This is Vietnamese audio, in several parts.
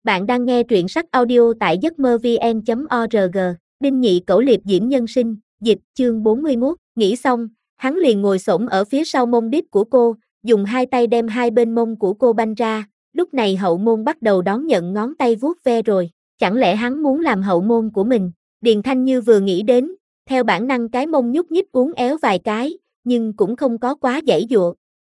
Bạn đang nghe truyện sách audio tại giấc mơ vn.org. Đinh Nhị Cẩu Liệp Diễm Nhân Sinh, dịch, chương 41. Nghĩ xong, hắn liền ngồi xổm ở phía sau mông đít của cô, dùng hai tay đem hai bên mông của cô banh ra. Lúc này hậu môn bắt đầu đón nhận ngón tay vuốt ve rồi. Chẳng lẽ hắn muốn làm hậu môn của mình? Điền Thanh Như vừa nghĩ đến, theo bản năng cái mông nhúc nhích uốn éo vài cái, nhưng cũng không có quá giãy giụa.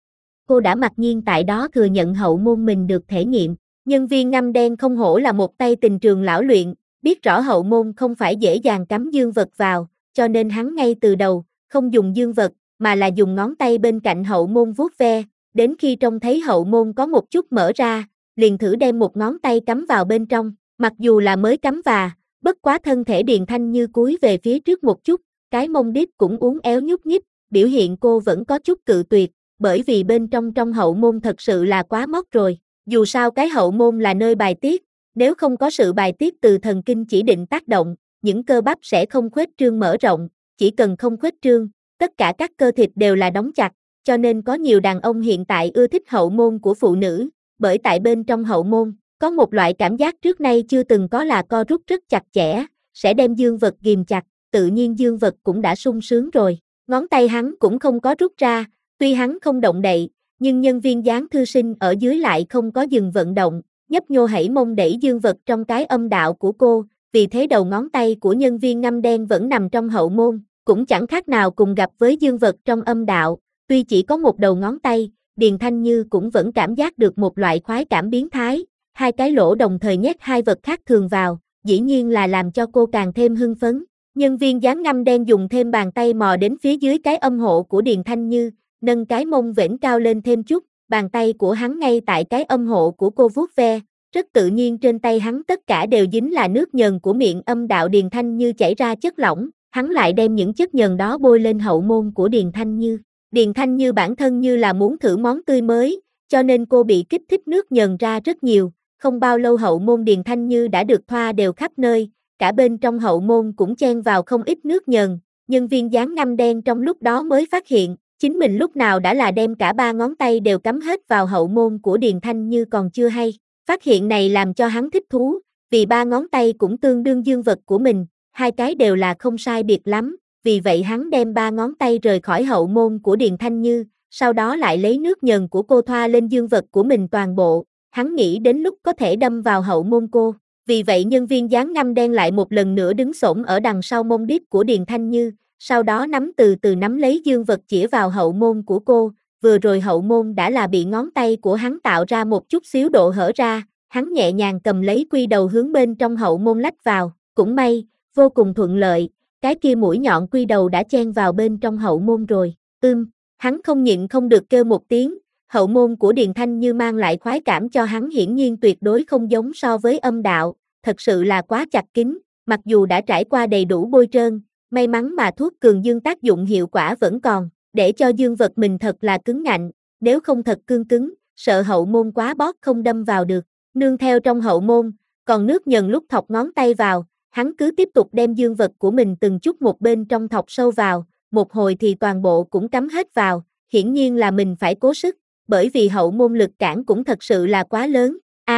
Cô đã mặc nhiên tại đó thừa nhận hậu môn mình được thể nghiệm. Nhân viên ngăm đen không hổ là một tay tình trường lão luyện, biết rõ hậu môn không phải dễ dàng cắm dương vật vào, cho nên hắn ngay từ đầu, không dùng dương vật, mà là dùng ngón tay bên cạnh hậu môn vuốt ve, đến khi trông thấy hậu môn có một chút mở ra, liền thử đem một ngón tay cắm vào bên trong, mặc dù là mới cắm và, bất quá thân thể Điền Thanh Như cúi về phía trước một chút, cái mông đít cũng uốn éo nhúc nhích, biểu hiện cô vẫn có chút cự tuyệt, bởi vì bên trong hậu môn thật sự là quá móc rồi. Dù sao cái hậu môn là nơi bài tiết, nếu không có sự bài tiết từ thần kinh chỉ định tác động, những cơ bắp sẽ không khuếch trương mở rộng, chỉ cần không khuếch trương, tất cả các cơ thịt đều là đóng chặt, cho nên có nhiều đàn ông hiện tại ưa thích hậu môn của phụ nữ, bởi tại bên trong hậu môn, có một loại cảm giác trước nay chưa từng có là co rút rất chặt chẽ, sẽ đem dương vật ghìm chặt, tự nhiên dương vật cũng đã sung sướng rồi, ngón tay hắn cũng không có rút ra, tuy hắn không động đậy, nhưng nhân viên dáng thư sinh ở dưới lại không có dừng vận động, nhấp nhô hãy mông đẩy dương vật trong cái âm đạo của cô, vì thế đầu ngón tay của nhân viên ngăm đen vẫn nằm trong hậu môn, cũng chẳng khác nào cùng gặp với dương vật trong âm đạo, tuy chỉ có một đầu ngón tay, Điền Thanh Như cũng vẫn cảm giác được một loại khoái cảm biến thái, hai cái lỗ đồng thời nhét hai vật khác thường vào, dĩ nhiên là làm cho cô càng thêm hưng phấn. Nhân viên dáng ngăm đen dùng thêm bàn tay mò đến phía dưới cái âm hộ của Điền Thanh Như, nâng cái mông vểnh cao lên thêm chút, bàn tay của hắn ngay tại cái âm hộ của cô vuốt ve, rất tự nhiên trên tay hắn tất cả đều dính là nước nhờn của miệng âm đạo Điền Thanh Như chảy ra chất lỏng, hắn lại đem những chất nhờn đó bôi lên hậu môn của Điền Thanh Như. Điền Thanh Như bản thân như là muốn thử món tươi mới, cho nên cô bị kích thích nước nhờn ra rất nhiều, không bao lâu hậu môn Điền Thanh Như đã được thoa đều khắp nơi, cả bên trong hậu môn cũng chen vào không ít nước nhờn, nhân viên dáng ngăm đen trong lúc đó mới phát hiện, chính mình lúc nào đã là đem cả ba ngón tay đều cắm hết vào hậu môn của Điền Thanh Như còn chưa hay. Phát hiện này làm cho hắn thích thú, vì ba ngón tay cũng tương đương dương vật của mình, hai cái đều là không sai biệt lắm, vì vậy hắn đem ba ngón tay rời khỏi hậu môn của Điền Thanh Như, sau đó lại lấy nước nhờn của cô thoa lên dương vật của mình toàn bộ, hắn nghĩ đến lúc có thể đâm vào hậu môn cô. Vì vậy nhân viên dáng ngăm đen lại một lần nữa đứng xổm ở đằng sau mông đít của Điền Thanh Như, sau đó từ từ nắm lấy dương vật chĩa vào hậu môn của cô, vừa rồi hậu môn đã là bị ngón tay của hắn tạo ra một chút xíu độ hở ra, hắn nhẹ nhàng cầm lấy quy đầu hướng bên trong hậu môn lách vào, cũng may, vô cùng thuận lợi, cái kia mũi nhọn quy đầu đã chen vào bên trong hậu môn rồi, hắn không nhịn không được kêu một tiếng, hậu môn của Điền Thanh Như mang lại khoái cảm cho hắn hiển nhiên tuyệt đối không giống so với âm đạo, thật sự là quá chặt kín, mặc dù đã trải qua đầy đủ bôi trơn, may mắn mà thuốc cường dương tác dụng hiệu quả vẫn còn, để cho dương vật mình thật là cứng ngạnh, nếu không thật cương cứng, sợ hậu môn quá bóp không đâm vào được, nương theo trong hậu môn, còn nước nhờn lúc thọc ngón tay vào, hắn cứ tiếp tục đem dương vật của mình từng chút một bên trong thọc sâu vào, một hồi thì toàn bộ cũng cắm hết vào, hiển nhiên là mình phải cố sức, bởi vì hậu môn lực cản cũng thật sự là quá lớn,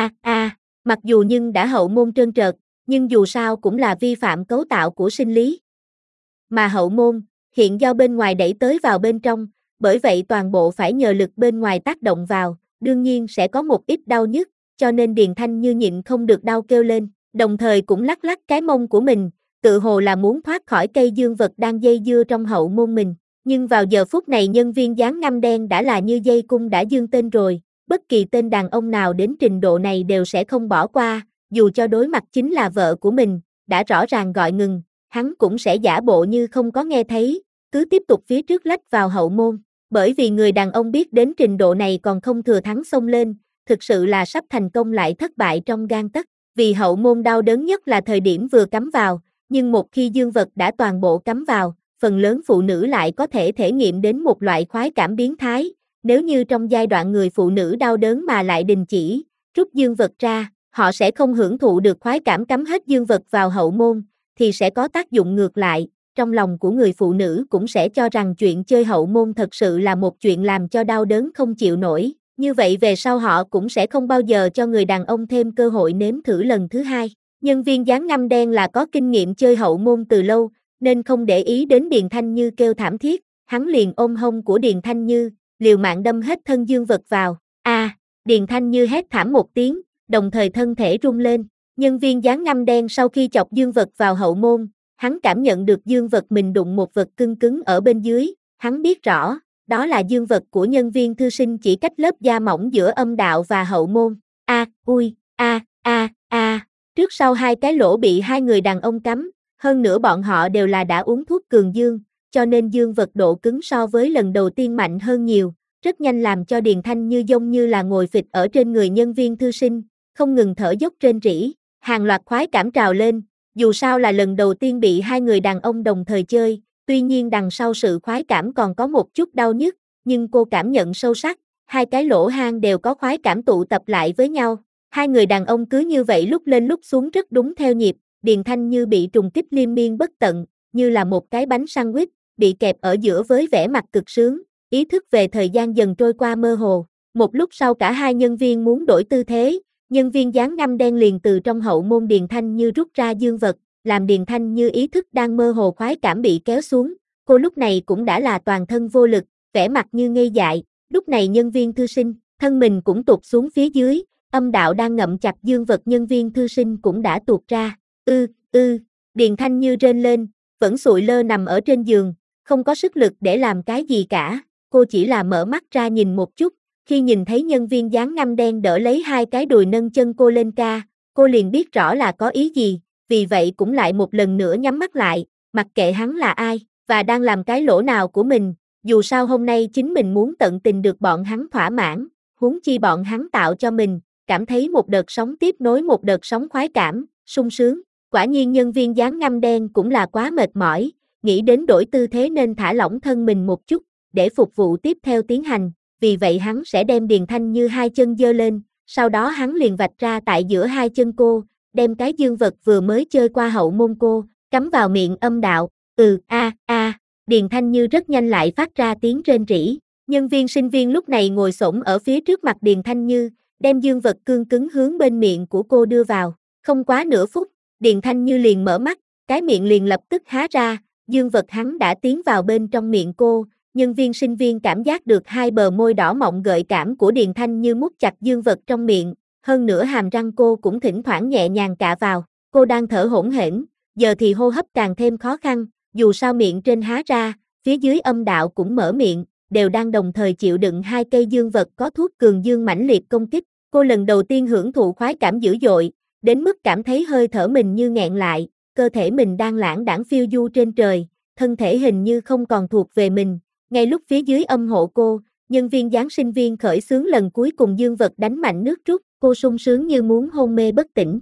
mặc dù nhưng đã hậu môn trơn trượt, nhưng dù sao cũng là vi phạm cấu tạo của sinh lý. Mà hậu môn, hiện do bên ngoài đẩy tới vào bên trong, bởi vậy toàn bộ phải nhờ lực bên ngoài tác động vào, đương nhiên sẽ có một ít đau nhức, cho nên Điền Thanh Như nhịn không được đau kêu lên, đồng thời cũng lắc lắc cái mông của mình, tự hồ là muốn thoát khỏi cây dương vật đang dây dưa trong hậu môn mình. Nhưng vào giờ phút này nhân viên dáng ngăm đen đã là như dây cung đã dương tên rồi, bất kỳ tên đàn ông nào đến trình độ này đều sẽ không bỏ qua, dù cho đối mặt chính là vợ của mình, đã rõ ràng gọi ngừng, hắn cũng sẽ giả bộ như không có nghe thấy, cứ tiếp tục phía trước lách vào hậu môn, bởi vì người đàn ông biết đến trình độ này còn không thừa thắng xông lên, thực sự là sắp thành công lại thất bại trong gang tấc, vì hậu môn đau đớn nhất là thời điểm vừa cắm vào, nhưng một khi dương vật đã toàn bộ cắm vào, phần lớn phụ nữ lại có thể thể nghiệm đến một loại khoái cảm biến thái, nếu như trong giai đoạn người phụ nữ đau đớn mà lại đình chỉ, rút dương vật ra, họ sẽ không hưởng thụ được khoái cảm cắm hết dương vật vào hậu môn, thì sẽ có tác dụng ngược lại, trong lòng của người phụ nữ cũng sẽ cho rằng chuyện chơi hậu môn thật sự là một chuyện làm cho đau đớn không chịu nổi, Như vậy về sau họ cũng sẽ không bao giờ cho người đàn ông thêm cơ hội nếm thử lần thứ hai. Nhân viên dáng ngăm đen là có kinh nghiệm chơi hậu môn từ lâu, nên không để ý đến Điền Thanh Như kêu thảm thiết, hắn liền ôm hông của Điền Thanh Như, liều mạng đâm hết thân dương vật vào. Điền Thanh Như hét thảm một tiếng, đồng thời thân thể rung lên. Nhân viên dáng ngăm đen sau khi chọc dương vật vào hậu môn, hắn cảm nhận được dương vật mình đụng một vật cứng cứng ở bên dưới, hắn biết rõ, đó là dương vật của nhân viên thư sinh chỉ cách lớp da mỏng giữa âm đạo và hậu môn. Trước sau hai cái lỗ bị hai người đàn ông cắm, hơn nữa bọn họ đều là đã uống thuốc cường dương, cho nên dương vật độ cứng so với lần đầu tiên mạnh hơn nhiều, rất nhanh làm cho Điền Thanh Như giống như là ngồi phịch ở trên người nhân viên thư sinh, không ngừng thở dốc rên rỉ, hàng loạt khoái cảm trào lên, dù sao là lần đầu tiên bị hai người đàn ông đồng thời chơi, tuy nhiên đằng sau sự khoái cảm còn có một chút đau nhức, nhưng cô cảm nhận sâu sắc, hai cái lỗ hang đều có khoái cảm tụ tập lại với nhau. Hai người đàn ông cứ như vậy lúc lên lúc xuống rất đúng theo nhịp, Điền Thanh Như bị trùng kích liên miên bất tận, như là một cái bánh sandwich, bị kẹp ở giữa với vẻ mặt cực sướng, ý thức về thời gian dần trôi qua mơ hồ. Một lúc sau cả hai nhân viên muốn đổi tư thế, nhân viên dáng ngăm đen liền từ trong hậu môn Điền Thanh Như rút ra dương vật, làm Điền Thanh Như ý thức đang mơ hồ khoái cảm bị kéo xuống, cô lúc này cũng đã là toàn thân vô lực, vẻ mặt như ngây dại, lúc này nhân viên thư sinh, thân mình cũng tụt xuống phía dưới, âm đạo đang ngậm chặt dương vật nhân viên thư sinh cũng đã tuột ra, Điền Thanh Như rên lên, vẫn sụi lơ nằm ở trên giường, không có sức lực để làm cái gì cả, cô chỉ là mở mắt ra nhìn một chút, khi nhìn thấy nhân viên dáng ngăm đen đỡ lấy hai cái đùi nâng chân cô lên ca, cô liền biết rõ là có ý gì, vì vậy cũng lại một lần nữa nhắm mắt lại, mặc kệ hắn là ai, và đang làm cái lỗ nào của mình, dù sao hôm nay chính mình muốn tận tình được bọn hắn thỏa mãn, huống chi bọn hắn tạo cho mình, cảm thấy một đợt sóng tiếp nối một đợt sóng khoái cảm, sung sướng. Quả nhiên nhân viên dáng ngăm đen cũng là quá mệt mỏi, nghĩ đến đổi tư thế nên thả lỏng thân mình một chút, để phục vụ tiếp theo tiến hành, vì vậy hắn sẽ đem Điền Thanh Như hai chân giơ lên, sau đó hắn liền vạch ra tại giữa hai chân cô, đem cái dương vật vừa mới chơi qua hậu môn cô, cắm vào miệng âm đạo, Điền Thanh Như rất nhanh lại phát ra tiếng rên rỉ, nhân viên sinh viên lúc này ngồi xổm ở phía trước mặt Điền Thanh Như, đem dương vật cương cứng hướng bên miệng của cô đưa vào, không quá nửa phút, Điền Thanh Như liền mở mắt, cái miệng liền lập tức há ra, dương vật hắn đã tiến vào bên trong miệng cô, nhân viên sinh viên cảm giác được hai bờ môi đỏ mọng gợi cảm của Điền Thanh Như mút chặt dương vật trong miệng, hơn nữa hàm răng cô cũng thỉnh thoảng nhẹ nhàng cạ vào, cô đang thở hổn hển, giờ thì hô hấp càng thêm khó khăn, dù sao miệng trên há ra, phía dưới âm đạo cũng mở miệng, đều đang đồng thời chịu đựng hai cây dương vật có thuốc cường dương mãnh liệt công kích, cô lần đầu tiên hưởng thụ khoái cảm dữ dội, đến mức cảm thấy hơi thở mình như nghẹn lại, cơ thể mình đang lãng đãng phiêu du trên trời, thân thể hình như không còn thuộc về mình, ngay lúc phía dưới âm hộ cô, nhân viên dáng sinh viên khởi xướng lần cuối cùng dương vật đánh mạnh nước rút, cô sung sướng như muốn hôn mê bất tỉnh,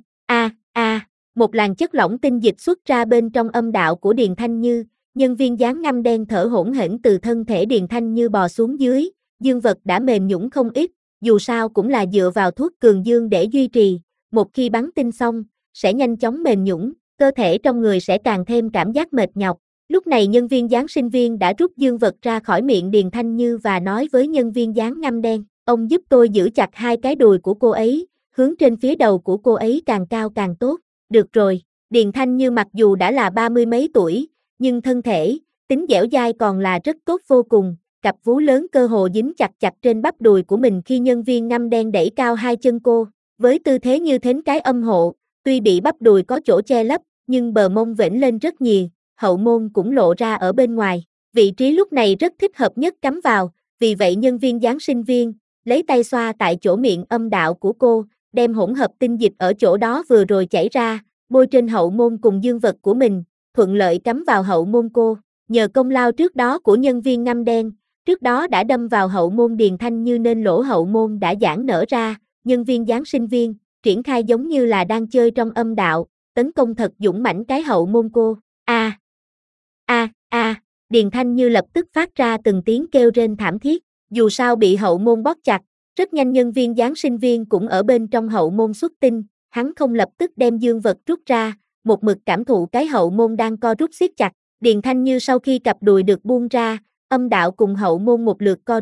một làn chất lỏng tinh dịch xuất ra bên trong âm đạo của Điền Thanh Như, nhân viên dáng ngăm đen thở hổn hển từ thân thể Điền Thanh Như bò xuống dưới, dương vật đã mềm nhũn không ít, dù sao cũng là dựa vào thuốc cường dương để duy trì, một khi bắn tinh xong, sẽ nhanh chóng mềm nhũn, cơ thể trong người sẽ càng thêm cảm giác mệt nhọc. Lúc này nhân viên dáng sinh viên đã rút dương vật ra khỏi miệng Điền Thanh Như và nói với nhân viên dáng ngăm đen, ông giúp tôi giữ chặt hai cái đùi của cô ấy, hướng trên phía đầu của cô ấy càng cao càng tốt. Được rồi, Điền Thanh Như mặc dù đã là 30 mấy tuổi, nhưng thân thể, tính dẻo dai còn là rất tốt vô cùng, cặp vú lớn cơ hồ dính chặt chặt trên bắp đùi của mình khi nhân viên ngăm đen đẩy cao hai chân cô, với tư thế như thến cái âm hộ, tuy bị bắp đùi có chỗ che lấp, nhưng bờ mông vểnh lên rất nhiều, hậu môn cũng lộ ra ở bên ngoài, vị trí lúc này rất thích hợp nhất cắm vào, vì vậy nhân viên dáng sinh viên, lấy tay xoa tại chỗ miệng âm đạo của cô, đem hỗn hợp tinh dịch ở chỗ đó vừa rồi chảy ra, bôi trên hậu môn cùng dương vật của mình, thuận lợi cắm vào hậu môn cô, nhờ công lao trước đó của nhân viên ngăm đen, trước đó đã đâm vào hậu môn Điền Thanh Như nên lỗ hậu môn đã giãn nở ra, nhân viên dáng sinh viên, triển khai giống như là đang chơi trong âm đạo, tấn công thật dũng mãnh cái hậu môn cô, Điền Thanh Như lập tức phát ra từng tiếng kêu rên thảm thiết, dù sao bị hậu môn bóp chặt, rất nhanh nhân viên dáng sinh viên cũng ở bên trong hậu môn xuất tinh, hắn không lập tức đem dương vật rút ra, một mực cảm thụ cái hậu môn đang co rút siết chặt, Điền Thanh Như sau khi cặp đùi được buông ra, âm đạo cùng hậu môn một lượt co rút,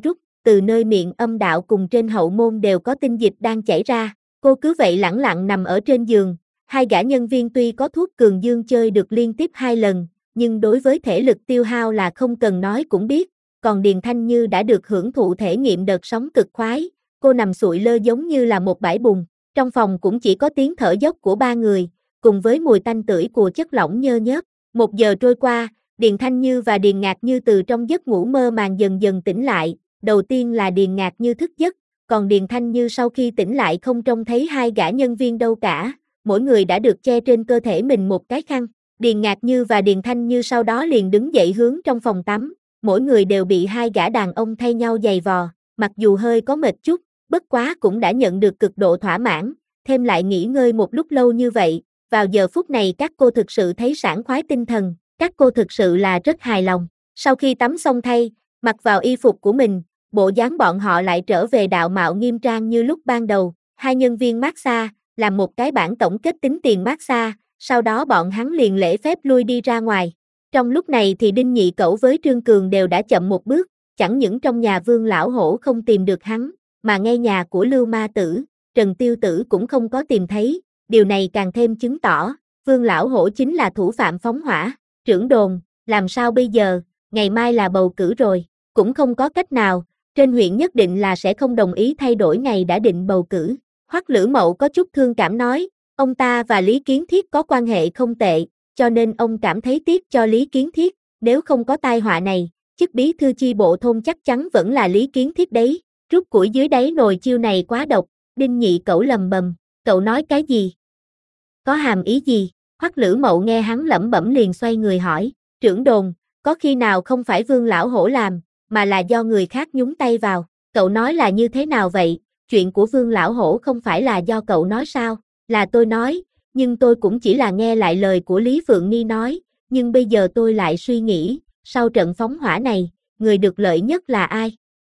từ nơi miệng âm đạo cùng trên hậu môn đều có tinh dịch đang chảy ra. Cô cứ vậy lẳng lặng nằm ở trên giường, hai gã nhân viên tuy có thuốc cường dương chơi được liên tiếp 2 lần, nhưng đối với thể lực tiêu hao là không cần nói cũng biết, còn Điền Thanh Như đã được hưởng thụ thể nghiệm đợt sóng cực khoái, cô nằm sụi lơ giống như là một bãi bùn, trong phòng cũng chỉ có tiếng thở dốc của 3 người, cùng với mùi tanh tưởi của chất lỏng nhơ nhớp. 1 giờ trôi qua, Điền Thanh Như và Điền Ngạc Như từ trong giấc ngủ mơ màng dần dần tỉnh lại, đầu tiên là Điền Ngạc Như thức giấc, còn Điền Thanh Như sau khi tỉnh lại không trông thấy hai gã nhân viên đâu cả, mỗi người đã được che trên cơ thể mình một cái khăn. Điền Ngạc Như và Điền Thanh Như sau đó liền đứng dậy hướng trong phòng tắm, mỗi người đều bị hai gã đàn ông thay nhau giày vò, mặc dù hơi có mệt chút, bất quá cũng đã nhận được cực độ thỏa mãn, thêm lại nghỉ ngơi một lúc lâu như vậy, vào giờ phút này các cô thực sự thấy sảng khoái tinh thần, các cô thực sự là rất hài lòng. Sau khi tắm xong thay, mặc vào y phục của mình, bộ dáng bọn họ lại trở về đạo mạo nghiêm trang như lúc ban đầu, hai nhân viên massage làm một cái bảng tổng kết tính tiền massage, sau đó bọn hắn liền lễ phép lui đi ra ngoài. Trong lúc này thì Đinh Nhị Cẩu với Trương Cường đều đã chậm một bước, chẳng những trong nhà Vương Lão Hổ không tìm được hắn, mà ngay nhà của Lưu Ma Tử, Trần Tiêu Tử cũng không có tìm thấy, điều này càng thêm chứng tỏ, Vương Lão Hổ chính là thủ phạm phóng hỏa. Trưởng đồn, làm sao bây giờ, ngày mai là bầu cử rồi, cũng không có cách nào, trên huyện nhất định là sẽ không đồng ý thay đổi ngày đã định bầu cử. Hoắc Lữ Mậu có chút thương cảm nói, ông ta và Lý Kiến Thiết có quan hệ không tệ, cho nên ông cảm thấy tiếc cho Lý Kiến Thiết, nếu không có tai họa này, chức bí thư chi bộ thôn chắc chắn vẫn là Lý Kiến Thiết đấy. Rút củi dưới đáy nồi chiêu này quá độc, Đinh Nhị Cẩu lầm bầm, cậu nói cái gì? Có hàm ý gì? Hoắc Lữ Mậu nghe hắn lẩm bẩm liền xoay người hỏi, trưởng đồn, có khi nào không phải Vương Lão Hổ làm, mà là do người khác nhúng tay vào, cậu nói là như thế nào vậy? Chuyện của Vương Lão Hổ không phải là do cậu nói sao? Là tôi nói, nhưng tôi cũng chỉ là nghe lại lời của Lý Phượng Nghi nói, nhưng bây giờ tôi lại suy nghĩ, sau trận phóng hỏa này, người được lợi nhất là ai?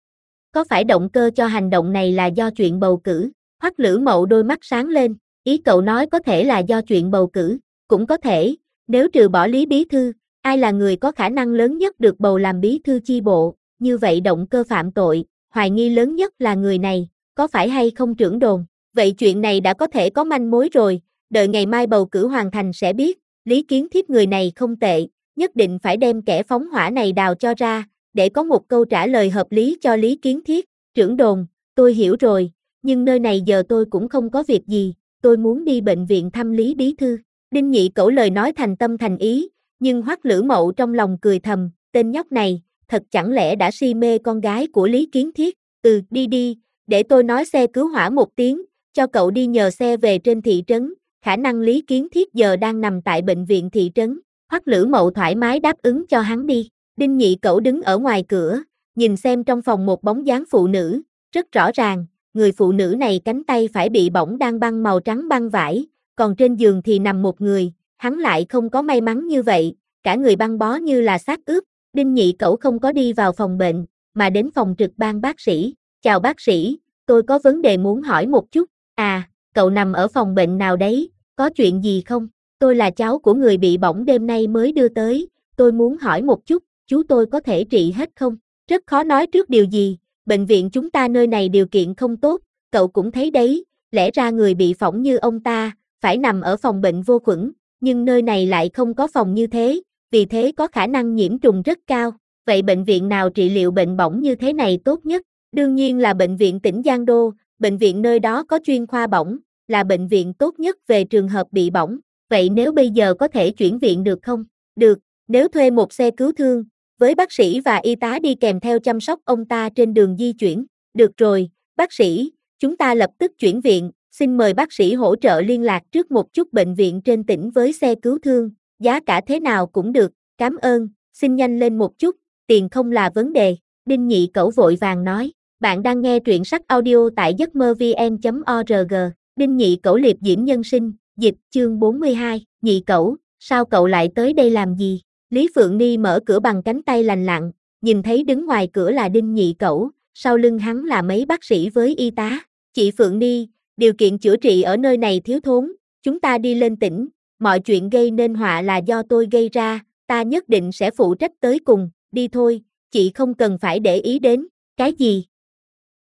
Có phải động cơ cho hành động này là do chuyện bầu cử? Hoắc Lữ Mậu đôi mắt sáng lên, ý cậu nói có thể là do chuyện bầu cử, cũng có thể, nếu trừ bỏ Lý Bí Thư, ai là người có khả năng lớn nhất được bầu làm bí thư chi bộ, như vậy động cơ phạm tội, hoài nghi lớn nhất là người này, có phải hay không trưởng đồn? Vậy chuyện này đã có thể có manh mối rồi, đợi ngày mai bầu cử hoàn thành sẽ biết, Lý Kiến Thiết người này không tệ, nhất định phải đem kẻ phóng hỏa này đào cho ra, để có một câu trả lời hợp lý cho Lý Kiến Thiết. Trưởng đồn, tôi hiểu rồi, nhưng nơi này giờ tôi cũng không có việc gì, tôi muốn đi bệnh viện thăm Lý Bí Thư. Đinh Nhị Cẩu lời nói thành tâm thành ý, nhưng Hoắc Lữ Mậu trong lòng cười thầm, tên nhóc này, thật chẳng lẽ đã si mê con gái của Lý Kiến Thiết, đi đi, để tôi nói xe cứu hỏa một tiếng, cho cậu đi nhờ xe về trên thị trấn, khả năng Lý Kiến Thiết giờ đang nằm tại bệnh viện thị trấn. Hoắc Lữ Mậu thoải mái đáp ứng cho hắn đi. Đinh Nhị Cẩu đứng ở ngoài cửa, nhìn xem trong phòng một bóng dáng phụ nữ, rất rõ ràng, người phụ nữ này cánh tay phải bị bỏng đang băng màu trắng băng vải, còn trên giường thì nằm một người, hắn lại không có may mắn như vậy, cả người băng bó như là xác ướp. Đinh Nhị Cẩu không có đi vào phòng bệnh, mà đến phòng trực ban bác sĩ. Chào bác sĩ, tôi có vấn đề muốn hỏi một chút. À, cậu nằm ở phòng bệnh nào đấy, có chuyện gì không? Tôi là cháu của người bị bỏng đêm nay mới đưa tới, tôi muốn hỏi một chút, chú tôi có thể trị hết không? Rất khó nói trước điều gì, bệnh viện chúng ta nơi này điều kiện không tốt, cậu cũng thấy đấy, lẽ ra người bị phỏng như ông ta, phải nằm ở phòng bệnh vô khuẩn, nhưng nơi này lại không có phòng như thế, vì thế có khả năng nhiễm trùng rất cao. Vậy bệnh viện nào trị liệu bệnh bỏng như thế này tốt nhất? Đương nhiên là bệnh viện tỉnh Giang Đô, bệnh viện nơi đó có chuyên khoa bỏng, là bệnh viện tốt nhất về trường hợp bị bỏng. Vậy nếu bây giờ có thể chuyển viện được không? Được, nếu thuê một xe cứu thương, với bác sĩ và y tá đi kèm theo chăm sóc ông ta trên đường di chuyển. Được rồi, bác sĩ, chúng ta lập tức chuyển viện, xin mời bác sĩ hỗ trợ liên lạc trước một chút bệnh viện trên tỉnh với xe cứu thương, giá cả thế nào cũng được, cảm ơn, xin nhanh lên một chút, tiền không là vấn đề. Đinh Nhị Cẩu vội vàng nói, bạn đang nghe truyện sách audio tại giấc mơ vn.org, Đinh Nhị Cẩu liệp diễm nhân sinh, dịch chương 42, Nhị Cẩu, sao cậu lại tới đây làm gì? Lý Phượng Ni mở cửa bằng cánh tay lành lặn, nhìn thấy đứng ngoài cửa là Đinh Nhị Cẩu, sau lưng hắn là mấy bác sĩ với y tá. Chị Phượng Ni, điều kiện chữa trị ở nơi này thiếu thốn, chúng ta đi lên tỉnh, mọi chuyện gây nên họa là do tôi gây ra, ta nhất định sẽ phụ trách tới cùng, đi thôi, chị không cần phải để ý đến. Cái gì?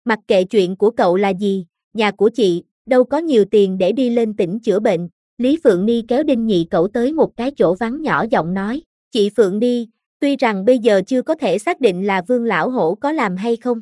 Mặc kệ chuyện của cậu là gì, nhà của chị, đâu có nhiều tiền để đi lên tỉnh chữa bệnh. Lý Phượng Ni kéo Đinh Nhị Cẩu tới một cái chỗ vắng nhỏ giọng nói, chị Phượng Ni, tuy rằng bây giờ chưa có thể xác định là Vương Lão Hổ có làm hay không.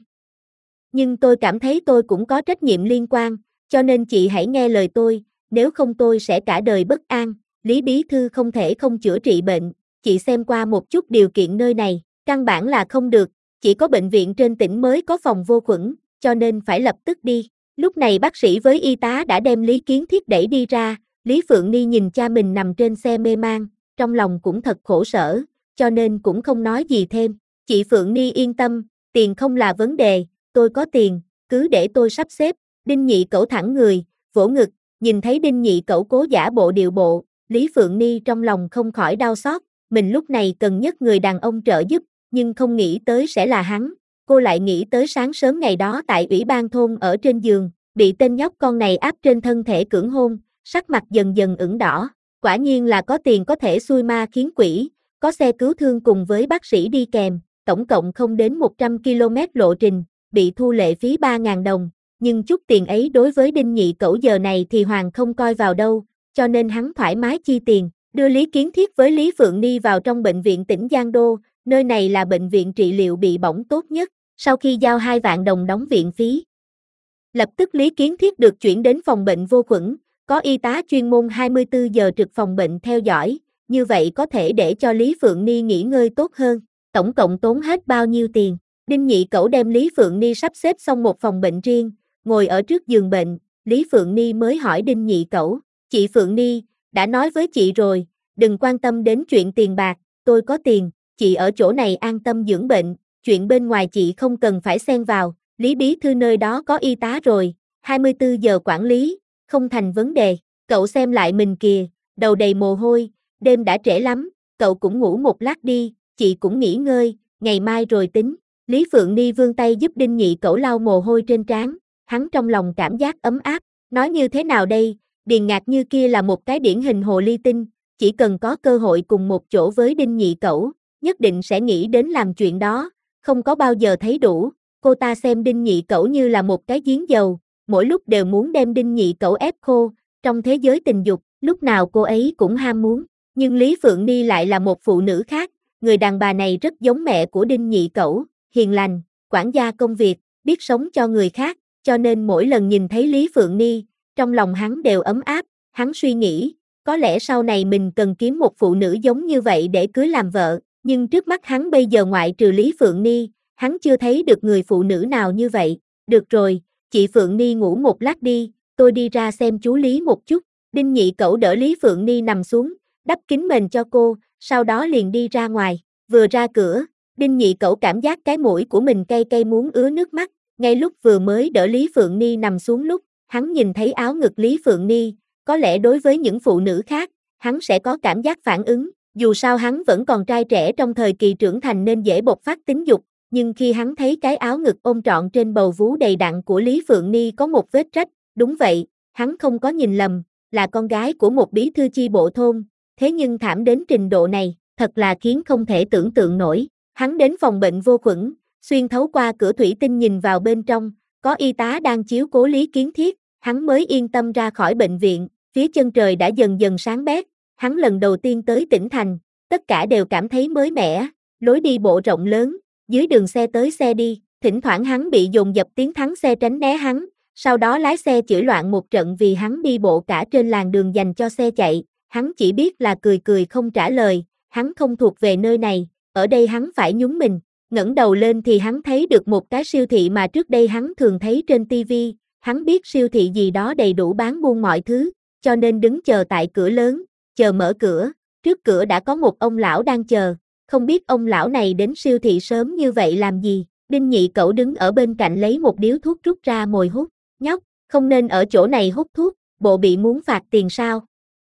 Nhưng tôi cảm thấy tôi cũng có trách nhiệm liên quan, cho nên chị hãy nghe lời tôi, nếu không tôi sẽ cả đời bất an. Lý Bí Thư không thể không chữa trị bệnh, chị xem qua một chút điều kiện nơi này, căn bản là không được, chỉ có bệnh viện trên tỉnh mới có phòng vô khuẩn, cho nên phải lập tức đi. Lúc này bác sĩ với y tá đã đem Lý Kiến Thiết đẩy đi ra, Lý Phượng Ni nhìn cha mình nằm trên xe mê man, trong lòng cũng thật khổ sở, cho nên cũng không nói gì thêm. Chị Phượng Ni yên tâm, tiền không là vấn đề, tôi có tiền, cứ để tôi sắp xếp. Đinh Nhị Cẩu thẳng người, vỗ ngực, nhìn thấy Đinh Nhị Cẩu cố giả bộ điệu bộ, Lý Phượng Ni trong lòng không khỏi đau xót, mình lúc này cần nhất người đàn ông trợ giúp, nhưng không nghĩ tới sẽ là hắn. Cô lại nghĩ tới sáng sớm ngày đó tại ủy ban thôn ở trên giường, bị tên nhóc con này áp trên thân thể cưỡng hôn, sắc mặt dần dần ửng đỏ, quả nhiên là có tiền có thể xui ma khiến quỷ, có xe cứu thương cùng với bác sĩ đi kèm, tổng cộng không đến 100 km lộ trình, bị thu lệ phí 3.000 đồng, nhưng chút tiền ấy đối với Đinh Nhị Cẩu giờ này thì Hoàng không coi vào đâu, cho nên hắn thoải mái chi tiền, đưa Lý Kiến Thiết với Lý Phượng Ni vào trong bệnh viện tỉnh Giang Đô, nơi này là bệnh viện trị liệu bị bỏng tốt nhất, sau khi giao 2 vạn đồng đóng viện phí. Lập tức Lý Kiến Thiết được chuyển đến phòng bệnh vô khuẩn, có y tá chuyên môn 24 giờ trực phòng bệnh theo dõi, như vậy có thể để cho Lý Phượng Ni nghỉ ngơi tốt hơn, tổng cộng tốn hết bao nhiêu tiền. Đinh Nhị Cẩu đem Lý Phượng Ni sắp xếp xong một phòng bệnh riêng, ngồi ở trước giường bệnh, Lý Phượng Ni mới hỏi Đinh Nhị Cẩu, chị Phượng Ni, đã nói với chị rồi, đừng quan tâm đến chuyện tiền bạc, tôi có tiền, chị ở chỗ này an tâm dưỡng bệnh, chuyện bên ngoài chị không cần phải xen vào, Lý Bí Thư nơi đó có y tá rồi, 24 giờ quản lý, không thành vấn đề, cậu xem lại mình kìa, đầu đầy mồ hôi, đêm đã trễ lắm, cậu cũng ngủ một lát đi, chị cũng nghỉ ngơi, ngày mai rồi tính. Lý Phượng Ni vươn tay giúp Đinh Nhị Cẩu lau mồ hôi trên trán, hắn trong lòng cảm giác ấm áp, nói như thế nào đây, Điền Ngạc Như kia là một cái điển hình hồ ly tinh, chỉ cần có cơ hội cùng một chỗ với Đinh Nhị Cẩu, nhất định sẽ nghĩ đến làm chuyện đó, không có bao giờ thấy đủ, cô ta xem Đinh Nhị Cẩu như là một cái giếng dầu, mỗi lúc đều muốn đem Đinh Nhị Cẩu ép khô, trong thế giới tình dục, lúc nào cô ấy cũng ham muốn, nhưng Lý Phượng Ni lại là một phụ nữ khác, người đàn bà này rất giống mẹ của Đinh Nhị Cẩu, hiền lành, quản gia công việc, biết sống cho người khác, cho nên mỗi lần nhìn thấy Lý Phượng Ni, trong lòng hắn đều ấm áp, hắn suy nghĩ, có lẽ sau này mình cần kiếm một phụ nữ giống như vậy để cưới làm vợ, nhưng trước mắt hắn bây giờ ngoại trừ Lý Phượng Ni, hắn chưa thấy được người phụ nữ nào như vậy, được rồi, chị Phượng Ni ngủ một lát đi, tôi đi ra xem chú Lý một chút, Đinh Nhị Cẩu đỡ Lý Phượng Ni nằm xuống, đắp kín mền cho cô, sau đó liền đi ra ngoài, vừa ra cửa, Đinh Nhị Cẩu cảm giác cái mũi của mình cay cay muốn ứa nước mắt, ngay lúc vừa mới đỡ Lý Phượng Ni nằm xuống lúc, hắn nhìn thấy áo ngực Lý Phượng Ni, có lẽ đối với những phụ nữ khác, hắn sẽ có cảm giác phản ứng, dù sao hắn vẫn còn trai trẻ trong thời kỳ trưởng thành nên dễ bộc phát tính dục, nhưng khi hắn thấy cái áo ngực ôm trọn trên bầu vú đầy đặn của Lý Phượng Ni có một vết rách, đúng vậy, hắn không có nhìn lầm, là con gái của một bí thư chi bộ thôn, thế nhưng thảm đến trình độ này, thật là khiến không thể tưởng tượng nổi. Hắn đến phòng bệnh vô khuẩn, xuyên thấu qua cửa thủy tinh nhìn vào bên trong, có y tá đang chiếu cố Lý Kiến Thiết, hắn mới yên tâm ra khỏi bệnh viện, phía chân trời đã dần dần sáng bét, hắn lần đầu tiên tới tỉnh thành, tất cả đều cảm thấy mới mẻ, lối đi bộ rộng lớn, dưới đường xe tới xe đi, thỉnh thoảng hắn bị dồn dập tiếng thắng xe tránh né hắn, sau đó lái xe chửi loạn một trận vì hắn đi bộ cả trên làn đường dành cho xe chạy, hắn chỉ biết là cười cười không trả lời, hắn không thuộc về nơi này. Ở đây hắn phải nhún mình, ngẩng đầu lên thì hắn thấy được một cái siêu thị mà trước đây hắn thường thấy trên TV, hắn biết siêu thị gì đó đầy đủ bán buôn mọi thứ, cho nên đứng chờ tại cửa lớn, chờ mở cửa, trước cửa đã có một ông lão đang chờ, không biết ông lão này đến siêu thị sớm như vậy làm gì, Đinh Nhị Cẩu đứng ở bên cạnh lấy một điếu thuốc rút ra mồi hút, nhóc, không nên ở chỗ này hút thuốc, bộ bị muốn phạt tiền sao?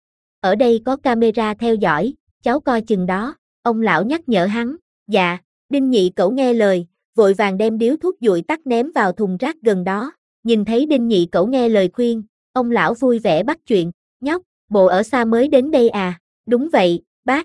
Ở đây có camera theo dõi, cháu coi chừng đó. Ông lão nhắc nhở hắn, dạ, Đinh Nhị Cẩu nghe lời, vội vàng đem điếu thuốc dụi tắt ném vào thùng rác gần đó, nhìn thấy Đinh Nhị Cẩu nghe lời khuyên, ông lão vui vẻ bắt chuyện, nhóc, bộ ở xa mới đến đây à, đúng vậy, bác.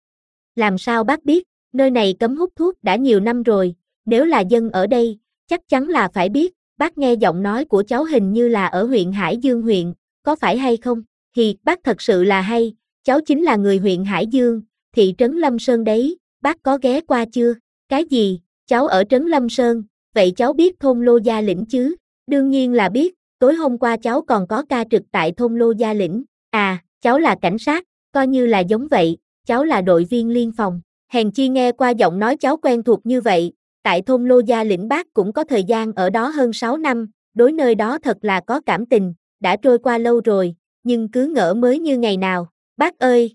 Làm sao bác biết, nơi này cấm hút thuốc đã nhiều năm rồi, nếu là dân ở đây, chắc chắn là phải biết, Bác nghe giọng nói của cháu hình như là ở huyện Hải Dương huyện, có phải hay không? Bác thật sự là hay, cháu chính là người huyện Hải Dương, thị trấn Lâm Sơn đấy, bác có ghé qua chưa? Cái gì, cháu ở trấn Lâm Sơn, vậy cháu biết thôn Lô Gia Lĩnh chứ? Đương nhiên là biết, tối hôm qua cháu còn có ca trực tại thôn Lô Gia Lĩnh, à, cháu là cảnh sát, coi như là giống vậy, cháu là đội viên liên phòng, hèn chi nghe qua giọng nói cháu quen thuộc như vậy, tại thôn Lô Gia Lĩnh bác cũng có thời gian ở đó hơn 6 năm, đối nơi đó thật là có cảm tình, đã trôi qua lâu rồi, nhưng cứ ngỡ mới như ngày nào, bác ơi!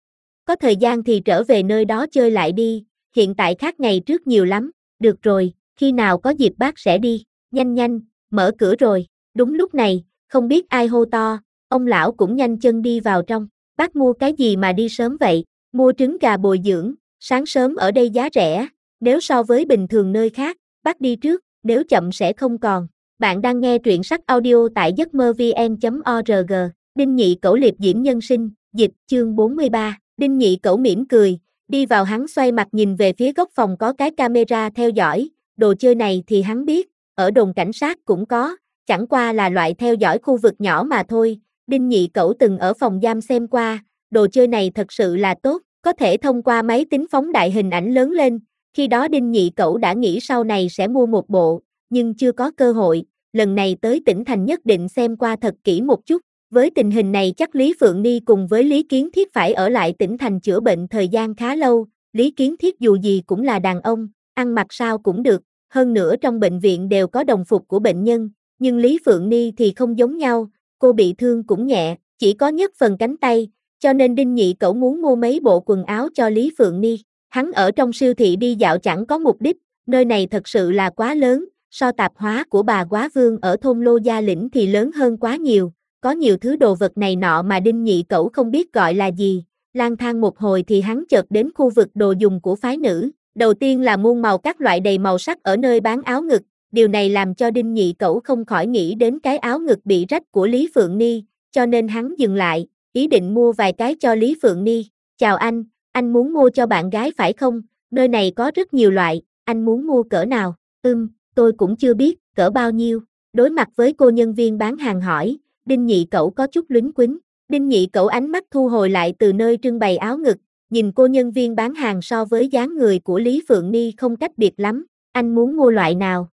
Có thời gian thì trở về nơi đó chơi lại đi, hiện tại khác ngày trước nhiều lắm, được rồi, khi nào có dịp bác sẽ đi, nhanh nhanh, mở cửa rồi, đúng lúc này, không biết ai hô to, ông lão cũng nhanh chân đi vào trong, bác mua cái gì mà đi sớm vậy, mua trứng gà bồi dưỡng, sáng sớm ở đây giá rẻ, nếu so với bình thường nơi khác, bác đi trước, nếu chậm sẽ không còn. Bạn đang nghe truyện sách audio tại giấc mơ vn.org, Đinh Nhị Cẩu liệp diễm nhân sinh, dịch, chương 43, Đinh Nhị Cẩu mỉm cười, đi vào hắn xoay mặt nhìn về phía góc phòng có cái camera theo dõi, đồ chơi này thì hắn biết, ở đồn cảnh sát cũng có, chẳng qua là loại theo dõi khu vực nhỏ mà thôi, Đinh Nhị Cẩu từng ở phòng giam xem qua, đồ chơi này thật sự là tốt, có thể thông qua máy tính phóng đại hình ảnh lớn lên, khi đó Đinh Nhị Cẩu đã nghĩ sau này sẽ mua một bộ, nhưng chưa có cơ hội, lần này tới tỉnh thành nhất định xem qua thật kỹ một chút, với tình hình này chắc Lý Phượng Ni cùng với Lý Kiến Thiết phải ở lại tỉnh thành chữa bệnh thời gian khá lâu, Lý Kiến Thiết dù gì cũng là đàn ông, ăn mặc sao cũng được, hơn nữa trong bệnh viện đều có đồng phục của bệnh nhân, nhưng Lý Phượng Ni thì không giống nhau, cô bị thương cũng nhẹ, chỉ có nhức phần cánh tay, cho nên Đinh Nhị Cẩu muốn mua mấy bộ quần áo cho Lý Phượng Ni. Hắn ở trong siêu thị đi dạo chẳng có mục đích, nơi này thật sự là quá lớn, so tạp hóa của bà Quá Vương ở thôn Lô Gia Lĩnh thì lớn hơn quá nhiều, có nhiều thứ đồ vật này nọ mà Đinh Nhị Cẩu không biết gọi là gì, lang thang một hồi thì hắn chợt đến khu vực đồ dùng của phái nữ, đầu tiên là muôn màu các loại đầy màu sắc ở nơi bán áo ngực, điều này làm cho Đinh Nhị Cẩu không khỏi nghĩ đến cái áo ngực bị rách của Lý Phượng Ni, cho nên hắn dừng lại, ý định mua vài cái cho Lý Phượng Ni, chào anh muốn mua cho bạn gái phải không, nơi này có rất nhiều loại, anh muốn mua cỡ nào, tôi cũng chưa biết, cỡ bao nhiêu, đối mặt với cô nhân viên bán hàng hỏi, Đinh Nhị Cẩu có chút lúng quýnh, Đinh Nhị Cẩu ánh mắt thu hồi lại từ nơi trưng bày áo ngực, nhìn cô nhân viên bán hàng so với dáng người của Lý Phượng Ni không cách biệt lắm, anh muốn mua loại nào?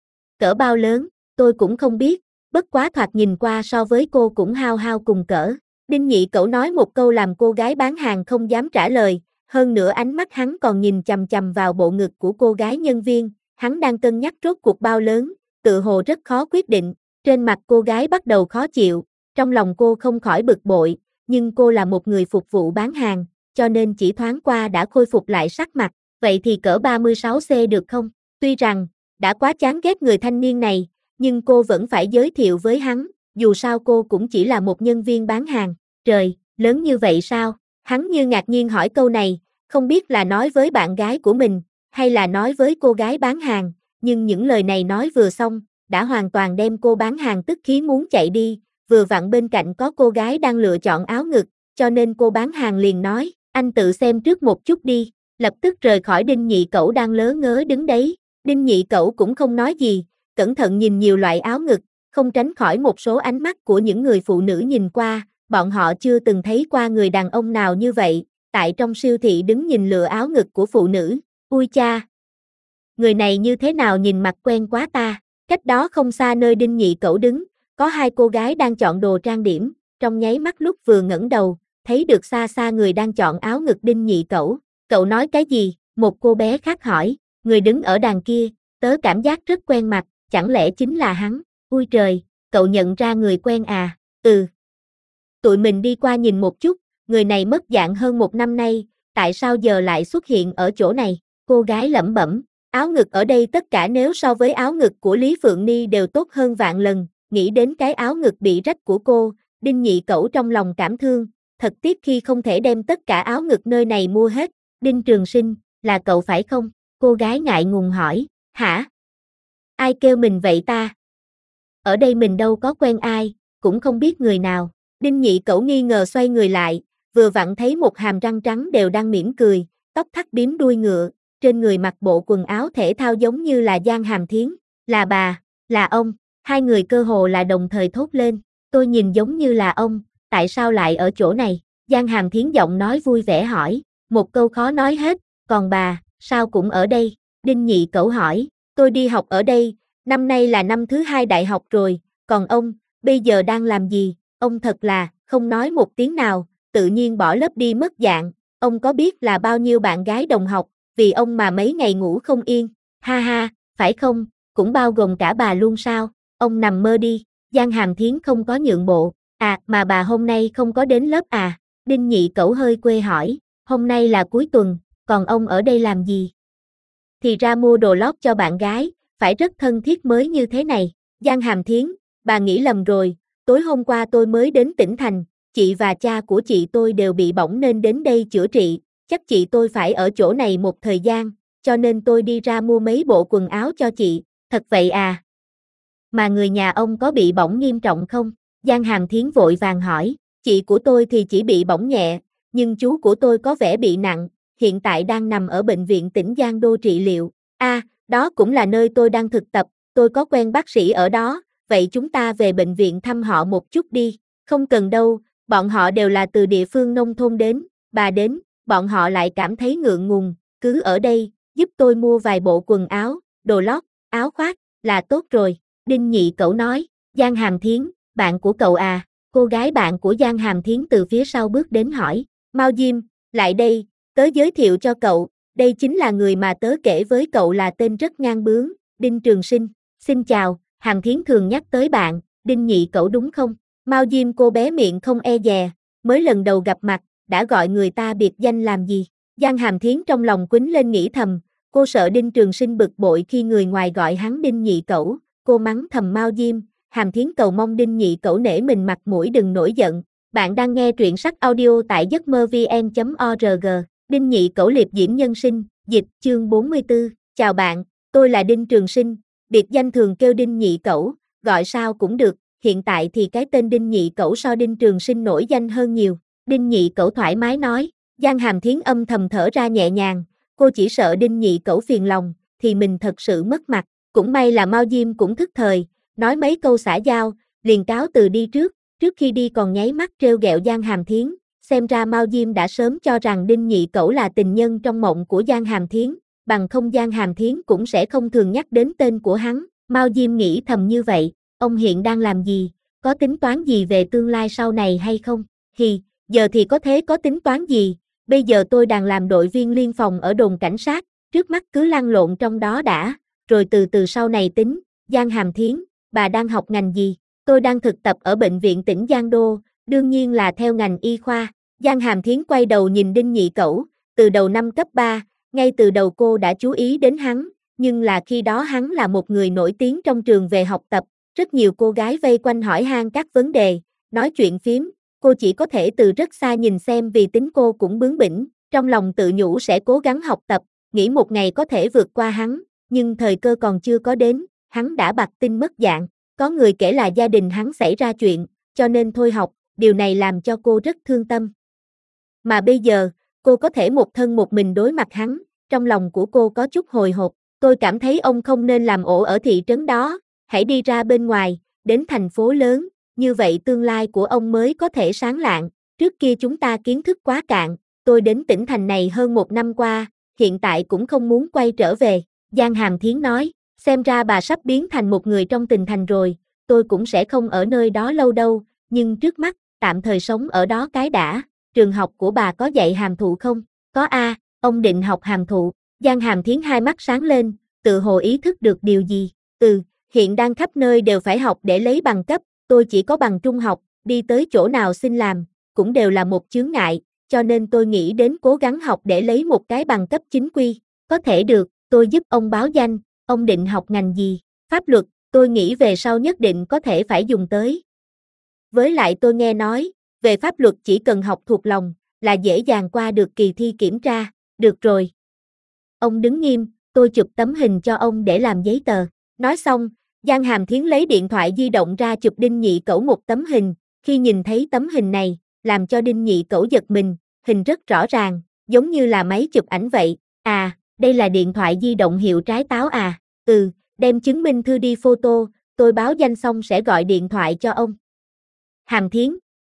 Cỡ bao lớn, tôi cũng không biết, bất quá thoạt nhìn qua so với cô cũng hao hao cùng cỡ. Đinh Nhị Cẩu nói một câu làm cô gái bán hàng không dám trả lời, hơn nữa ánh mắt hắn còn nhìn chằm chằm vào bộ ngực của cô gái nhân viên, hắn đang cân nhắc rốt cuộc bao lớn, tự hồ rất khó quyết định, trên mặt cô gái bắt đầu khó chịu, trong lòng cô không khỏi bực bội, nhưng cô là một người phục vụ bán hàng, cho nên chỉ thoáng qua đã khôi phục lại sắc mặt, vậy thì cỡ 36C được không? Tuy rằng, đã quá chán ghét người thanh niên này, nhưng cô vẫn phải giới thiệu với hắn, dù sao cô cũng chỉ là một nhân viên bán hàng, trời, lớn như vậy sao? Hắn như ngạc nhiên hỏi câu này, không biết là nói với bạn gái của mình, hay là nói với cô gái bán hàng, nhưng những lời này nói vừa xong, đã hoàn toàn đem cô bán hàng tức khí muốn chạy đi, vừa vặn bên cạnh có cô gái đang lựa chọn áo ngực, cho nên cô bán hàng liền nói, anh tự xem trước một chút đi, lập tức rời khỏi Đinh Nhị Cẩu đang lớ ngớ đứng đấy, Đinh Nhị Cẩu cũng không nói gì, cẩn thận nhìn nhiều loại áo ngực, không tránh khỏi một số ánh mắt của những người phụ nữ nhìn qua, bọn họ chưa từng thấy qua người đàn ông nào như vậy, tại trong siêu thị đứng nhìn lựa áo ngực của phụ nữ, ui cha! Người này như thế nào nhìn mặt quen quá ta, cách đó không xa nơi Đinh Nhị Cẩu đứng, có hai cô gái đang chọn đồ trang điểm, trong nháy mắt lúc vừa ngẩng đầu, thấy được xa xa người đang chọn áo ngực Đinh Nhị Cẩu, cậu nói cái gì, một cô bé khác hỏi, người đứng ở đàn kia, tớ cảm giác rất quen mặt, chẳng lẽ chính là hắn, ui trời, cậu nhận ra người quen à, tụi mình đi qua nhìn một chút, người này mất dạng hơn 1 năm nay, tại sao giờ lại xuất hiện ở chỗ này, cô gái lẩm bẩm, áo ngực ở đây tất cả nếu so với áo ngực của Lý Phượng Ni đều tốt hơn vạn lần, nghĩ đến cái áo ngực bị rách của cô, Đinh Nhị Cẩu trong lòng cảm thương, thật tiếc khi không thể đem tất cả áo ngực nơi này mua hết, Đinh Trường Sinh, là cậu phải không? Cô gái ngại ngùng hỏi, hả? Ai kêu mình vậy ta? Ở đây mình đâu có quen ai, cũng không biết người nào. Đinh Nhị Cẩu nghi ngờ xoay người lại, vừa vặn thấy một hàm răng trắng đều đang mỉm cười, tóc thắt bím đuôi ngựa, trên người mặc bộ quần áo thể thao giống như là Giang Hàm Thiến, là bà. Là ông, hai người cơ hồ là đồng thời thốt lên, tôi nhìn giống như là ông, tại sao lại ở chỗ này? Giang Hàm Thiến giọng nói vui vẻ hỏi, một câu khó nói hết, còn bà, sao cũng ở đây? Đinh Nhị Cẩu hỏi, tôi đi học ở đây, năm nay là năm thứ 2 đại học rồi, còn ông, bây giờ đang làm gì? Ông thật là, không nói một tiếng nào, tự nhiên bỏ lớp đi mất dạng, ông có biết là bao nhiêu bạn gái đồng học, vì ông mà mấy ngày ngủ không yên, ha ha, phải không, cũng bao gồm cả bà luôn sao, ông nằm mơ đi, Giang Hàm Thiến không có nhượng bộ, à mà bà hôm nay không có đến lớp à, Đinh Nhị Cẩu hơi quê hỏi, hôm nay là cuối tuần, còn ông ở đây làm gì? Thì ra mua đồ lót cho bạn gái, phải rất thân thiết mới như thế này, Giang Hàm Thiến, bà nghĩ lầm rồi, tối hôm qua tôi mới đến tỉnh thành, chị và cha của chị tôi đều bị bỏng nên đến đây chữa trị, chắc chị tôi phải ở chỗ này một thời gian, cho nên tôi đi ra mua mấy bộ quần áo cho chị, thật vậy à? Mà người nhà ông có bị bỏng nghiêm trọng không? Giang Hàm Thiến vội vàng hỏi, chị của tôi thì chỉ bị bỏng nhẹ, nhưng chú của tôi có vẻ bị nặng, hiện tại đang nằm ở bệnh viện tỉnh Giang Đô trị liệu. Đó cũng là nơi tôi đang thực tập, tôi có quen bác sĩ ở đó, vậy chúng ta về bệnh viện thăm họ một chút đi. Không cần đâu, bọn họ đều là từ địa phương nông thôn đến, bà đến, bọn họ lại cảm thấy ngượng ngùng, cứ ở đây, giúp tôi mua vài bộ quần áo, đồ lót, áo khoác, là tốt rồi. Đinh Nhị Cẩu nói, Giang Hàm Thiến, bạn của cậu à, cô gái bạn của Giang Hàm Thiến từ phía sau bước đến hỏi, Mao Diêm, lại đây, tớ giới thiệu cho cậu, đây chính là người mà tớ kể với cậu là tên rất ngang bướng, Đinh Trường Sinh, xin chào, Hàm Thiến thường nhắc tới bạn, Đinh Nhị Cẩu đúng không? Mao Diêm cô bé miệng không e dè, mới lần đầu gặp mặt, đã gọi người ta biệt danh làm gì? Giang Hàm Thiến trong lòng quýnh lên nghĩ thầm, cô sợ Đinh Trường Sinh bực bội khi người ngoài gọi hắn Đinh Nhị Cẩu, cô mắng thầm Mao Diêm, Hàm Thiến cầu mong Đinh Nhị Cẩu nể mình mặt mũi đừng nổi giận. Bạn đang nghe truyện sách audio tại giấc mơ vn.org. Đinh Nhị Cẩu liệp diễm nhân sinh, dịch chương 44. Chào bạn, tôi là Đinh Trường Sinh, biệt danh thường kêu Đinh Nhị Cẩu, gọi sao cũng được, hiện tại thì cái tên Đinh Nhị Cẩu so Đinh Trường Sinh nổi danh hơn nhiều. Đinh Nhị Cẩu thoải mái nói, Giang Hàm Thiến âm thầm thở ra nhẹ nhàng, cô chỉ sợ Đinh Nhị Cẩu phiền lòng, thì mình thật sự mất mặt, cũng may là Mao Diêm cũng thức thời, nói mấy câu xã giao, liền cáo từ đi trước khi đi còn nháy mắt trêu ghẹo Giang Hàm Thiến, xem ra Mao Diêm đã sớm cho rằng Đinh Nhị Cẩu là tình nhân trong mộng của Giang Hàm Thiến, bằng không Giang Hàm Thiến cũng sẽ không thường nhắc đến tên của hắn, Mao Diêm nghĩ thầm như vậy, ông hiện đang làm gì, có tính toán gì về tương lai sau này hay không, giờ thì có thế có tính toán gì, bây giờ tôi đang làm đội viên liên phòng ở đồn cảnh sát, trước mắt cứ lăn lộn trong đó đã, rồi từ từ sau này tính, Giang Hàm Thiến, bà đang học ngành gì, tôi đang thực tập ở bệnh viện tỉnh Giang Đô, đương nhiên là theo ngành y khoa, Giang Hàm Thiến quay đầu nhìn Đinh Nhị Cẩu, từ đầu năm cấp 3, ngay từ đầu cô đã chú ý đến hắn, nhưng là khi đó hắn là một người nổi tiếng trong trường về học tập, rất nhiều cô gái vây quanh hỏi han các vấn đề, nói chuyện phím, cô chỉ có thể từ rất xa nhìn xem vì tính cô cũng bướng bỉnh, trong lòng tự nhủ sẽ cố gắng học tập, nghĩ một ngày có thể vượt qua hắn, nhưng thời cơ còn chưa có đến, hắn đã bặt tinh mất dạng, có người kể là gia đình hắn xảy ra chuyện, cho nên thôi học, điều này làm cho cô rất thương tâm. Mà bây giờ, cô có thể một thân một mình đối mặt hắn, trong lòng của cô có chút hồi hộp, tôi cảm thấy ông không nên làm ổ ở thị trấn đó, hãy đi ra bên ngoài, đến thành phố lớn, như vậy tương lai của ông mới có thể sáng lạng, trước kia chúng ta kiến thức quá cạn, tôi đến tỉnh thành này hơn 1 năm qua, hiện tại cũng không muốn quay trở về, Giang Hàm Thiến nói, xem ra bà sắp biến thành một người trong tỉnh thành rồi, tôi cũng sẽ không ở nơi đó lâu đâu, nhưng trước mắt, tạm thời sống ở đó cái đã, trường học của bà có dạy hàm thụ không? Có a, ông định học hàm thụ, Giang Hàm Thiến hai mắt sáng lên, tự hồ ý thức được điều gì, hiện đang khắp nơi đều phải học để lấy bằng cấp, tôi chỉ có bằng trung học, đi tới chỗ nào xin làm, cũng đều là một chướng ngại, cho nên tôi nghĩ đến cố gắng học để lấy một cái bằng cấp chính quy, có thể được, tôi giúp ông báo danh, ông định học ngành gì, pháp luật, tôi nghĩ về sau nhất định có thể phải dùng tới. Với lại tôi nghe nói, về pháp luật chỉ cần học thuộc lòng, là dễ dàng qua được kỳ thi kiểm tra, được rồi. Ông đứng nghiêm, tôi chụp tấm hình cho ông để làm giấy tờ. Nói xong, Giang Hàm Thiến lấy điện thoại di động ra chụp Đinh Nhị Cẩu một tấm hình, khi nhìn thấy tấm hình này, làm cho Đinh Nhị Cẩu giật mình, hình rất rõ ràng, giống như là máy chụp ảnh vậy, đây là điện thoại di động hiệu trái táo à, đem chứng minh thư đi photo, tôi báo danh xong sẽ gọi điện thoại cho ông. Hàm Thiến.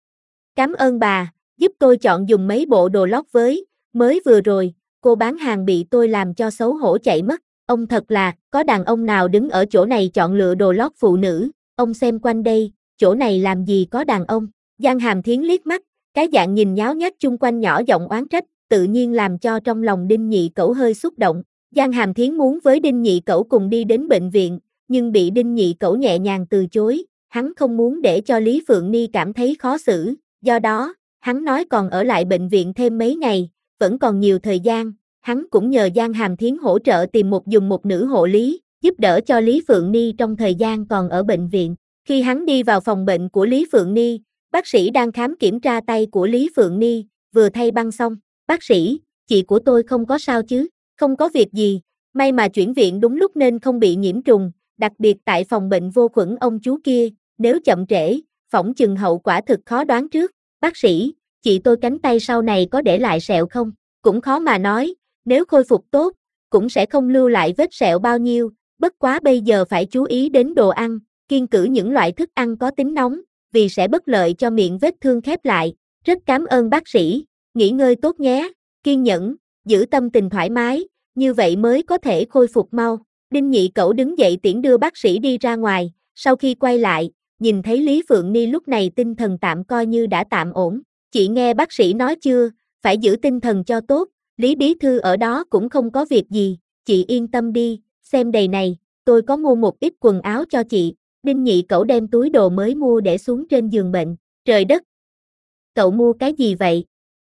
Cảm ơn bà, giúp tôi chọn dùng mấy bộ đồ lót với, mới vừa rồi, cô bán hàng bị tôi làm cho xấu hổ chạy mất. Ông thật là, có đàn ông nào đứng ở chỗ này chọn lựa đồ lót phụ nữ, ông xem quanh đây, chỗ này làm gì có đàn ông. Giang Hàm Thiến liếc mắt, cái dạng nhìn nháo nhác chung quanh nhỏ giọng oán trách, tự nhiên làm cho trong lòng Đinh Nhị Cẩu hơi xúc động. Giang Hàm Thiến muốn với Đinh Nhị Cẩu cùng đi đến bệnh viện, nhưng bị Đinh Nhị Cẩu nhẹ nhàng từ chối, hắn không muốn để cho Lý Phượng Ni cảm thấy khó xử, do đó, hắn nói còn ở lại bệnh viện thêm mấy ngày, vẫn còn nhiều thời gian, hắn cũng nhờ Giang Hàm Thiến hỗ trợ tìm một nữ hộ lý, giúp đỡ cho Lý Phượng Ni trong thời gian còn ở bệnh viện. Khi hắn đi vào phòng bệnh của Lý Phượng Ni, bác sĩ đang khám kiểm tra tay của Lý Phượng Ni, vừa thay băng xong, bác sĩ, chị của tôi không có sao chứ, không có việc gì, may mà chuyển viện đúng lúc nên không bị nhiễm trùng, đặc biệt tại phòng bệnh vô khuẩn ông chú kia, nếu chậm trễ, phỏng chừng hậu quả thực khó đoán trước. Bác sĩ, chị tôi cánh tay sau này có để lại sẹo không? Cũng khó mà nói, nếu khôi phục tốt, cũng sẽ không lưu lại vết sẹo bao nhiêu, bất quá bây giờ phải chú ý đến đồ ăn, kiêng cữ những loại thức ăn có tính nóng, vì sẽ bất lợi cho miệng vết thương khép lại. Rất cảm ơn bác sĩ, nghỉ ngơi tốt nhé, kiên nhẫn, giữ tâm tình thoải mái, như vậy mới có thể khôi phục mau. Đinh Nhị Cẩu đứng dậy tiễn đưa bác sĩ đi ra ngoài, sau khi quay lại, nhìn thấy Lý Phượng Ni lúc này tinh thần tạm coi như đã tạm ổn. Chị nghe bác sĩ nói chưa, phải giữ tinh thần cho tốt, Lý bí thư ở đó cũng không có việc gì, chị yên tâm đi, xem đầy này, tôi có mua một ít quần áo cho chị. Đinh Nhị Cẩu đem túi đồ mới mua để xuống trên giường bệnh. Trời đất! Cậu mua cái gì vậy?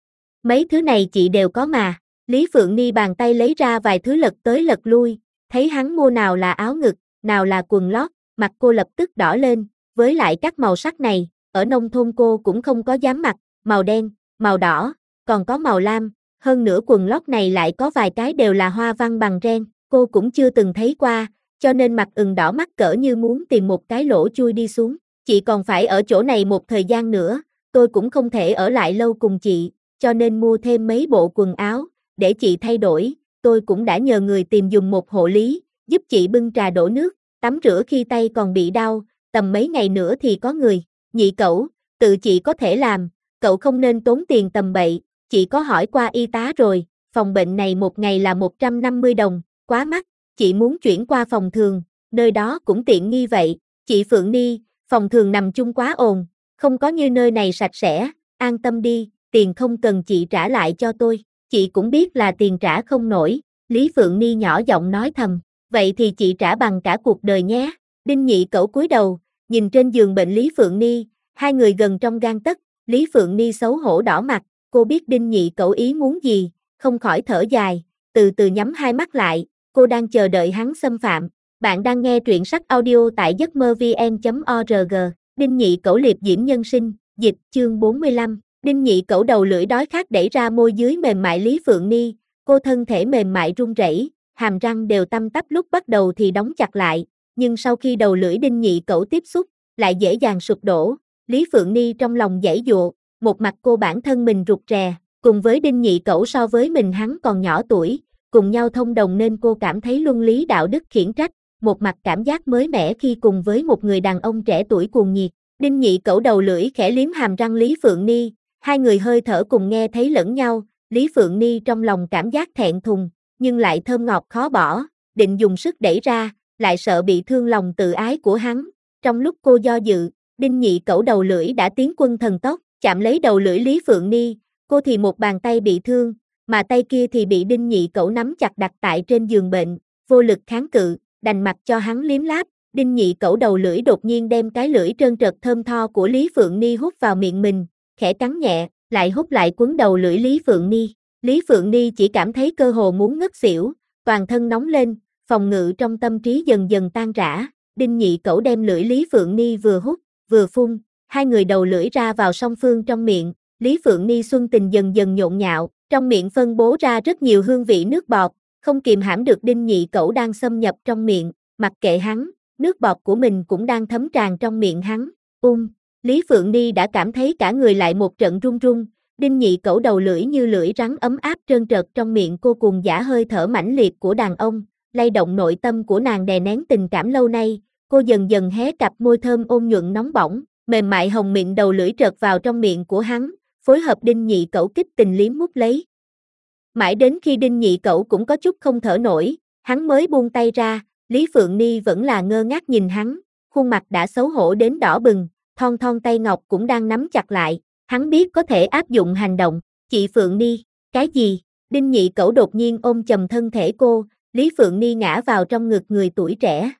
Mấy thứ này chị đều có mà. Lý Phượng Ni bàn tay lấy ra vài thứ lật tới lật lui, thấy hắn mua nào là áo ngực, nào là quần lót, mặt cô lập tức đỏ lên, với lại các màu sắc này, ở nông thôn cô cũng không có dám mặc, màu đen, màu đỏ, còn có màu lam, hơn nữa quần lót này lại có vài cái đều là hoa văn bằng ren, cô cũng chưa từng thấy qua, cho nên mặt ửng đỏ mắt cỡ như muốn tìm một cái lỗ chui đi xuống. Chị còn phải ở chỗ này một thời gian nữa, tôi cũng không thể ở lại lâu cùng chị, cho nên mua thêm mấy bộ quần áo, để chị thay đổi, tôi cũng đã nhờ người tìm dùng một hộ lý, giúp chị bưng trà đổ nước, tắm rửa khi tay còn bị đau, tầm mấy ngày nữa thì có người. Nhị Cẩu, tự chị có thể làm, cậu không nên tốn tiền tầm bậy, chị có hỏi qua y tá rồi, phòng bệnh này một ngày là 150 đồng, quá mắc, chị muốn chuyển qua phòng thường, nơi đó cũng tiện nghi vậy. Chị Phượng Ni, phòng thường nằm chung quá ồn, không có như nơi này sạch sẽ, an tâm đi, tiền không cần chị trả lại cho tôi, chị cũng biết là tiền trả không nổi. Lý Phượng Ni nhỏ giọng nói thầm, vậy thì chị trả bằng cả cuộc đời nhé. Đinh Nhị Cẩu cúi đầu, nhìn trên giường bệnh Lý Phượng Ni, hai người gần trong gang tấc, Lý Phượng Ni xấu hổ đỏ mặt, cô biết Đinh Nhị Cẩu ý muốn gì, không khỏi thở dài, từ từ nhắm hai mắt lại, cô đang chờ đợi hắn xâm phạm. Bạn đang nghe truyện sách audio tại giấc mơ vn.org, Đinh Nhị Cẩu liệp diễm nhân sinh, dịch chương 45. Đinh Nhị Cẩu đầu lưỡi đói khát đẩy ra môi dưới mềm mại Lý Phượng Ni, cô thân thể mềm mại run rẩy, hàm răng đều tăm tắp lúc bắt đầu thì đóng chặt lại, nhưng sau khi đầu lưỡi Đinh Nhị Cẩu tiếp xúc, lại dễ dàng sụp đổ. Lý Phượng Ni trong lòng giãy giụa, một mặt cô bản thân mình rụt rè, cùng với Đinh Nhị Cẩu so với mình hắn còn nhỏ tuổi, cùng nhau thông đồng nên cô cảm thấy luân lý đạo đức khiển trách, một mặt cảm giác mới mẻ khi cùng với một người đàn ông trẻ tuổi cuồng nhiệt. Đinh Nhị Cẩu đầu lưỡi khẽ liếm hàm răng Lý Phượng Ni, hai người hơi thở cùng nghe thấy lẫn nhau, Lý Phượng Ni trong lòng cảm giác thẹn thùng, nhưng lại thơm ngọt khó bỏ, định dùng sức đẩy ra, lại sợ bị thương lòng tự ái của hắn. Trong lúc cô do dự, Đinh Nhị Cẩu đầu lưỡi đã tiến quân thần tốc, chạm lấy đầu lưỡi Lý Phượng Ni, cô thì một bàn tay bị thương, mà tay kia thì bị Đinh Nhị Cẩu nắm chặt đặt tại trên giường bệnh, vô lực kháng cự, đành mặc cho hắn liếm láp. Đinh Nhị Cẩu đầu lưỡi đột nhiên đem cái lưỡi trơn trượt thơm tho của Lý Phượng Ni hút vào miệng mình, khẽ cắn nhẹ, lại hút lại quấn đầu lưỡi Lý Phượng Ni. Lý Phượng Ni chỉ cảm thấy cơ hồ muốn ngất xỉu, toàn thân nóng lên, phòng ngự trong tâm trí dần dần tan rã. Đinh Nhị Cẩu đem lưỡi Lý Phượng Ni vừa hút, vừa phun, hai người đầu lưỡi ra vào song phương trong miệng, Lý Phượng Ni xuân tình dần dần nhộn nhạo, trong miệng phân bố ra rất nhiều hương vị nước bọt, không kìm hãm được Đinh Nhị Cẩu đang xâm nhập trong miệng, mặc kệ hắn, nước bọt của mình cũng đang thấm tràn trong miệng hắn. Lý Phượng Ni đã cảm thấy cả người lại một trận run run, Đinh Nhị Cẩu đầu lưỡi như lưỡi rắn ấm áp trơn trượt trong miệng cô cùng dã hơi thở mãnh liệt của đàn ông, lay động nội tâm của nàng đè nén tình cảm lâu nay, cô dần dần hé cặp môi thơm ôn nhuận nóng bỏng, mềm mại hồng mịn đầu lưỡi trợt vào trong miệng của hắn, phối hợp Đinh Nhị Cẩu kích tình liếm mút lấy. Mãi đến khi Đinh Nhị Cẩu cũng có chút không thở nổi, hắn mới buông tay ra, Lý Phượng Ni vẫn là ngơ ngác nhìn hắn, khuôn mặt đã xấu hổ đến đỏ bừng, thon thon tay ngọc cũng đang nắm chặt lại, hắn biết có thể áp dụng hành động, chị Phượng Ni, cái gì? Đinh Nhị Cẩu đột nhiên ôm chầm thân thể cô, Lý Phượng Ni ngã vào trong ngực người tuổi trẻ.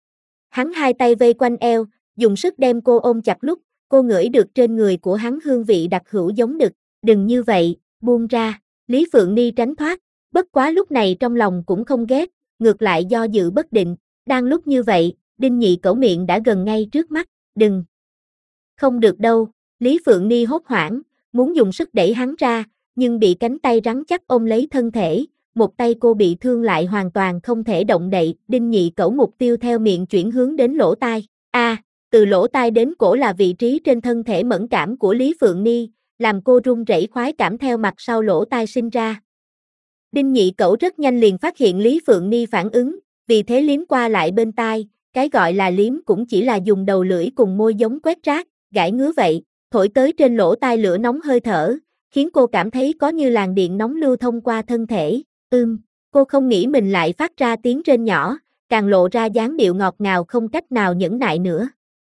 Hắn hai tay vây quanh eo, dùng sức đem cô ôm chặt lúc, cô ngửi được trên người của hắn hương vị đặc hữu giống đực, đừng như vậy, buông ra, Lý Phượng Ni tránh thoát, bất quá lúc này trong lòng cũng không ghét, ngược lại do dự bất định, đang lúc như vậy, Đinh Nhị Cẩu miệng đã gần ngay trước mắt, đừng. Không được đâu, Lý Phượng Ni hốt hoảng, muốn dùng sức đẩy hắn ra, nhưng bị cánh tay rắn chắc ôm lấy thân thể, một tay cô bị thương lại hoàn toàn không thể động đậy, Đinh Nhị Cẩu mục tiêu theo miệng chuyển hướng đến lỗ tai. Từ lỗ tai đến cổ là vị trí trên thân thể mẫn cảm của Lý Phượng Ni, làm cô run rẩy khoái cảm theo mặt sau lỗ tai sinh ra. Đinh Nhị Cẩu rất nhanh liền phát hiện Lý Phượng Ni phản ứng, vì thế liếm qua lại bên tai, cái gọi là liếm cũng chỉ là dùng đầu lưỡi cùng môi giống quét rác, gãi ngứa vậy, thổi tới trên lỗ tai lửa nóng hơi thở, khiến cô cảm thấy có như làn điện nóng lưu thông qua thân thể. Cô không nghĩ mình lại phát ra tiếng rên nhỏ, càng lộ ra dáng điệu ngọt ngào không cách nào nhẫn nại nữa.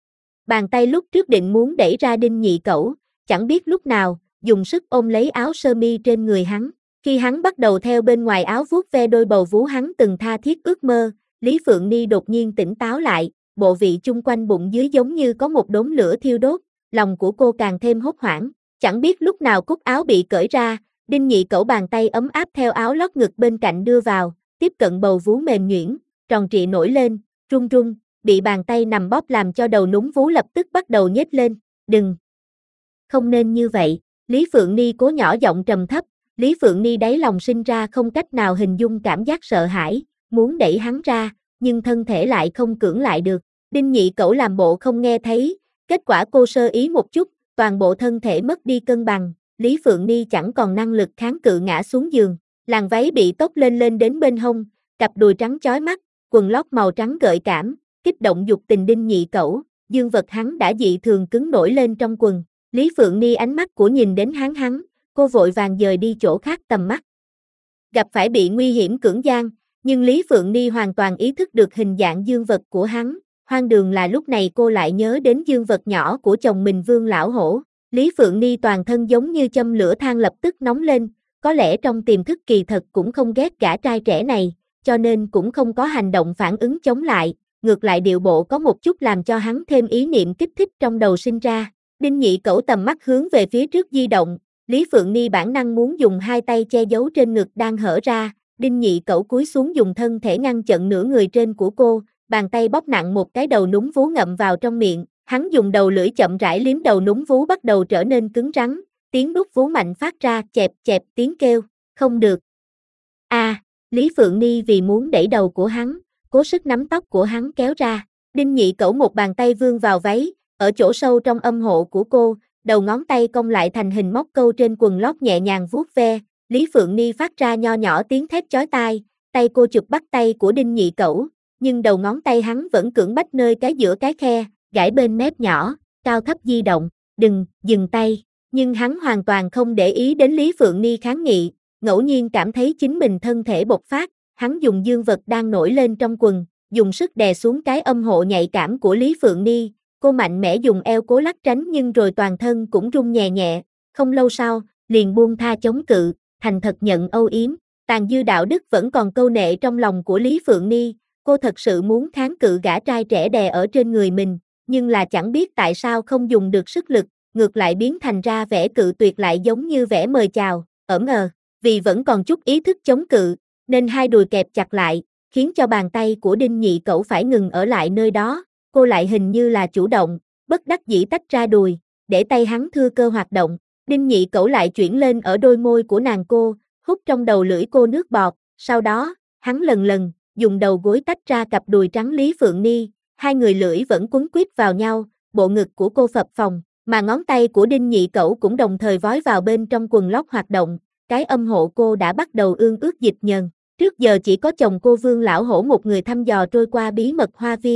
Bàn tay lúc trước định muốn đẩy ra Đinh Nhị Cẩu, chẳng biết lúc nào, dùng sức ôm lấy áo sơ mi trên người hắn. Khi hắn bắt đầu theo bên ngoài áo vuốt ve đôi bầu vú hắn từng tha thiết ước mơ, Lý Phượng Ni đột nhiên tỉnh táo lại, bộ vị chung quanh bụng dưới giống như có một đốm lửa thiêu đốt, lòng của cô càng thêm hốt hoảng, chẳng biết lúc nào cúc áo bị cởi ra, Đinh Nhị Cẩu bàn tay ấm áp theo áo lót ngực bên cạnh đưa vào, tiếp cận bầu vú mềm nhuyễn, tròn trịa nổi lên, run run, bị bàn tay nằm bóp làm cho đầu núng vú lập tức bắt đầu nhếch lên, đừng. Không nên như vậy, Lý Phượng Ni cố nhỏ giọng trầm thấp, Lý Phượng Ni đáy lòng sinh ra không cách nào hình dung cảm giác sợ hãi, muốn đẩy hắn ra, nhưng thân thể lại không cưỡng lại được. Đinh Nhị Cẩu làm bộ không nghe thấy, kết quả cô sơ ý một chút, toàn bộ thân thể mất đi cân bằng, Lý Phượng Ni chẳng còn năng lực kháng cự ngã xuống giường, làn váy bị tóc lên đến bên hông, cặp đùi trắng chói mắt, quần lót màu trắng gợi cảm, kích động dục tình Đinh Nhị Cẩu, dương vật hắn đã dị thường cứng nổi lên trong quần. Lý Phượng Ni ánh mắt của nhìn đến hắn, cô vội vàng dời đi chỗ khác tầm mắt. Gặp phải bị nguy hiểm cưỡng gian, nhưng Lý Phượng Ni hoàn toàn ý thức được hình dạng dương vật của hắn, hoang đường là lúc này cô lại nhớ đến dương vật nhỏ của chồng mình Vương Lão Hổ. Lý Phượng Ni toàn thân giống như châm lửa than lập tức nóng lên, có lẽ trong tiềm thức kỳ thật cũng không ghét gã trai trẻ này, cho nên cũng không có hành động phản ứng chống lại, ngược lại điệu bộ có một chút làm cho hắn thêm ý niệm kích thích trong đầu sinh ra. Đinh Nhị Cẩu tầm mắt hướng về phía trước di động, Lý Phượng Ni bản năng muốn dùng hai tay che giấu trên ngực đang hở ra, Đinh Nhị Cẩu cúi xuống dùng thân thể ngăn chặn nửa người trên của cô, bàn tay bóp nặng một cái đầu núng vú ngậm vào trong miệng, hắn dùng đầu lưỡi chậm rãi liếm đầu núng vú bắt đầu trở nên cứng rắn, tiếng đút vú mạnh phát ra chẹp chẹp tiếng kêu, không được. Lý Phượng Ni vì muốn đẩy đầu của hắn, cố sức nắm tóc của hắn kéo ra, Đinh Nhị Cẩu một bàn tay vươn vào váy, ở chỗ sâu trong âm hộ của cô, đầu ngón tay cong lại thành hình móc câu trên quần lót nhẹ nhàng vuốt ve, Lý Phượng Ni phát ra nho nhỏ tiếng thét chói tai, tay cô chụp bắt tay của Đinh Nhị Cẩu, nhưng đầu ngón tay hắn vẫn cưỡng bách nơi cái giữa cái khe, gãi bên mép nhỏ, cao thấp di động, đừng, dừng tay, nhưng hắn hoàn toàn không để ý đến Lý Phượng Ni kháng nghị, ngẫu nhiên cảm thấy chính mình thân thể bộc phát, hắn dùng dương vật đang nổi lên trong quần, dùng sức đè xuống cái âm hộ nhạy cảm của Lý Phượng Ni, cô mạnh mẽ dùng eo cố lắc tránh nhưng rồi toàn thân cũng rung nhẹ nhẹ, không lâu sau, liền buông tha chống cự, thành thật nhận âu yếm, tàn dư đạo đức vẫn còn câu nệ trong lòng của Lý Phượng Ni, cô thật sự muốn kháng cự gã trai trẻ đè ở trên người mình, nhưng là chẳng biết tại sao không dùng được sức lực, ngược lại biến thành ra vẻ cự tuyệt lại giống như vẻ mời chào, vì vẫn còn chút ý thức chống cự, nên hai đùi kẹp chặt lại, khiến cho bàn tay của Đinh Nhị Cẩu phải ngừng ở lại nơi đó, cô lại hình như là chủ động, bất đắc dĩ tách ra đùi, để tay hắn thưa cơ hoạt động, Đinh Nhị Cẩu lại chuyển lên ở đôi môi của nàng cô, hút trong đầu lưỡi cô nước bọt, sau đó, hắn lần lần, dùng đầu gối tách ra cặp đùi trắng Lý Phượng Ni, hai người lưỡi vẫn quấn quýt vào nhau, bộ ngực của cô phập phồng, mà ngón tay của Đinh Nhị Cẩu cũng đồng thời vói vào bên trong quần lót hoạt động, cái âm hộ cô đã bắt đầu ương ướt dịch nhờn. Trước giờ chỉ có chồng cô Vương Lão Hổ một người thăm dò trôi qua bí mật hoa viên,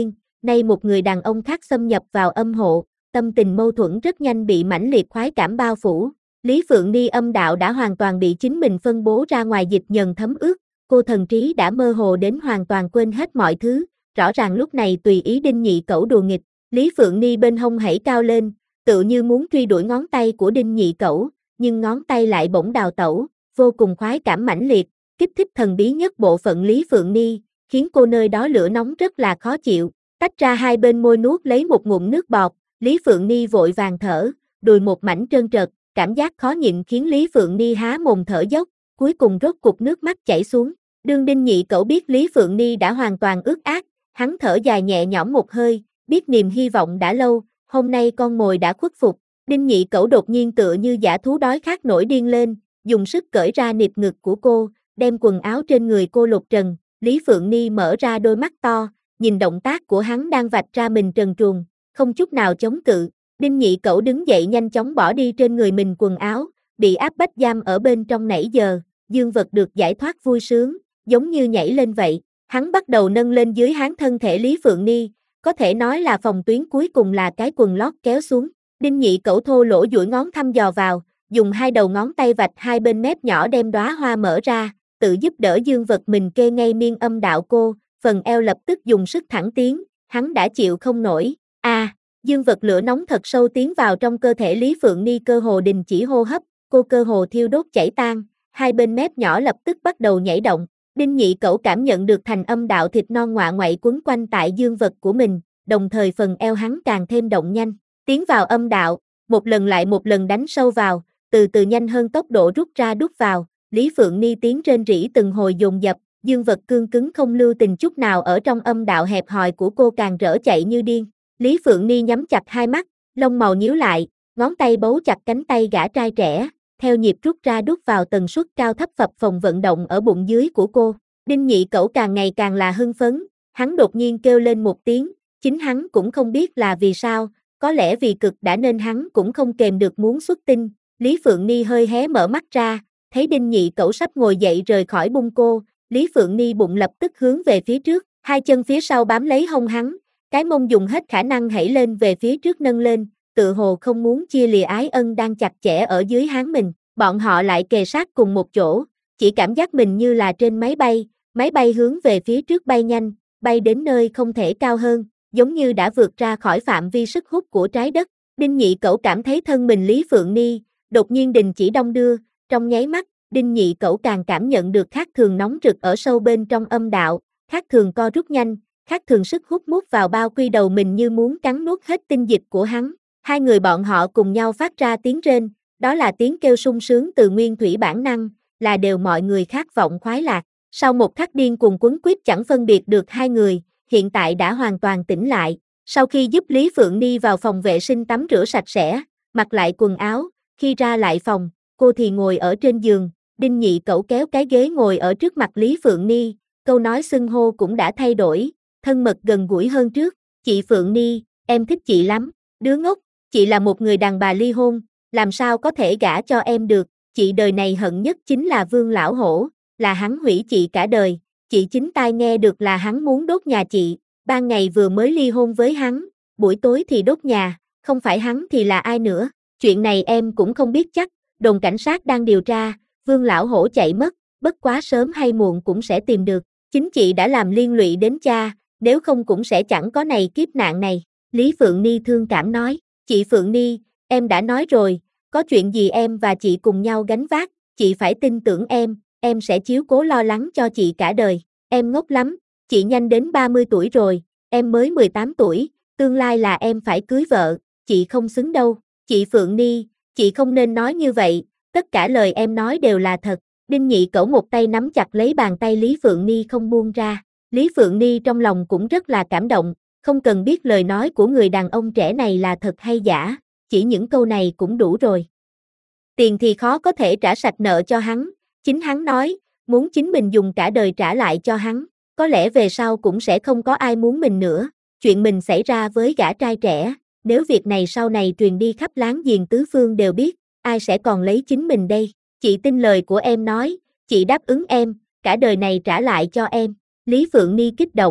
nay một người đàn ông khác xâm nhập vào âm hộ, tâm tình mâu thuẫn rất nhanh bị mãnh liệt khoái cảm bao phủ. Lý Phượng Ni âm đạo đã hoàn toàn bị chính mình phân bố ra ngoài dịch nhờn thấm ướt, cô thần trí đã mơ hồ đến hoàn toàn quên hết mọi thứ, rõ ràng lúc này tùy ý Đinh Nhị Cẩu đùa nghịch. Lý Phượng Ni bên hông hãy cao lên, tựa như muốn truy đuổi ngón tay của Đinh Nhị Cẩu, nhưng ngón tay lại bỗng đào tẩu, vô cùng khoái cảm mãnh liệt, kích thích thần bí nhất bộ phận Lý Phượng Ni, khiến cô nơi đó lửa nóng rất là khó chịu, tách ra hai bên môi nuốt lấy một ngụm nước bọt, Lý Phượng Ni vội vàng thở, đùi một mảnh trơn trượt, cảm giác khó nhịn khiến Lý Phượng Ni há mồm thở dốc, cuối cùng rốt cục nước mắt chảy xuống. Đương Đinh Nhị Cẩu biết Lý Phượng Ni đã hoàn toàn ướt át, hắn thở dài nhẹ nhõm một hơi, biết niềm hy vọng đã lâu, hôm nay con mồi đã khuất phục. Đinh Nhị Cẩu đột nhiên tựa như dã thú đói khát nổi điên lên, dùng sức cởi ra nịt ngực của cô, đem quần áo trên người cô lột trần. Lý Phượng Ni mở ra đôi mắt to, nhìn động tác của hắn đang vạch ra mình trần truồng, không chút nào chống cự. Đinh Nhị Cẩu đứng dậy nhanh chóng bỏ đi trên người mình quần áo, bị áp bách giam ở bên trong nãy giờ, dương vật được giải thoát vui sướng, giống như nhảy lên vậy. Hắn bắt đầu nâng lên dưới háng thân thể Lý Phượng Ni, có thể nói là phòng tuyến cuối cùng là cái quần lót kéo xuống. Đinh Nhị Cẩu thô lỗ duỗi ngón thăm dò vào, dùng hai đầu ngón tay vạch hai bên mép nhỏ đem đóa hoa mở ra, tự giúp đỡ dương vật mình kê ngay miên âm đạo cô, phần eo lập tức dùng sức thẳng tiến, hắn đã chịu không nổi. Dương vật lửa nóng thật sâu tiến vào trong cơ thể Lý Phượng Ni, cơ hồ đình chỉ hô hấp, cô cơ hồ thiêu đốt chảy tan, hai bên mép nhỏ lập tức bắt đầu nhảy động. Đinh Nhị Cẩu cảm nhận được thành âm đạo thịt non ngoạ ngoại quấn quanh tại dương vật của mình, đồng thời phần eo hắn càng thêm động nhanh, tiến vào âm đạo, một lần lại một lần đánh sâu vào, từ từ nhanh hơn tốc độ rút ra đút vào. Lý Phượng Ni tiếng rên rỉ từng hồi dồn dập, dương vật cương cứng không lưu tình chút nào ở trong âm đạo hẹp hòi của cô càng rỡ chạy như điên. Lý Phượng Ni nhắm chặt hai mắt, lông màu nhíu lại, ngón tay bấu chặt cánh tay gã trai trẻ, theo nhịp rút ra đút vào tần suất cao thấp phập phồng vận động ở bụng dưới của cô. Đinh Nhị Cẩu càng ngày càng là hưng phấn, hắn đột nhiên kêu lên một tiếng, chính hắn cũng không biết là vì sao, có lẽ vì cực đã nên hắn cũng không kềm được muốn xuất tinh. Lý Phượng Ni hơi hé mở mắt ra, thấy Đinh Nhị Cẩu sắp ngồi dậy rời khỏi bung cô, Lý Phượng Ni bụng lập tức hướng về phía trước, hai chân phía sau bám lấy hông hắn, cái mông dùng hết khả năng hãy lên về phía trước nâng lên, tự hồ không muốn chia lìa ái ân đang chặt chẽ ở dưới háng mình. Bọn họ lại kề sát cùng một chỗ, chỉ cảm giác mình như là trên máy bay hướng về phía trước bay nhanh, bay đến nơi không thể cao hơn, giống như đã vượt ra khỏi phạm vi sức hút của trái đất. Đinh Nhị Cẩu cảm thấy thân mình Lý Phượng Ni đột nhiên đình chỉ đong đưa, trong nháy mắt, Đinh Nhị Cẩu càng cảm nhận được khác thường nóng rực ở sâu bên trong âm đạo, khác thường co rút nhanh, khác thường sức hút mút vào bao quy đầu mình như muốn cắn nuốt hết tinh dịch của hắn. Hai người bọn họ cùng nhau phát ra tiếng rên, đó là tiếng kêu sung sướng từ nguyên thủy bản năng, là đều mọi người khát vọng khoái lạc. Sau một khắc điên cuồng quấn quýt chẳng phân biệt được hai người, hiện tại đã hoàn toàn tỉnh lại. Sau khi giúp Lý Phượng Ni vào phòng vệ sinh tắm rửa sạch sẽ, mặc lại quần áo, khi ra lại phòng, cô thì ngồi ở trên giường, Đinh Nhị Cẩu kéo cái ghế ngồi ở trước mặt Lý Phượng Ni, câu nói xưng hô cũng đã thay đổi, thân mật gần gũi hơn trước. Chị Phượng Ni, em thích chị lắm, đứa ngốc, chị là một người đàn bà ly hôn, làm sao có thể gả cho em được, chị đời này hận nhất chính là Vương Lão Hổ, là hắn hủy chị cả đời, chị chính tai nghe được là hắn muốn đốt nhà chị, ban ngày vừa mới ly hôn với hắn, buổi tối thì đốt nhà, không phải hắn thì là ai nữa, chuyện này em cũng không biết chắc, đồn cảnh sát đang điều tra, Vương Lão Hổ chạy mất, bất quá sớm hay muộn cũng sẽ tìm được, chính chị đã làm liên lụy đến cha, nếu không cũng sẽ chẳng có này kiếp nạn này. Lý Phượng Ni thương cảm nói, chị Phượng Ni, em đã nói rồi, có chuyện gì em và chị cùng nhau gánh vác, chị phải tin tưởng em sẽ chiếu cố lo lắng cho chị cả đời, em ngốc lắm, chị nhanh đến 30 tuổi rồi, em mới 18 tuổi, tương lai là em phải cưới vợ, chị không xứng đâu, chị Phượng Ni, chị không nên nói như vậy, tất cả lời em nói đều là thật. Đinh Nhị Cẩu một tay nắm chặt lấy bàn tay Lý Phượng Ni không buông ra, Lý Phượng Ni trong lòng cũng rất là cảm động, không cần biết lời nói của người đàn ông trẻ này là thật hay giả, chỉ những câu này cũng đủ rồi. Tiền thì khó có thể trả sạch nợ cho hắn, chính hắn nói, muốn chính mình dùng cả đời trả lại cho hắn, có lẽ về sau cũng sẽ không có ai muốn mình nữa, chuyện mình xảy ra với gã trai trẻ, nếu việc này sau này truyền đi khắp láng giềng tứ phương đều biết, ai sẽ còn lấy chính mình đây, chị tin lời của em nói, chị đáp ứng em, cả đời này trả lại cho em. Lý Phượng Ni kích động,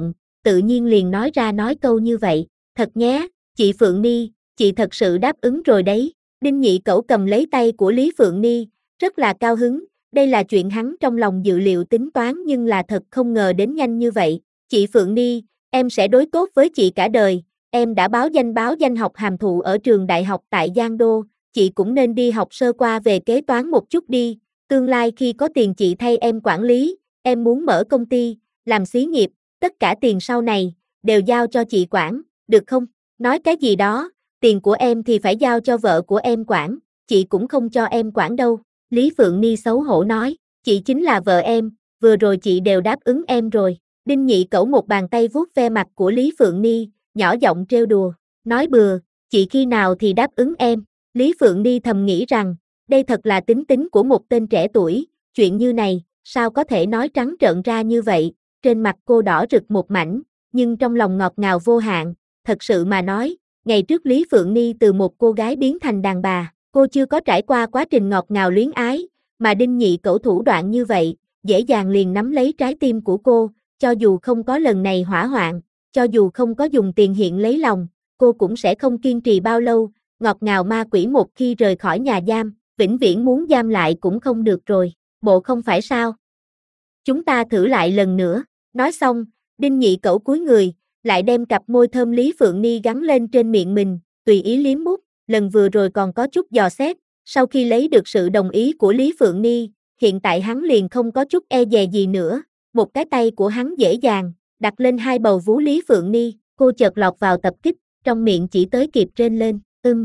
tự nhiên liền nói ra nói câu như vậy, thật nhé, chị Phượng Ni, chị thật sự đáp ứng rồi đấy. Đinh Nhị Cẩu cầm lấy tay của Lý Phượng Ni, rất là cao hứng, đây là chuyện hắn trong lòng dự liệu tính toán nhưng là thật không ngờ đến nhanh như vậy. Chị Phượng Ni, em sẽ đối tốt với chị cả đời, em đã báo danh học hàm thụ ở trường đại học tại Giang Đô, chị cũng nên đi học sơ qua về kế toán một chút đi, tương lai khi có tiền chị thay em quản lý, em muốn mở công ty, làm xí nghiệp, tất cả tiền sau này, đều giao cho chị quản, được không? Nói cái gì đó, tiền của em thì phải giao cho vợ của em quản, chị cũng không cho em quản đâu. Lý Phượng Ni xấu hổ nói, chị chính là vợ em, vừa rồi chị đều đáp ứng em rồi. Đinh Nhị Cẩu một bàn tay vuốt ve mặt của Lý Phượng Ni, nhỏ giọng trêu đùa, nói bừa, chị khi nào thì đáp ứng em. Lý Phượng Ni thầm nghĩ rằng, đây thật là tính tính của một tên trẻ tuổi, chuyện như này, sao có thể nói trắng trợn ra như vậy, trên mặt cô đỏ rực một mảnh, nhưng trong lòng ngọt ngào vô hạn, thật sự mà nói, ngày trước Lý Phượng Ni từ một cô gái biến thành đàn bà, cô chưa có trải qua quá trình ngọt ngào luyến ái, mà Đinh Nhị Cẩu thủ đoạn như vậy, dễ dàng liền nắm lấy trái tim của cô, cho dù không có lần này hỏa hoạn, cho dù không có dùng tiền hiện lấy lòng, cô cũng sẽ không kiên trì bao lâu, ngọt ngào ma quỷ một khi rời khỏi nhà giam, vĩnh viễn muốn giam lại cũng không được rồi, bộ không phải sao? Chúng ta thử lại lần nữa, nói xong, Đinh Nhị Cẩu cúi người, lại đem cặp môi thơm Lý Phượng Ni gắn lên trên miệng mình, tùy ý liếm mút, lần vừa rồi còn có chút dò xét, sau khi lấy được sự đồng ý của Lý Phượng Ni, hiện tại hắn liền không có chút e dè gì nữa, một cái tay của hắn dễ dàng, đặt lên hai bầu vú Lý Phượng Ni, cô chợt lọt vào tập kích, trong miệng chỉ tới kịp rên lên,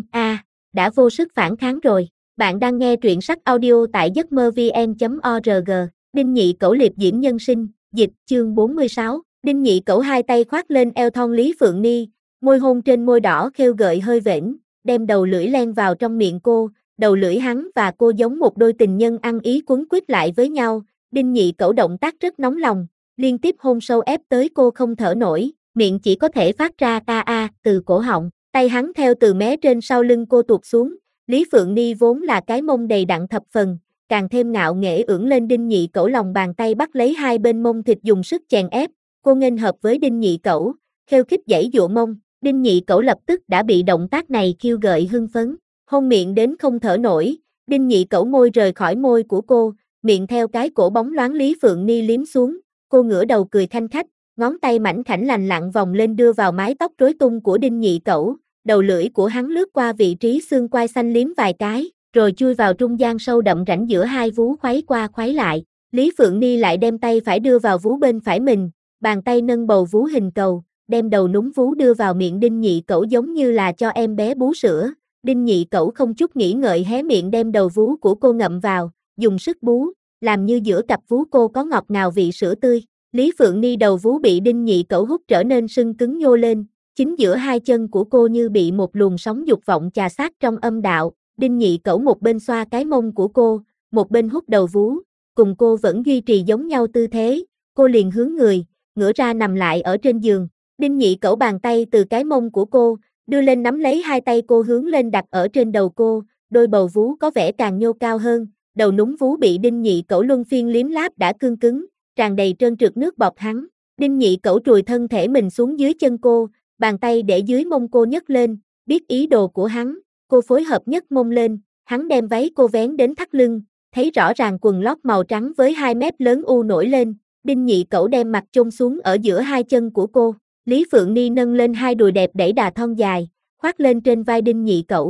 đã vô sức phản kháng rồi. Bạn đang nghe truyện sách audio tại giấc mơ vn.org, Đinh Nhị Cẩu liệp diễm nhân sinh, dịch, chương 46, Đinh Nhị Cẩu hai tay khoác lên eo thon Lý Phượng Ni, môi hôn trên môi đỏ khêu gợi hơi vểnh, đem đầu lưỡi len vào trong miệng cô, đầu lưỡi hắn và cô giống một đôi tình nhân ăn ý quấn quýt lại với nhau, Đinh Nhị Cẩu động tác rất nóng lòng, liên tiếp hôn sâu ép tới cô không thở nổi, miệng chỉ có thể phát ra từ cổ họng, tay hắn theo từ mé trên sau lưng cô tuột xuống, Lý Phượng Ni vốn là cái mông đầy đặn thập phần, càng thêm ngạo nghễ ưỡn lên Đinh Nhị Cẩu lòng bàn tay bắt lấy hai bên mông thịt dùng sức chèn ép, cô nghênh hợp với Đinh Nhị Cẩu, khêu khích giãy giụa mông, Đinh Nhị Cẩu lập tức đã bị động tác này khiêu gợi hưng phấn, hôn miệng đến không thở nổi, Đinh Nhị Cẩu môi rời khỏi môi của cô, miệng theo cái cổ bóng loáng Lý Phượng Ni liếm xuống, cô ngửa đầu cười khanh khách, ngón tay mảnh khảnh lành lặn vòng lên đưa vào mái tóc rối tung của Đinh Nhị Cẩu, đầu lưỡi của hắn lướt qua vị trí xương quai xanh liếm vài cái, rồi chui vào trung gian sâu đậm rãnh giữa hai vú khuấy qua khuấy lại. Lý Phượng Ni lại đem tay phải đưa vào vú bên phải mình, bàn tay nâng bầu vú hình cầu, đem đầu núm vú đưa vào miệng Đinh Nhị Cẩu giống như là cho em bé bú sữa. Đinh Nhị Cẩu không chút nghĩ ngợi hé miệng đem đầu vú của cô ngậm vào, dùng sức bú, làm như giữa cặp vú cô có ngọt ngào vị sữa tươi. Lý Phượng Ni đầu vú bị Đinh Nhị Cẩu hút trở nên sưng cứng nhô lên, chính giữa hai chân của cô như bị một luồng sóng dục vọng chà sát trong âm đạo. Đinh Nhị Cẩu một bên xoa cái mông của cô, một bên hút đầu vú, cùng cô vẫn duy trì giống nhau tư thế, cô liền hướng người, ngửa ra nằm lại ở trên giường. Đinh Nhị Cẩu bàn tay từ cái mông của cô, đưa lên nắm lấy hai tay cô hướng lên đặt ở trên đầu cô, đôi bầu vú có vẻ càng nhô cao hơn, đầu núm vú bị Đinh Nhị Cẩu luân phiên liếm láp đã cương cứng, tràn đầy trơn trượt nước bọt hắn. Đinh Nhị Cẩu trùi thân thể mình xuống dưới chân cô, bàn tay để dưới mông cô nhấc lên, biết ý đồ của hắn, cô phối hợp nhấc mông lên, hắn đem váy cô vén đến thắt lưng, thấy rõ ràng quần lót màu trắng với hai mép lớn u nổi lên, Đinh Nhị Cẩu đem mặt chôn xuống ở giữa hai chân của cô, Lý Phượng Ni nâng lên hai đùi đẹp đẩy đà thon dài, khoác lên trên vai Đinh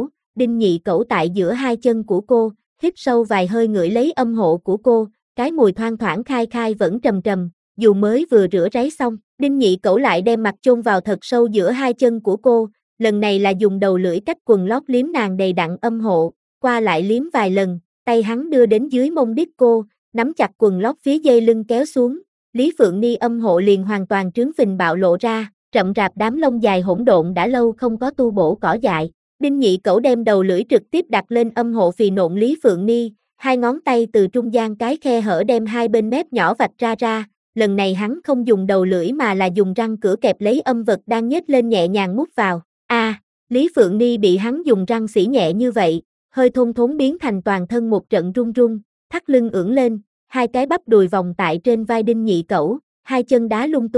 Nhị Cẩu tại giữa hai chân của cô, hít sâu vài hơi ngửi lấy âm hộ của cô, cái mùi thoang thoảng khai khai vẫn trầm trầm, dù mới vừa rửa ráy xong, Đinh Nhị Cẩu lại đem mặt chôn vào thật sâu giữa hai chân của cô, lần này là dùng đầu lưỡi cách quần lót liếm nàng đầy đặn âm hộ, qua lại liếm vài lần, tay hắn đưa đến dưới mông đít cô, nắm chặt quần lót phía dây lưng kéo xuống, Lý Phượng Ni âm hộ liền hoàn toàn trướng phình bạo lộ ra, rậm rạp đám lông dài hỗn độn đã lâu không có tu bổ cỏ dại. Đinh Nhị Cẩu đem đầu lưỡi trực tiếp đặt lên âm hộ phì nộn Lý Phượng Ni, hai ngón tay từ trung gian cái khe hở đem hai bên mép nhỏ vạch ra, lần này hắn không dùng đầu lưỡi mà là dùng răng cửa kẹp lấy âm vật đang nhếch lên nhẹ nhàng mút vào. Lý Phượng Ni bị hắn dùng răng xỉ nhẹ như vậy, hơi thôn thốn biến thành toàn thân một trận run run, thắt lưng ưỡn lên, hai cái bắp đùi vòng tại trên vai Đinh Nhị Cẩu, hai chân đá lung tung.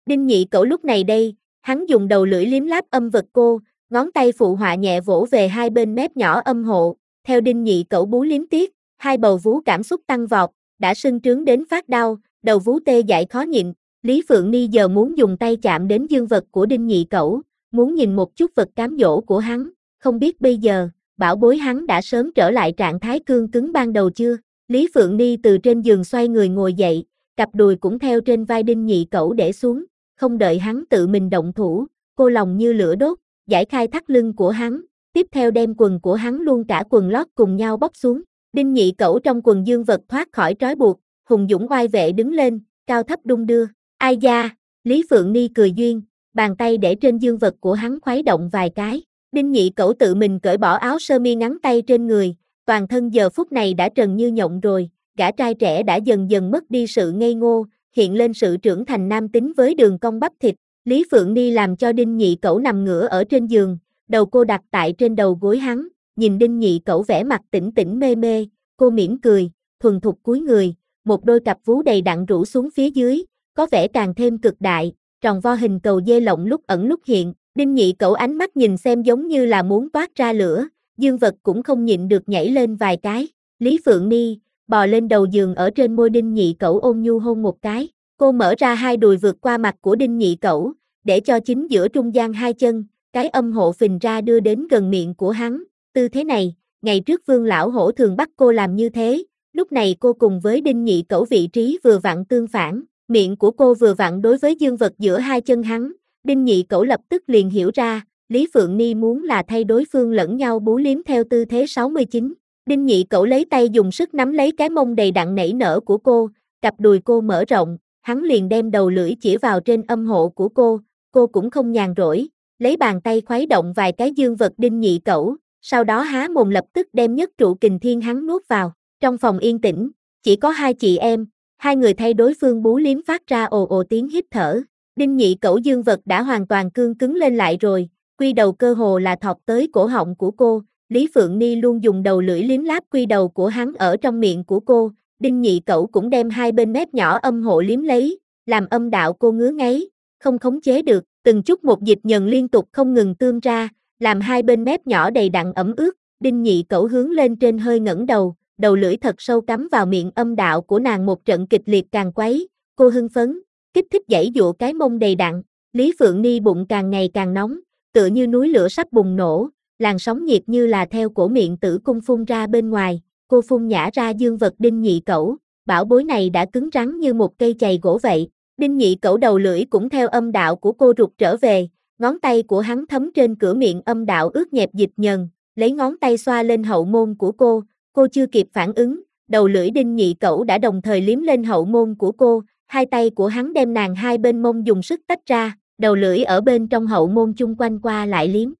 Đinh Nhị Cẩu lúc này đây, hắn dùng đầu lưỡi liếm láp âm vật cô, ngón tay phụ họa nhẹ vỗ về hai bên mép nhỏ âm hộ, theo Đinh Nhị Cẩu bú liếm tiếp, hai bầu vú cảm xúc tăng vọt, đã sưng trướng đến phát đau, đầu vú tê dại khó nhịn. Lý Phượng Ni giờ muốn dùng tay chạm đến dương vật của Đinh Nhị Cẩu, muốn nhìn một chút vật cám dỗ của hắn, không biết bây giờ, bảo bối hắn đã sớm trở lại trạng thái cương cứng ban đầu chưa? Lý Phượng Ni từ trên giường xoay người ngồi dậy, cặp đùi cũng theo trên vai Đinh Nhị Cẩu để xuống, không đợi hắn tự mình động thủ, cô lòng như lửa đốt, giải khai thắt lưng của hắn, tiếp theo đem quần của hắn luôn cả quần lót cùng nhau bóc xuống. Đinh Nhị Cẩu trong quần dương vật thoát khỏi trói buộc, hùng dũng oai vệ đứng lên, cao thấp đung đưa. Ai da, Lý Phượng Ni cười duyên, bàn tay để trên dương vật của hắn khuấy động vài cái. Đinh Nhị Cẩu tự mình cởi bỏ áo sơ mi ngắn tay trên người, toàn thân giờ phút này đã trần như nhộng rồi, gã trai trẻ đã dần dần mất đi sự ngây ngô, hiện lên sự trưởng thành nam tính với đường cong bắp thịt. Lý Phượng Ni làm cho Đinh Nhị Cẩu nằm ngửa ở trên giường, đầu cô đặt tại trên đầu gối hắn, nhìn Đinh Nhị Cẩu vẻ mặt tỉnh tỉnh mê mê, cô mỉm cười, thuần thục cúi người, một đôi cặp vú đầy đặn rũ xuống phía dưới, có vẻ càng thêm cực đại, tròn vo hình cầu dê lộng lúc ẩn lúc hiện. Đinh Nhị Cẩu ánh mắt nhìn xem giống như là muốn toát ra lửa, dương vật cũng không nhịn được nhảy lên vài cái. Lý Phượng Ni bò lên đầu giường ở trên môi Đinh Nhị Cẩu ôn nhu hôn một cái. Cô mở ra hai đùi vượt qua mặt của Đinh Nhị Cẩu, để cho chính giữa trung gian hai chân, cái âm hộ phình ra đưa đến gần miệng của hắn. Tư thế này, ngày trước Vương lão hổ thường bắt cô làm như thế, lúc này cô cùng với Đinh Nhị Cẩu vị trí vừa vặn tương phản, miệng của cô vừa vặn đối với dương vật giữa hai chân hắn. Đinh Nhị Cẩu lập tức liền hiểu ra, Lý Phượng Ni muốn là thay đối phương lẫn nhau bú liếm theo tư thế 69. Đinh Nhị Cẩu lấy tay dùng sức nắm lấy cái mông đầy đặn nảy nở của cô, cặp đùi cô mở rộng, hắn liền đem đầu lưỡi chỉ vào trên âm hộ của cô cũng không nhàn rỗi, lấy bàn tay khuấy động vài cái dương vật Đinh Nhị Cẩu, sau đó há mồm lập tức đem nhất trụ kình thiên hắn nuốt vào. Trong phòng yên tĩnh, chỉ có hai chị em, hai người thay đối phương bú liếm phát ra ồ ồ tiếng hít thở. Đinh Nhị Cẩu dương vật đã hoàn toàn cương cứng lên lại rồi, quy đầu cơ hồ là thọt tới cổ họng của cô, Lý Phượng Ni luôn dùng đầu lưỡi liếm láp quy đầu của hắn ở trong miệng của cô, Đinh Nhị Cẩu cũng đem hai bên mép nhỏ âm hộ liếm lấy, làm âm đạo cô ngứa ngáy, không khống chế được, từng chút một dịch nhần liên tục không ngừng tươm ra, làm hai bên mép nhỏ đầy đặn ẩm ướt. Đinh Nhị Cẩu hướng lên trên hơi ngẩng đầu, đầu lưỡi thật sâu cắm vào miệng âm đạo của nàng một trận kịch liệt càng quấy, cô hưng phấn, kích thích giãy giụa cái mông đầy đặn. Lý Phượng Ni bụng càng ngày càng nóng, tựa như núi lửa sắp bùng nổ, làn sóng nhiệt như là theo cổ miệng tử cung phun ra bên ngoài, cô phun nhả ra dương vật Đinh Nhị Cẩu, bảo bối này đã cứng rắn như một cây chày gỗ vậy. Đinh Nhị Cẩu đầu lưỡi cũng theo âm đạo của cô rụt trở về, ngón tay của hắn thấm trên cửa miệng âm đạo ướt nhẹp dịch nhờn, lấy ngón tay xoa lên hậu môn của cô chưa kịp phản ứng, đầu lưỡi Đinh Nhị Cẩu đã đồng thời liếm lên hậu môn của cô, hai tay của hắn đem nàng hai bên mông dùng sức tách ra, đầu lưỡi ở bên trong hậu môn chung quanh qua lại liếm.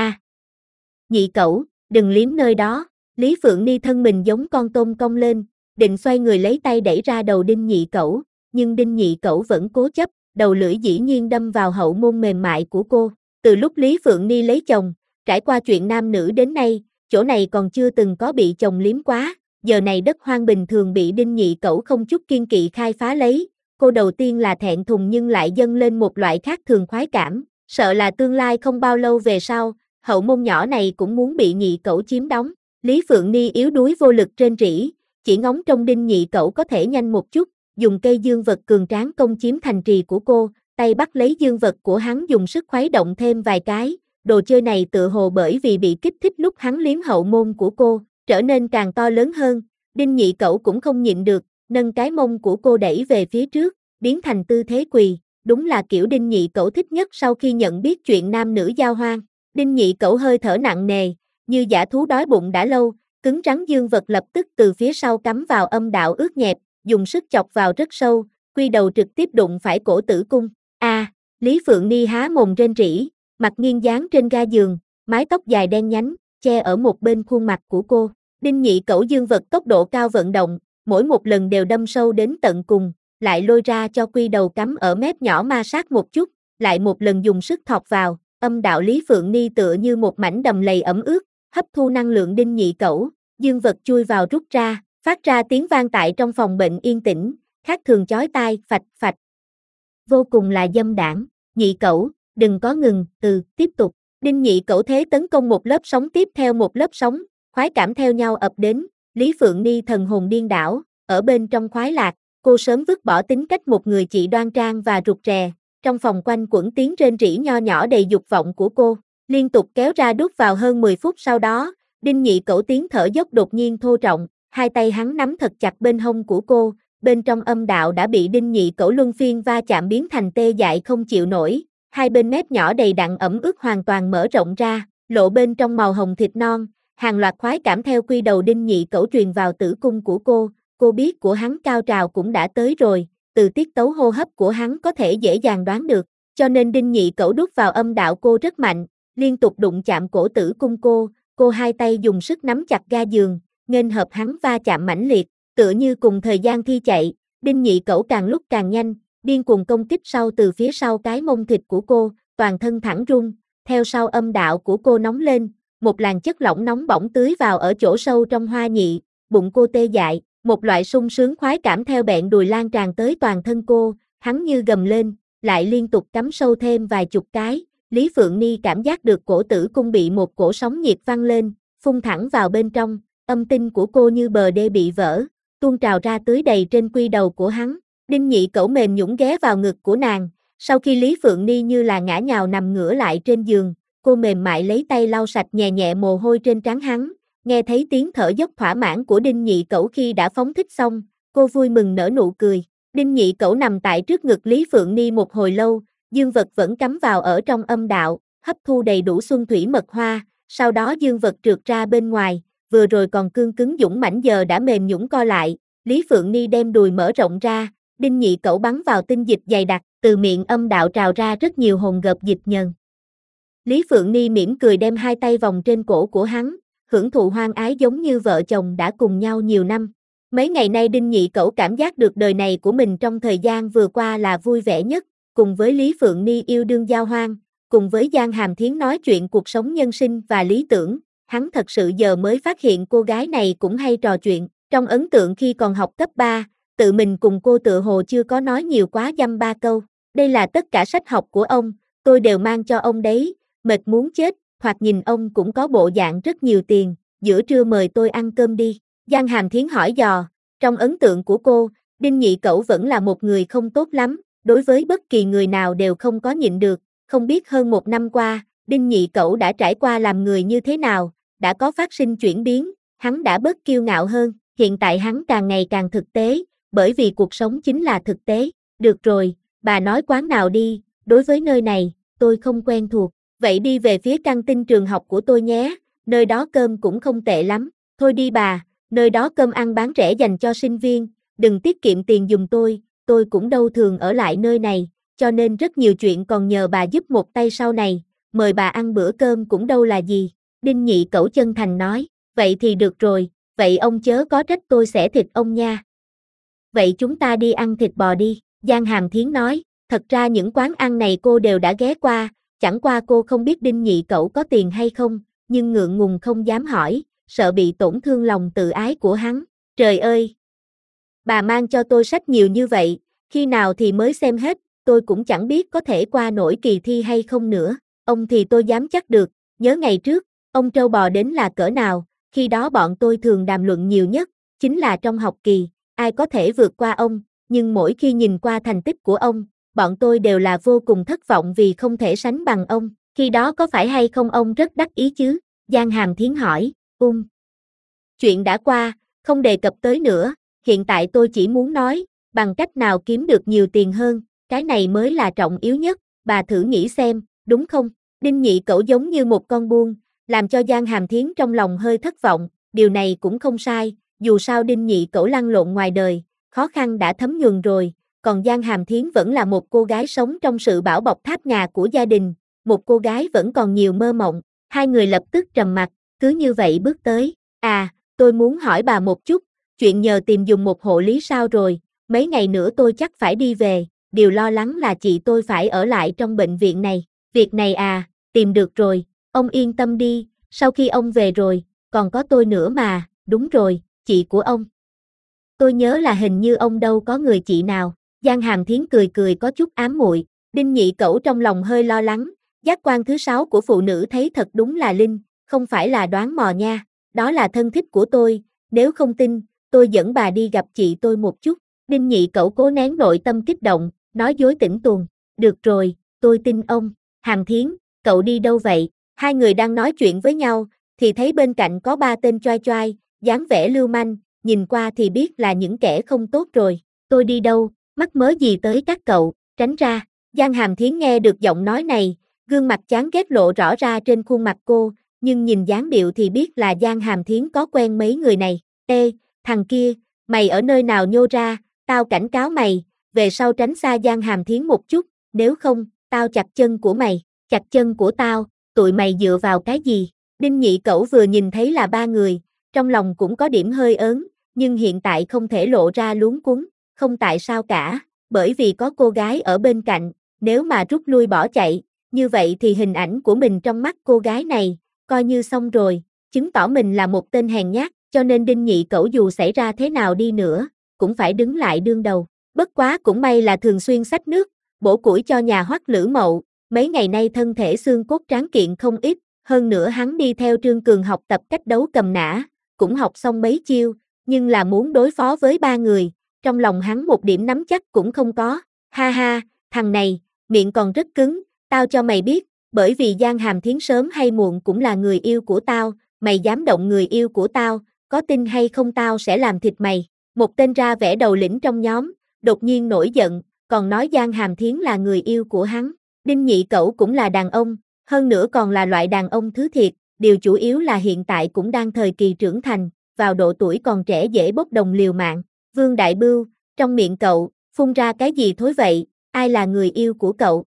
Nhị Cẩu, đừng liếm nơi đó. Lý Phượng Ni thân mình giống con tôm cong lên, định xoay người lấy tay đẩy ra đầu Đinh Nhị Cẩu, nhưng Đinh Nhị Cẩu vẫn cố chấp, đầu lưỡi dĩ nhiên đâm vào hậu môn mềm mại của cô. Từ lúc Lý Phượng Ni lấy chồng, trải qua chuyện nam nữ đến nay, chỗ này còn chưa từng có bị chồng liếm quá, giờ này đất hoang bình thường bị Đinh Nhị Cẩu không chút kiên kỵ khai phá lấy, cô đầu tiên là thẹn thùng nhưng lại dâng lên một loại khác thường khoái cảm, sợ là tương lai không bao lâu về sau, hậu môn nhỏ này cũng muốn bị Nhị Cẩu chiếm đóng. Lý Phượng Ni yếu đuối vô lực trên rỉ, chỉ ngóng trông Đinh Nhị Cẩu có thể nhanh một chút, dùng cây dương vật cường tráng công chiếm thành trì của cô, tay bắt lấy dương vật của hắn dùng sức khuấy động thêm vài cái, đồ chơi này tựa hồ bởi vì bị kích thích lúc hắn liếm hậu môn của cô, trở nên càng to lớn hơn, Đinh Nhị Cẩu cũng không nhịn được, nâng cái mông của cô đẩy về phía trước, biến thành tư thế quỳ, đúng là kiểu Đinh Nhị Cẩu thích nhất sau khi nhận biết chuyện nam nữ giao hoan. Đinh Nhị Cẩu hơi thở nặng nề, như dã thú đói bụng đã lâu, cứng rắn dương vật lập tức từ phía sau cắm vào âm đạo ướt nhẹp, dùng sức chọc vào rất sâu, quy đầu trực tiếp đụng phải cổ tử cung. Lý Phượng Ni há mồm rên rỉ, mặt nghiêng dán trên ga giường, mái tóc dài đen nhánh, che ở một bên khuôn mặt của cô. Đinh Nhị Cẩu dương vật tốc độ cao vận động, mỗi một lần đều đâm sâu đến tận cùng, lại lôi ra cho quy đầu cắm ở mép nhỏ ma sát một chút, lại một lần dùng sức thọc vào, âm đạo Lý Phượng Ni tựa như một mảnh đầm lầy ẩm ướt, hấp thu năng lượng Đinh Nhị Cẩu, dương vật chui vào rút ra, phát ra tiếng vang tại trong phòng bệnh yên tĩnh, khác thường chói tai, phạch phạch. vô cùng là dâm đảng. Nhị cẩu, đừng có ngừng, tiếp tục. Đinh Nhị Cẩu thế tấn công một lớp sóng tiếp theo một lớp sóng, khoái cảm theo nhau ập đến, Lý Phượng Ni thần hồn điên đảo, ở bên trong khoái lạc, cô sớm vứt bỏ tính cách một người chị đoan trang và rụt rè, trong phòng quanh quẩn tiếng rên rỉ nho nhỏ đầy dục vọng của cô, liên tục kéo ra đút vào hơn 10 phút sau đó, Đinh Nhị Cẩu tiếng thở dốc đột nhiên thô trọng, hai tay hắn nắm thật chặt bên hông của cô, bên trong âm đạo đã bị Đinh Nhị Cẩu luân phiên va chạm biến thành tê dại không chịu nổi, hai bên mép nhỏ đầy đặn ẩm ướt hoàn toàn mở rộng ra, lộ bên trong màu hồng thịt non, hàng loạt khoái cảm theo quy đầu Đinh Nhị Cẩu truyền vào tử cung của cô biết của hắn cao trào cũng đã tới rồi, từ tiết tấu hô hấp của hắn có thể dễ dàng đoán được, cho nên Đinh Nhị Cẩu đút vào âm đạo cô rất mạnh, liên tục đụng chạm cổ tử cung cô hai tay dùng sức nắm chặt ga giường, nghênh hợp hắn va chạm mãnh liệt, tựa như cùng thời gian thi chạy, Đinh Nhị Cẩu càng lúc càng nhanh, điên cuồng công kích sau từ phía sau cái mông thịt của cô, toàn thân thẳng rung, theo sau âm đạo của cô nóng lên, một làn chất lỏng nóng bỏng tưới vào ở chỗ sâu trong hoa nhị, bụng cô tê dại, một loại sung sướng khoái cảm theo bẹn đùi lan tràn tới toàn thân cô, hắn như gầm lên, lại liên tục cắm sâu thêm vài chục cái, Lý Phượng Ni cảm giác được cổ tử cung bị một cổ sóng nhiệt văng lên, phun thẳng vào bên trong, âm tinh của cô như bờ đê bị vỡ, tuôn trào ra tưới đầy trên quy đầu của hắn. Đinh Nhị Cẩu mềm nhũn ghé vào ngực của nàng, sau khi Lý Phượng Ni như là ngã nhào nằm ngửa lại trên giường, cô mềm mại lấy tay lau sạch nhẹ nhẹ mồ hôi trên trán hắn, nghe thấy tiếng thở dốc thỏa mãn của Đinh Nhị Cẩu khi đã phóng thích xong, cô vui mừng nở nụ cười. Đinh Nhị Cẩu nằm tại trước ngực Lý Phượng Ni một hồi lâu, dương vật vẫn cắm vào ở trong âm đạo, hấp thu đầy đủ xuân thủy mật hoa, sau đó dương vật trượt ra bên ngoài, vừa rồi còn cương cứng dũng mãnh giờ đã mềm nhũn co lại, Lý Phượng Ni đem đùi mở rộng ra, Đinh Nhị Cẩu bắn vào tinh dịch dày đặc, từ miệng âm đạo trào ra rất nhiều hồn gợp dịch nhờn. Lý Phượng Ni mỉm cười đem hai tay vòng trên cổ của hắn, hưởng thụ hoang ái giống như vợ chồng đã cùng nhau nhiều năm. Mấy ngày nay Đinh Nhị Cẩu cảm giác được đời này của mình trong thời gian vừa qua là vui vẻ nhất, cùng với Lý Phượng Ni yêu đương giao hoan, cùng với Giang Hàm Thiến nói chuyện cuộc sống nhân sinh và lý tưởng, hắn thật sự giờ mới phát hiện cô gái này cũng hay trò chuyện, trong ấn tượng khi còn học cấp 3, tự mình cùng cô tựa hồ chưa có nói nhiều quá dăm ba câu, đây là tất cả sách học của ông, tôi đều mang cho ông đấy, mệt muốn chết, hoặc nhìn ông cũng có bộ dạng rất nhiều tiền, giữa trưa mời tôi ăn cơm đi, Giang Hàm Thiến hỏi dò, trong ấn tượng của cô, Đinh Nhị Cẩu vẫn là một người không tốt lắm, đối với bất kỳ người nào đều không có nhịn được, không biết hơn một năm qua, Đinh Nhị Cẩu đã trải qua làm người như thế nào, đã có phát sinh chuyển biến, hắn đã bớt kiêu ngạo hơn, hiện tại hắn càng ngày càng thực tế, bởi vì cuộc sống chính là thực tế, được rồi, bà nói quán nào đi, đối với nơi này, tôi không quen thuộc, vậy đi về phía căng tin trường học của tôi nhé, nơi đó cơm cũng không tệ lắm, thôi đi bà, nơi đó cơm ăn bán rẻ dành cho sinh viên, đừng tiết kiệm tiền giùm tôi cũng đâu thường ở lại nơi này, cho nên rất nhiều chuyện còn nhờ bà giúp một tay sau này, mời bà ăn bữa cơm cũng đâu là gì, Đinh Nhị Cẩu chân thành nói, vậy thì được rồi, vậy ông chớ có trách tôi xẻ thịt ông nha. Vậy chúng ta đi ăn thịt bò đi, Giang Hàm Thiến nói, thật ra những quán ăn này cô đều đã ghé qua, chẳng qua cô không biết Đinh Nhị Cẩu có tiền hay không, nhưng ngượng ngùng không dám hỏi, sợ bị tổn thương lòng tự ái của hắn, trời ơi! Bà mang cho tôi sách nhiều như vậy, khi nào thì mới xem hết, tôi cũng chẳng biết có thể qua nổi kỳ thi hay không nữa, ông thì tôi dám chắc được, nhớ ngày trước, ông trâu bò đến là cỡ nào, khi đó bọn tôi thường đàm luận nhiều nhất, chính là trong học kỳ, ai có thể vượt qua ông, nhưng mỗi khi nhìn qua thành tích của ông, bọn tôi đều là vô cùng thất vọng vì không thể sánh bằng ông, khi đó có phải hay không ông rất đắc ý chứ, Giang Hàm Thiến hỏi, chuyện đã qua, không đề cập tới nữa, hiện tại tôi chỉ muốn nói, bằng cách nào kiếm được nhiều tiền hơn, cái này mới là trọng yếu nhất, bà thử nghĩ xem, đúng không? Đinh Nhị Cẩu giống như một con buôn, làm cho Giang Hàm Thiến trong lòng hơi thất vọng, điều này cũng không sai, dù sao Đinh Nhị Cẩu lăn lộn ngoài đời, khó khăn đã thấm nhuần rồi, còn Giang Hàm Thiến vẫn là một cô gái sống trong sự bảo bọc tháp ngà của gia đình, một cô gái vẫn còn nhiều mơ mộng, hai người lập tức trầm mặc, cứ như vậy bước tới, tôi muốn hỏi bà một chút, chuyện nhờ tìm dùng một hộ lý sao rồi, mấy ngày nữa tôi chắc phải đi về, điều lo lắng là chị tôi phải ở lại trong bệnh viện này, việc này tìm được rồi, ông yên tâm đi, sau khi ông về rồi, còn có tôi nữa mà, đúng rồi, chị của ông. Tôi nhớ là hình như ông đâu có người chị nào, Giang Hàm Thiến cười cười có chút ám muội. Đinh Nhị Cẩu trong lòng hơi lo lắng, giác quan thứ 6 của phụ nữ thấy thật đúng là linh, không phải là đoán mò nha, đó là thân thích của tôi, nếu không tin, tôi dẫn bà đi gặp chị tôi một chút. Đinh Nhị Cẩu cố nén nội tâm kích động, nói dối tĩnh tuồng, được rồi, tôi tin ông. Hàm Thiến, cậu đi đâu vậy? Hai người đang nói chuyện với nhau, thì thấy bên cạnh có ba tên choai choai, dáng vẻ lưu manh, nhìn qua thì biết là những kẻ không tốt rồi. Tôi đi đâu, mắc mớ gì tới các cậu, tránh ra. Giang Hàm Thiến nghe được giọng nói này, gương mặt chán ghét lộ rõ ra trên khuôn mặt cô, nhưng nhìn dáng điệu thì biết là Giang Hàm Thiến có quen mấy người này. Ê, thằng kia, mày ở nơi nào nhô ra, tao cảnh cáo mày, về sau tránh xa Giang Hàm Thiến một chút, nếu không, tao chặt chân của mày, chặt chân của tao, tụi mày dựa vào cái gì? Đinh Nhị Cẩu vừa nhìn thấy là ba người, trong lòng cũng có điểm hơi ớn, nhưng hiện tại không thể lộ ra luống cuống, không tại sao cả, bởi vì có cô gái ở bên cạnh, nếu mà rút lui bỏ chạy, như vậy thì hình ảnh của mình trong mắt cô gái này, coi như xong rồi, chứng tỏ mình là một tên hèn nhát, cho nên Đinh Nhị Cẩu dù xảy ra thế nào đi nữa, cũng phải đứng lại đương đầu. Bất quá cũng may là thường xuyên xách nước, bổ củi cho nhà Hoắc Lữ Mậu, mấy ngày nay thân thể xương cốt tráng kiện không ít, hơn nữa hắn đi theo Trương Cường học tập cách đấu cầm nã, cũng học xong mấy chiêu, nhưng là muốn đối phó với ba người, trong lòng hắn một điểm nắm chắc cũng không có. Ha ha, thằng này, miệng còn rất cứng, tao cho mày biết, bởi vì Giang Hàm Thiến sớm hay muộn cũng là người yêu của tao, mày dám động người yêu của tao, có tin hay không tao sẽ làm thịt mày. Một tên ra vẻ đầu lĩnh trong nhóm, đột nhiên nổi giận, còn nói Giang Hàm Thiến là người yêu của hắn. Đinh Nhị Cẩu cũng là đàn ông, hơn nữa còn là loại đàn ông thứ thiệt, điều chủ yếu là hiện tại cũng đang thời kỳ trưởng thành, vào độ tuổi còn trẻ dễ bốc đồng liều mạng. Vương Đại Bưu, trong miệng cậu, phun ra cái gì thối vậy, ai là người yêu của cậu?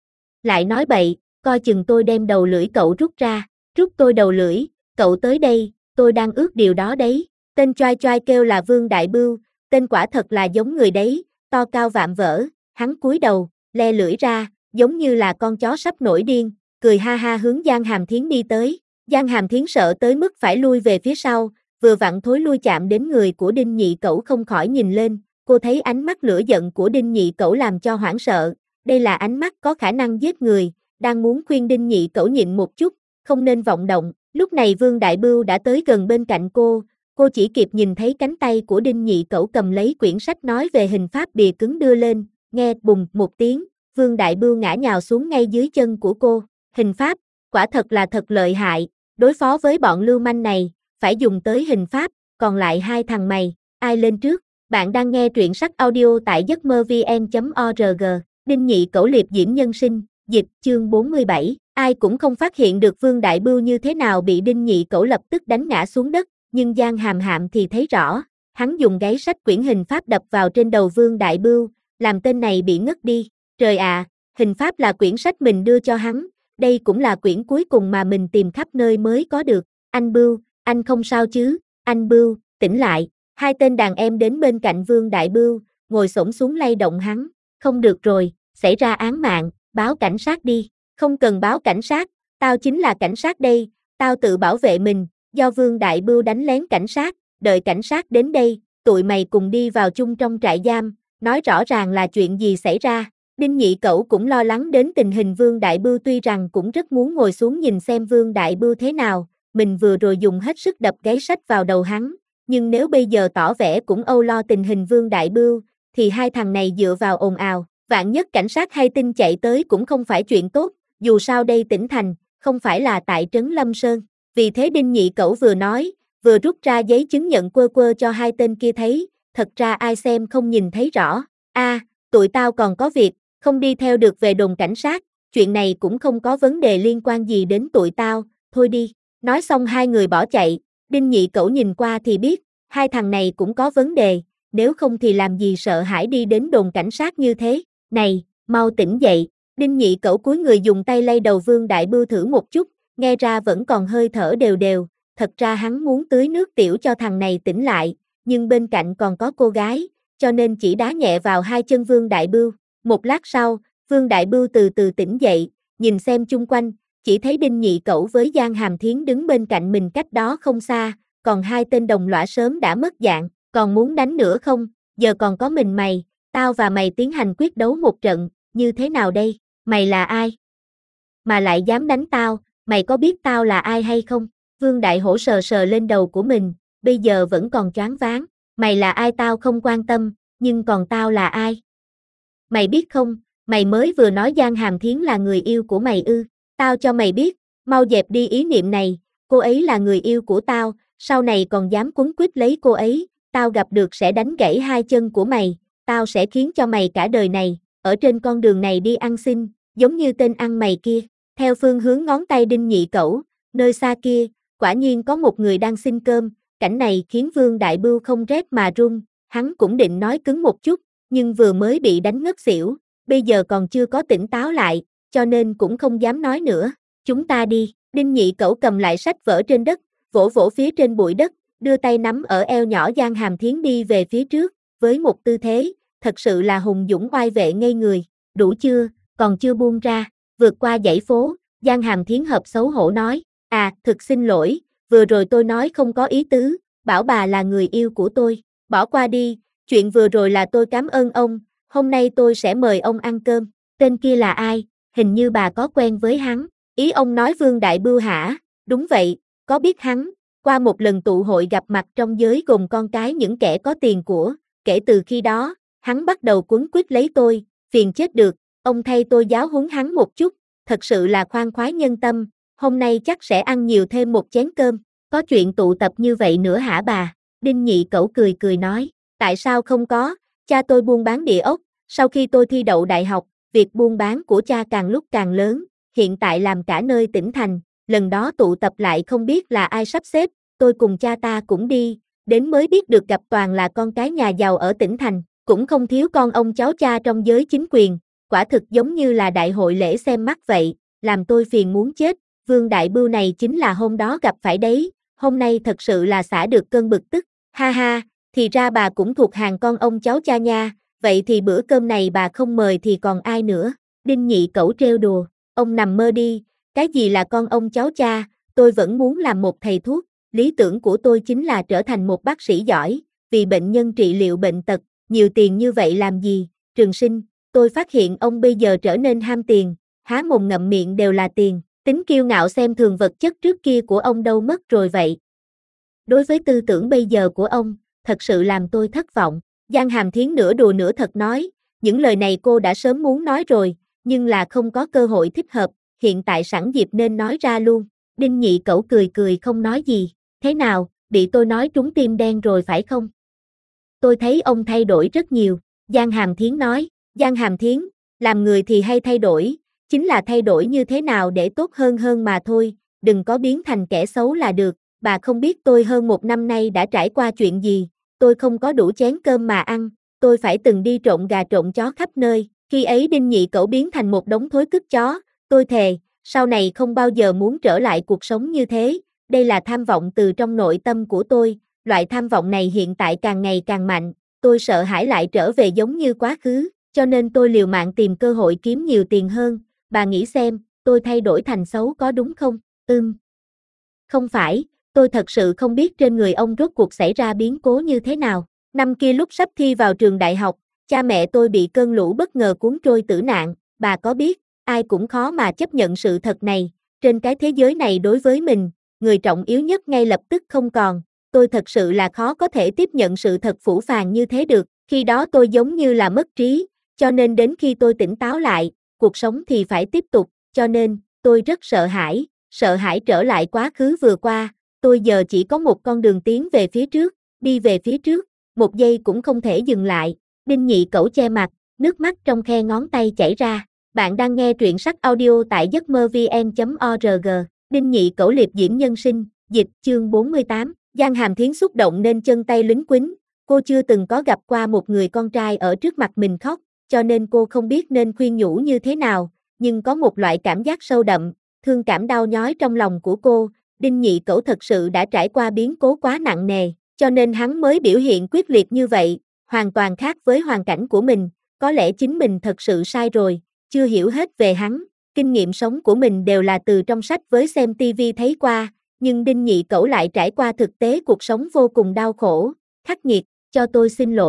Lại nói bậy, coi chừng tôi đem đầu lưỡi cậu rút ra, rút tôi đầu lưỡi, cậu tới đây, tôi đang ước điều đó đấy. Tên choai choai kêu là Vương Đại Bưu, tên quả thật là giống người đấy, to cao vạm vỡ, hắn cúi đầu, le lưỡi ra, giống như là con chó sắp nổi điên, cười ha ha hướng Giang Hàm Thiến đi tới. Giang Hàm Thiến sợ tới mức phải lui về phía sau, vừa vặn thối lui chạm đến người của Đinh Nhị Cẩu không khỏi nhìn lên, cô thấy ánh mắt lửa giận của Đinh Nhị Cẩu làm cho hoảng sợ, đây là ánh mắt có khả năng giết người, đang muốn khuyên Đinh Nhị Cẩu nhịn một chút, không nên vọng động. Lúc này Vương Đại Bưu đã tới gần bên cạnh cô chỉ kịp nhìn thấy cánh tay của Đinh Nhị Cẩu cầm lấy quyển sách nói về hình pháp bìa cứng đưa lên, nghe bùng một tiếng, Vương Đại Bưu ngã nhào xuống ngay dưới chân của cô. Hình pháp, quả thật là thật lợi hại, đối phó với bọn lưu manh này, phải dùng tới hình pháp, còn lại hai thằng mày, ai lên trước? Bạn đang nghe truyện sách audio tại giấc mơ vn.org, Đinh Nhị Cẩu liệp diễm nhân sinh, dịch chương 47, ai cũng không phát hiện được Vương Đại Bưu như thế nào bị Đinh Nhị Cẩu lập tức đánh ngã xuống đất, nhưng Giang Hàm Hạm thì thấy rõ, hắn dùng gáy sách quyển hình pháp đập vào trên đầu Vương Đại Bưu, làm tên này bị ngất đi. Trời ạ, hình pháp là quyển sách mình đưa cho hắn, đây cũng là quyển cuối cùng mà mình tìm khắp nơi mới có được. Anh Bưu, anh không sao chứ? Anh Bưu, tỉnh lại. Hai tên đàn em đến bên cạnh Vương Đại Bưu, ngồi xổm xuống lay động hắn. Không được rồi, xảy ra án mạng, báo cảnh sát đi. Không cần báo cảnh sát, tao chính là cảnh sát đây, tao tự bảo vệ mình. Do Vương Đại Bưu đánh lén cảnh sát, đợi cảnh sát đến đây, tụi mày cùng đi vào chung trong trại giam, nói rõ ràng là chuyện gì xảy ra. Đinh Nhị Cẩu cũng lo lắng đến tình hình Vương Đại Bưu, tuy rằng cũng rất muốn ngồi xuống nhìn xem Vương Đại Bưu thế nào, mình vừa rồi dùng hết sức đập gáy sách vào đầu hắn, nhưng nếu bây giờ tỏ vẻ cũng âu lo tình hình Vương Đại Bưu, thì hai thằng này dựa vào ồn ào, vạn nhất cảnh sát hay tin chạy tới cũng không phải chuyện tốt, dù sao đây tỉnh thành, không phải là tại trấn Lâm Sơn. Vì thế Đinh Nhị Cẩu vừa nói, vừa rút ra giấy chứng nhận quơ quơ cho hai tên kia thấy, thật ra ai xem không nhìn thấy rõ. Tụi tao còn có việc, không đi theo được về đồn cảnh sát, chuyện này cũng không có vấn đề liên quan gì đến tụi tao, thôi đi. Nói xong hai người bỏ chạy, Đinh Nhị Cẩu nhìn qua thì biết, hai thằng này cũng có vấn đề, nếu không thì làm gì sợ hãi đi đến đồn cảnh sát như thế. Này, mau tỉnh dậy. Đinh Nhị Cẩu cúi người dùng tay lay đầu Vương Đại Bưu thử một chút, nghe ra vẫn còn hơi thở đều đều, thật ra hắn muốn tưới nước tiểu cho thằng này tỉnh lại, nhưng bên cạnh còn có cô gái, cho nên chỉ đá nhẹ vào hai chân Vương Đại Bưu. Một lát sau, Vương Đại Bưu từ từ tỉnh dậy, nhìn xem chung quanh, chỉ thấy Đinh Nhị Cẩu với Giang Hàm Thiến đứng bên cạnh mình cách đó không xa, còn hai tên đồng lõa sớm đã mất dạng, còn muốn đánh nữa không, giờ còn có mình mày, Tao và mày tiến hành quyết đấu một trận, như thế nào đây? Mày là ai? Mà lại dám đánh tao, mày có biết tao là ai hay không? Vương Đại Hổ sờ sờ lên đầu của mình, bây giờ vẫn còn choáng váng. Mày là ai tao không quan tâm, nhưng còn tao là ai? Mày biết không, mày mới vừa nói Giang Hàm Thiến là người yêu của mày ư? Tao cho mày biết, mau dẹp đi ý niệm này, cô ấy là người yêu của tao, sau này còn dám quấn quýt lấy cô ấy, tao gặp được sẽ đánh gãy hai chân của mày, tao sẽ khiến cho mày cả đời này, ở trên con đường này đi ăn xin, giống như tên ăn mày kia. Theo phương hướng ngón tay Đinh Nhị Cẩu, nơi xa kia, quả nhiên có một người đang xin cơm, cảnh này khiến Vương Đại Bưu không rét mà run, hắn cũng định nói cứng một chút, nhưng vừa mới bị đánh ngất xỉu, bây giờ còn chưa có tỉnh táo lại, cho nên cũng không dám nói nữa. Chúng ta đi. Đinh Nhị Cẩu cầm lại sách vở trên đất, vỗ vỗ phía trên bụi đất, đưa tay nắm ở eo nhỏ Giang Hàm Thiến đi về phía trước, với một tư thế, thật sự là hùng dũng oai vệ ngây người. Đủ chưa, còn chưa buông ra. Vượt qua dãy phố, Giang Hàm Thiến hợp xấu hổ nói, thực xin lỗi, vừa rồi tôi nói không có ý tứ, bảo bà là người yêu của tôi, bỏ qua đi, chuyện vừa rồi là tôi cảm ơn ông, hôm nay tôi sẽ mời ông ăn cơm. Tên kia là ai? Hình như bà có quen với hắn. Ý ông nói Vương Đại Bưu hả? Đúng vậy, có biết hắn, qua một lần tụ hội gặp mặt trong giới gồm con cái những kẻ có tiền của, kể từ khi đó, hắn bắt đầu quấn quýt lấy tôi, phiền chết được, ông thay tôi giáo huấn hắn một chút, thật sự là khoan khoái nhân tâm, hôm nay chắc sẽ ăn nhiều thêm một chén cơm, có chuyện tụ tập như vậy nữa hả bà? Đinh Nhị Cẩu cười cười nói, tại sao không có, cha tôi buôn bán địa ốc, sau khi tôi thi đậu đại học, việc buôn bán của cha càng lúc càng lớn, hiện tại làm cả nơi tỉnh thành, lần đó tụ tập lại không biết là ai sắp xếp, tôi cùng cha ta cũng đi, đến mới biết được gặp toàn là con cái nhà giàu ở tỉnh thành, cũng không thiếu con ông cháu cha trong giới chính quyền, quả thực giống như là đại hội lễ xem mắt vậy, làm tôi phiền muốn chết, Vương Đại Bưu này chính là hôm đó gặp phải đấy, hôm nay thật sự là xả được cơn bực tức, ha ha, thì ra bà cũng thuộc hàng con ông cháu cha nha, vậy thì bữa cơm này bà không mời thì còn ai nữa, Đinh Nhị Cẩu trêu đùa. Ông nằm mơ đi, cái gì là con ông cháu cha, tôi vẫn muốn làm một thầy thuốc, lý tưởng của tôi chính là trở thành một bác sĩ giỏi, vì bệnh nhân trị liệu bệnh tật, nhiều tiền như vậy làm gì, Trường Sinh, tôi phát hiện ông bây giờ trở nên ham tiền, há mồm ngậm miệng đều là tiền, tính kiêu ngạo xem thường vật chất trước kia của ông đâu mất rồi vậy. Đối với tư tưởng bây giờ của ông, thật sự làm tôi thất vọng, Giang Hàm Thiến nửa đùa nửa thật nói, những lời này cô đã sớm muốn nói rồi, nhưng là không có cơ hội thích hợp, hiện tại sẵn dịp nên nói ra luôn. Đinh Nhị Cẩu cười cười không nói gì, thế nào, bị tôi nói trúng tim đen rồi phải không? Tôi thấy ông thay đổi rất nhiều, Giang Hàm Thiến nói, Giang Hàm Thiến, làm người thì hay thay đổi, chính là thay đổi như thế nào để tốt hơn mà thôi, đừng có biến thành kẻ xấu là được, bà không biết tôi hơn một năm nay đã trải qua chuyện gì, tôi không có đủ chén cơm mà ăn, tôi phải từng đi trộn gà trộn chó khắp nơi. Khi ấy Đinh Nhị Cẩu biến thành một đống thối cứt chó, tôi thề, sau này không bao giờ muốn trở lại cuộc sống như thế, đây là tham vọng từ trong nội tâm của tôi, loại tham vọng này hiện tại càng ngày càng mạnh, tôi sợ hãi lại trở về giống như quá khứ, cho nên tôi liều mạng tìm cơ hội kiếm nhiều tiền hơn, bà nghĩ xem, tôi thay đổi thành xấu có đúng không? Không phải, tôi thật sự không biết trên người ông rốt cuộc xảy ra biến cố như thế nào, năm kia lúc sắp thi vào trường đại học, cha mẹ tôi bị cơn lũ bất ngờ cuốn trôi tử nạn, bà có biết, ai cũng khó mà chấp nhận sự thật này, trên cái thế giới này đối với mình, người trọng yếu nhất ngay lập tức không còn, tôi thật sự là khó có thể tiếp nhận sự thật phũ phàng như thế được, khi đó tôi giống như là mất trí, cho nên đến khi tôi tỉnh táo lại, cuộc sống thì phải tiếp tục, cho nên, tôi rất sợ hãi trở lại quá khứ vừa qua, tôi giờ chỉ có một con đường tiến về phía trước, đi về phía trước, một giây cũng không thể dừng lại. Đinh Nhị Cẩu che mặt, nước mắt trong khe ngón tay chảy ra. Bạn đang nghe truyện sách audio tại giấc mơ vn.org. Đinh Nhị Cẩu liệp diễm nhân sinh, dịch chương 48. Giang Hàm Thiến xúc động nên chân tay lính quýnh. Cô chưa từng có gặp qua một người con trai ở trước mặt mình khóc, cho nên cô không biết nên khuyên nhủ như thế nào, nhưng có một loại cảm giác sâu đậm, thương cảm đau nhói trong lòng của cô. Đinh Nhị Cẩu thật sự đã trải qua biến cố quá nặng nề, cho nên hắn mới biểu hiện quyết liệt như vậy. Hoàn toàn khác với hoàn cảnh của mình, có lẽ chính mình thật sự sai rồi, chưa hiểu hết về hắn, kinh nghiệm sống của mình đều là từ trong sách với xem tivi thấy qua, nhưng Đinh Nhị Cẩu lại trải qua thực tế cuộc sống vô cùng đau khổ, khắc nghiệt, cho tôi xin lỗi,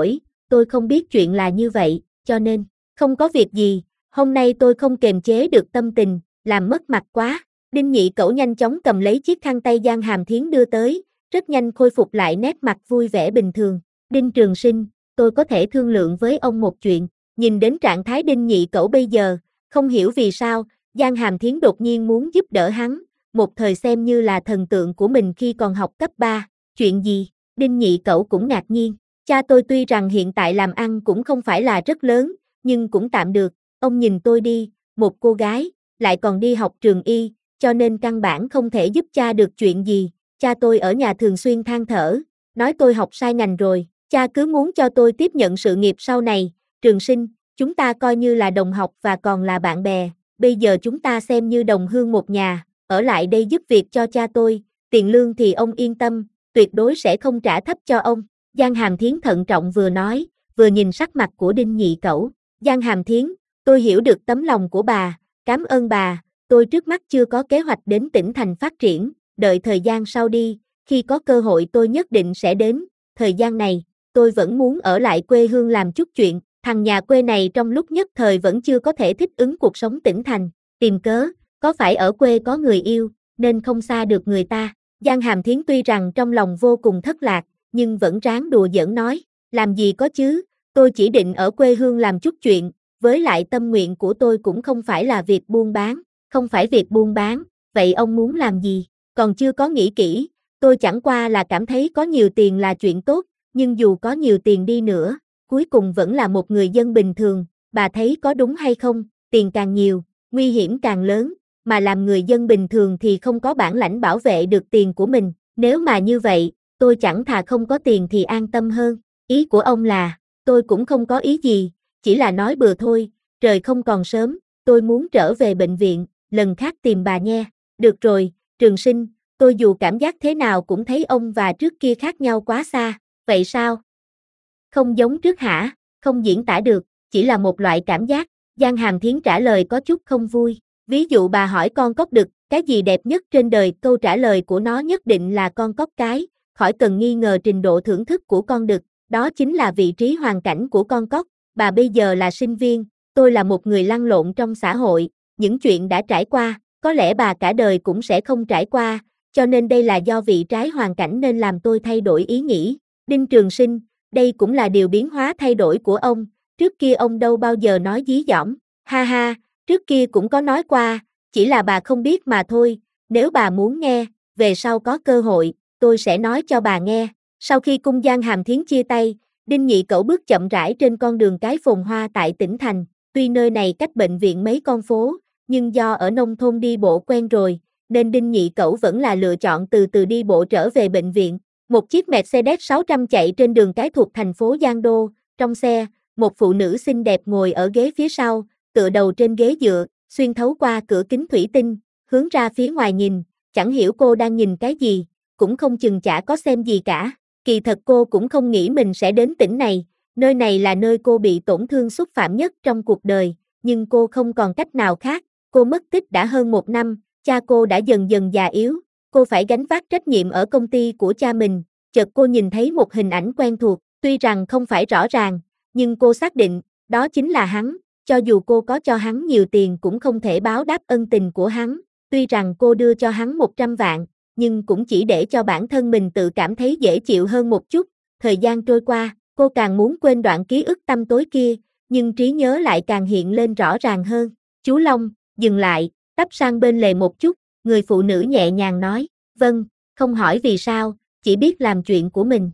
tôi không biết chuyện là như vậy, cho nên, không có việc gì, hôm nay tôi không kềm chế được tâm tình, làm mất mặt quá. Đinh Nhị Cẩu nhanh chóng cầm lấy chiếc khăn tay Giang Hàm Thiến đưa tới, rất nhanh khôi phục lại nét mặt vui vẻ bình thường. Đinh Trường Sinh, tôi có thể thương lượng với ông một chuyện. Nhìn đến trạng thái Đinh Nhị Cẩu bây giờ, không hiểu vì sao, Giang Hàm Thiến đột nhiên muốn giúp đỡ hắn, một thời xem như là thần tượng của mình khi còn học cấp 3. Chuyện gì? Đinh Nhị Cẩu cũng ngạc nhiên. Cha tôi tuy rằng hiện tại làm ăn cũng không phải là rất lớn, nhưng cũng tạm được. Ông nhìn tôi đi, một cô gái, lại còn đi học trường y, cho nên căn bản không thể giúp cha được chuyện gì. Cha tôi ở nhà thường xuyên than thở, nói tôi học sai ngành rồi. Cha cứ muốn cho tôi tiếp nhận sự nghiệp sau này. Trường Sinh, chúng ta coi như là đồng học và còn là bạn bè. Bây giờ chúng ta xem như đồng hương một nhà, ở lại đây giúp việc cho cha tôi. Tiền lương thì ông yên tâm, tuyệt đối sẽ không trả thấp cho ông. Giang Hàm Thiến thận trọng vừa nói, vừa nhìn sắc mặt của Đinh Nhị Cẩu. Giang Hàm Thiến, tôi hiểu được tấm lòng của bà, cảm ơn bà, tôi trước mắt chưa có kế hoạch đến tỉnh thành phát triển, đợi thời gian sau đi, khi có cơ hội tôi nhất định sẽ đến, thời gian này, tôi vẫn muốn ở lại quê hương làm chút chuyện, thằng nhà quê này trong lúc nhất thời vẫn chưa có thể thích ứng cuộc sống tỉnh thành, tìm cớ, có phải ở quê có người yêu, nên không xa được người ta. Giang Hàm Thiến tuy rằng trong lòng vô cùng thất lạc, nhưng vẫn ráng đùa giỡn nói, làm gì có chứ, tôi chỉ định ở quê hương làm chút chuyện, với lại tâm nguyện của tôi cũng không phải là việc buôn bán, không phải việc buôn bán, vậy ông muốn làm gì, còn chưa có nghĩ kỹ, tôi chẳng qua là cảm thấy có nhiều tiền là chuyện tốt, nhưng dù có nhiều tiền đi nữa, cuối cùng vẫn là một người dân bình thường, bà thấy có đúng hay không, tiền càng nhiều, nguy hiểm càng lớn, mà làm người dân bình thường thì không có bản lãnh bảo vệ được tiền của mình, nếu mà như vậy, tôi chẳng thà không có tiền thì an tâm hơn, ý của ông là, tôi cũng không có ý gì, chỉ là nói bừa thôi, trời không còn sớm, tôi muốn trở về bệnh viện, lần khác tìm bà nha, được rồi, Trường Sinh, tôi dù cảm giác thế nào cũng thấy ông và trước kia khác nhau quá xa, vậy sao? Không giống trước hả? Không diễn tả được, chỉ là một loại cảm giác, Giang Hàm Thiến trả lời có chút không vui, ví dụ bà hỏi con cóc đực, cái gì đẹp nhất trên đời, câu trả lời của nó nhất định là con cóc cái, khỏi cần nghi ngờ trình độ thưởng thức của con đực, đó chính là vị trí hoàn cảnh của con cóc, bà bây giờ là sinh viên, tôi là một người lăn lộn trong xã hội, những chuyện đã trải qua, có lẽ bà cả đời cũng sẽ không trải qua, cho nên đây là do vị trái hoàn cảnh nên làm tôi thay đổi ý nghĩ. Đinh Trường Sinh, đây cũng là điều biến hóa thay đổi của ông, trước kia ông đâu bao giờ nói dí dỏm, ha ha, trước kia cũng có nói qua, chỉ là bà không biết mà thôi, nếu bà muốn nghe, về sau có cơ hội, tôi sẽ nói cho bà nghe. Sau khi cung Giang Hàm Thiến chia tay, Đinh Nhị Cẩu bước chậm rãi trên con đường cái phồn hoa tại tỉnh thành, tuy nơi này cách bệnh viện mấy con phố, nhưng do ở nông thôn đi bộ quen rồi, nên Đinh Nhị Cẩu vẫn là lựa chọn từ từ đi bộ trở về bệnh viện. Một chiếc Mercedes 600 chạy trên đường cái thuộc thành phố Giang Đô, trong xe, một phụ nữ xinh đẹp ngồi ở ghế phía sau, tựa đầu trên ghế dựa, xuyên thấu qua cửa kính thủy tinh, hướng ra phía ngoài nhìn, chẳng hiểu cô đang nhìn cái gì, cũng không chừng chả có xem gì cả. Kỳ thật cô cũng không nghĩ mình sẽ đến tỉnh này, nơi này là nơi cô bị tổn thương xúc phạm nhất trong cuộc đời, nhưng cô không còn cách nào khác, cô mất tích đã hơn 1 năm, cha cô đã dần dần già yếu, cô phải gánh vác trách nhiệm ở công ty của cha mình, chợt cô nhìn thấy một hình ảnh quen thuộc, tuy rằng không phải rõ ràng, nhưng cô xác định, đó chính là hắn, cho dù cô có cho hắn nhiều tiền cũng không thể báo đáp ân tình của hắn, tuy rằng cô đưa cho hắn 100 vạn, nhưng cũng chỉ để cho bản thân mình tự cảm thấy dễ chịu hơn một chút, thời gian trôi qua, cô càng muốn quên đoạn ký ức tăm tối kia, nhưng trí nhớ lại càng hiện lên rõ ràng hơn. Chú Long, dừng lại, tấp sang bên lề một chút, người phụ nữ nhẹ nhàng nói, vâng, không hỏi vì sao, chỉ biết làm chuyện của mình.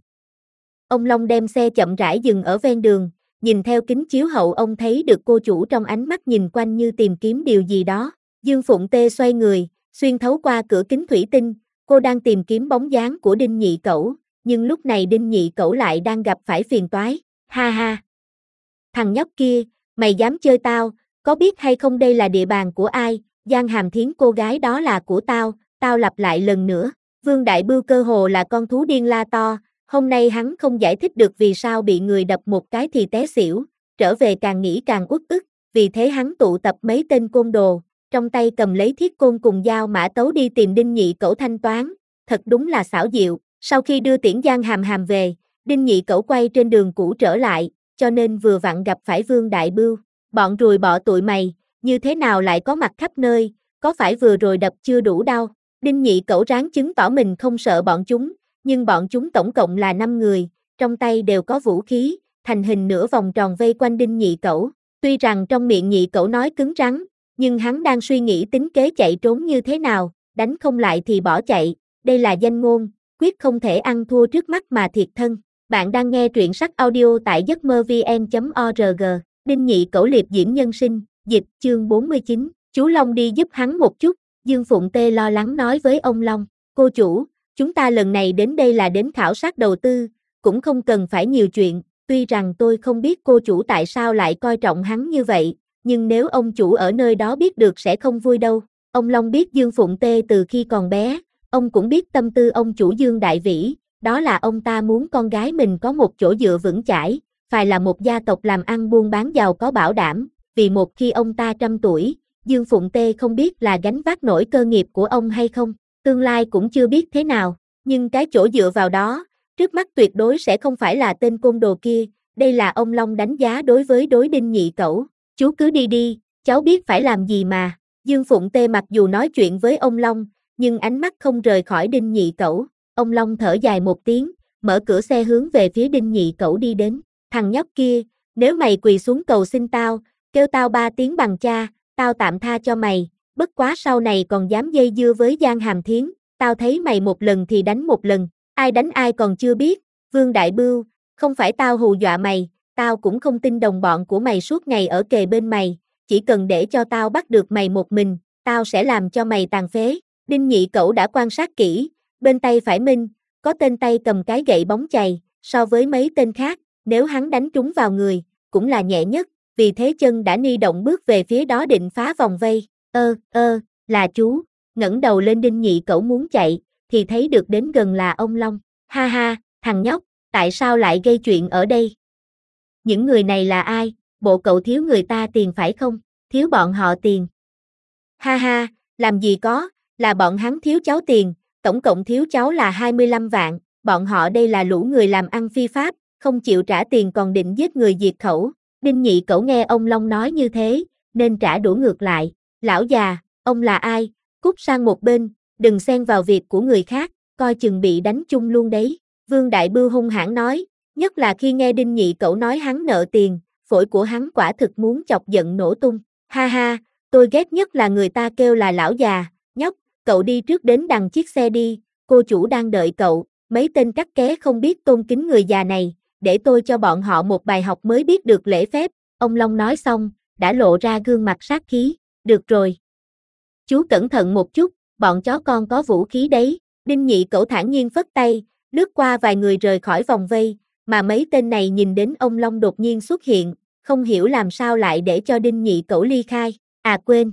Ông Long đem xe chậm rãi dừng ở ven đường, nhìn theo kính chiếu hậu ông thấy được cô chủ trong ánh mắt nhìn quanh như tìm kiếm điều gì đó. Dương Phụng Tê xoay người, xuyên thấu qua cửa kính thủy tinh, cô đang tìm kiếm bóng dáng của Đinh Nhị Cẩu, nhưng lúc này Đinh Nhị Cẩu lại đang gặp phải phiền toái. Ha ha! Thằng nhóc kia, mày dám chơi tao, có biết hay không đây là địa bàn của ai? Giang Hàm Thiến, cô gái đó là của tao lặp lại lần nữa. Vương Đại Bưu cơ hồ là con thú điên la to, hôm nay hắn không giải thích được vì sao bị người đập một cái thì té xỉu, trở về càng nghĩ càng uất ức, vì thế hắn tụ tập mấy tên côn đồ, trong tay cầm lấy thiết côn cùng dao mã tấu đi tìm Đinh Nhị Cẩu thanh toán, thật đúng là xảo diệu. Sau khi đưa tiễn Giang Hàm Hàm về, Đinh Nhị Cẩu quay trên đường cũ trở lại, cho nên vừa vặn gặp phải Vương Đại Bưu. Bọn ruồi bọ tụi mày, như thế nào lại có mặt khắp nơi, có phải vừa rồi đập chưa đủ đau? Đinh Nhị Cẩu ráng chứng tỏ mình không sợ bọn chúng, nhưng bọn chúng tổng cộng là 5 người, trong tay đều có vũ khí, thành hình nửa vòng tròn vây quanh Đinh Nhị Cẩu. Tuy rằng trong miệng Nhị Cẩu nói cứng rắn, nhưng hắn đang suy nghĩ tính kế chạy trốn như thế nào, đánh không lại thì bỏ chạy, đây là danh ngôn, quyết không thể ăn thua trước mắt mà thiệt thân. Bạn đang nghe truyện sách audio tại giấc mơ vn.org, Đinh Nhị Cẩu liệp diễm nhân sinh, dịch, chương 49, chú Long đi giúp hắn một chút, Dương Phụng Tê lo lắng nói với ông Long, cô chủ, chúng ta lần này đến đây là đến khảo sát đầu tư, cũng không cần phải nhiều chuyện, tuy rằng tôi không biết cô chủ tại sao lại coi trọng hắn như vậy, nhưng nếu ông chủ ở nơi đó biết được sẽ không vui đâu. Ông Long biết Dương Phụng Tê từ khi còn bé, ông cũng biết tâm tư ông chủ Dương Đại Vĩ, đó là ông ta muốn con gái mình có một chỗ dựa vững chãi, phải là một gia tộc làm ăn buôn bán giàu có bảo đảm, vì một khi ông ta 100 tuổi, Dương Phụng Tê không biết là gánh vác nổi cơ nghiệp của ông hay không, tương lai cũng chưa biết thế nào, nhưng cái chỗ dựa vào đó, trước mắt tuyệt đối sẽ không phải là tên côn đồ kia, đây là ông Long đánh giá đối Đinh Nhị Cẩu, chú cứ đi đi, cháu biết phải làm gì mà. Dương Phụng Tê mặc dù nói chuyện với ông Long, nhưng ánh mắt không rời khỏi Đinh Nhị Cẩu. Ông Long thở dài một tiếng, mở cửa xe hướng về phía Đinh Nhị Cẩu đi đến. Thằng nhóc kia, nếu mày quỳ xuống cầu xin tao, kêu tao 3 tiếng bằng cha, tao tạm tha cho mày, bất quá sau này còn dám dây dưa với Giang Hàm Thiến, tao thấy mày một lần thì đánh một lần, ai đánh ai còn chưa biết. Vương Đại Bưu, không phải tao hù dọa mày, tao cũng không tin đồng bọn của mày suốt ngày ở kề bên mày, chỉ cần để cho tao bắt được mày một mình, tao sẽ làm cho mày tàn phế. Đinh Nhị Cẩu đã quan sát kỹ, bên tay phải Minh, có tên tay cầm cái gậy bóng chày, so với mấy tên khác, nếu hắn đánh trúng vào người, cũng là nhẹ nhất, vì thế chân đã ni động bước về phía đó định phá vòng vây. Là chú, ngẩng đầu lên Đinh Nhị Cẩu muốn chạy, thì thấy được đến gần là ông Long. Ha ha, thằng nhóc, tại sao lại gây chuyện ở đây? Những người này là ai? Bộ cậu thiếu người ta tiền phải không? Thiếu bọn họ tiền. Ha ha, làm gì có, là bọn hắn thiếu cháu tiền, tổng cộng thiếu cháu là 25 vạn, bọn họ đây là lũ người làm ăn phi pháp, không chịu trả tiền còn định giết người diệt khẩu. Đinh Nhị Cẩu nghe ông Long nói như thế, nên trả đũa ngược lại. Lão già, ông là ai? Cút sang một bên, đừng xen vào việc của người khác, coi chừng bị đánh chung luôn đấy. Vương Đại Bưu hung hãn nói, nhất là khi nghe Đinh Nhị Cẩu nói hắn nợ tiền, phổi của hắn quả thực muốn chọc giận nổ tung. Ha ha, tôi ghét nhất là người ta kêu là lão già, nhóc, cậu đi trước đến đằng chiếc xe đi, cô chủ đang đợi cậu, mấy tên cắt ké không biết tôn kính người già này, để tôi cho bọn họ một bài học mới biết được lễ phép. Ông Long nói xong, đã lộ ra gương mặt sát khí, được rồi. Chú cẩn thận một chút, bọn chó con có vũ khí đấy. Đinh Nhị Cẩu thản nhiên phất tay, lướt qua vài người rời khỏi vòng vây, mà mấy tên này nhìn đến ông Long đột nhiên xuất hiện, không hiểu làm sao lại để cho Đinh Nhị Cẩu ly khai. À quên,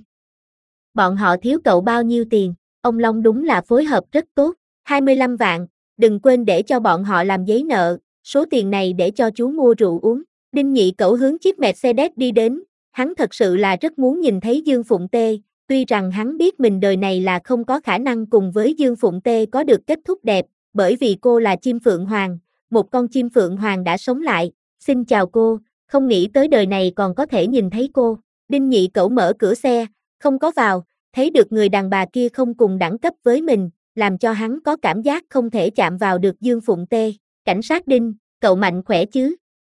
bọn họ thiếu cậu bao nhiêu tiền? Ông Long đúng là phối hợp rất tốt, 25 vạn, đừng quên để cho bọn họ làm giấy nợ, số tiền này để cho chú mua rượu uống. Đinh Nhị Cẩu hướng chiếc Mercedes đi đến, hắn thật sự là rất muốn nhìn thấy Dương Phụng Tê, tuy rằng hắn biết mình đời này là không có khả năng cùng với Dương Phụng Tê có được kết thúc đẹp, bởi vì cô là chim phượng hoàng, một con chim phượng hoàng đã sống lại. Xin chào cô, không nghĩ tới đời này còn có thể nhìn thấy cô. Đinh Nhị Cẩu mở cửa xe, không có vào, thấy được người đàn bà kia không cùng đẳng cấp với mình, làm cho hắn có cảm giác không thể chạm vào được Dương Phụng Tê. Cảnh sát Đinh, cậu mạnh khỏe chứ?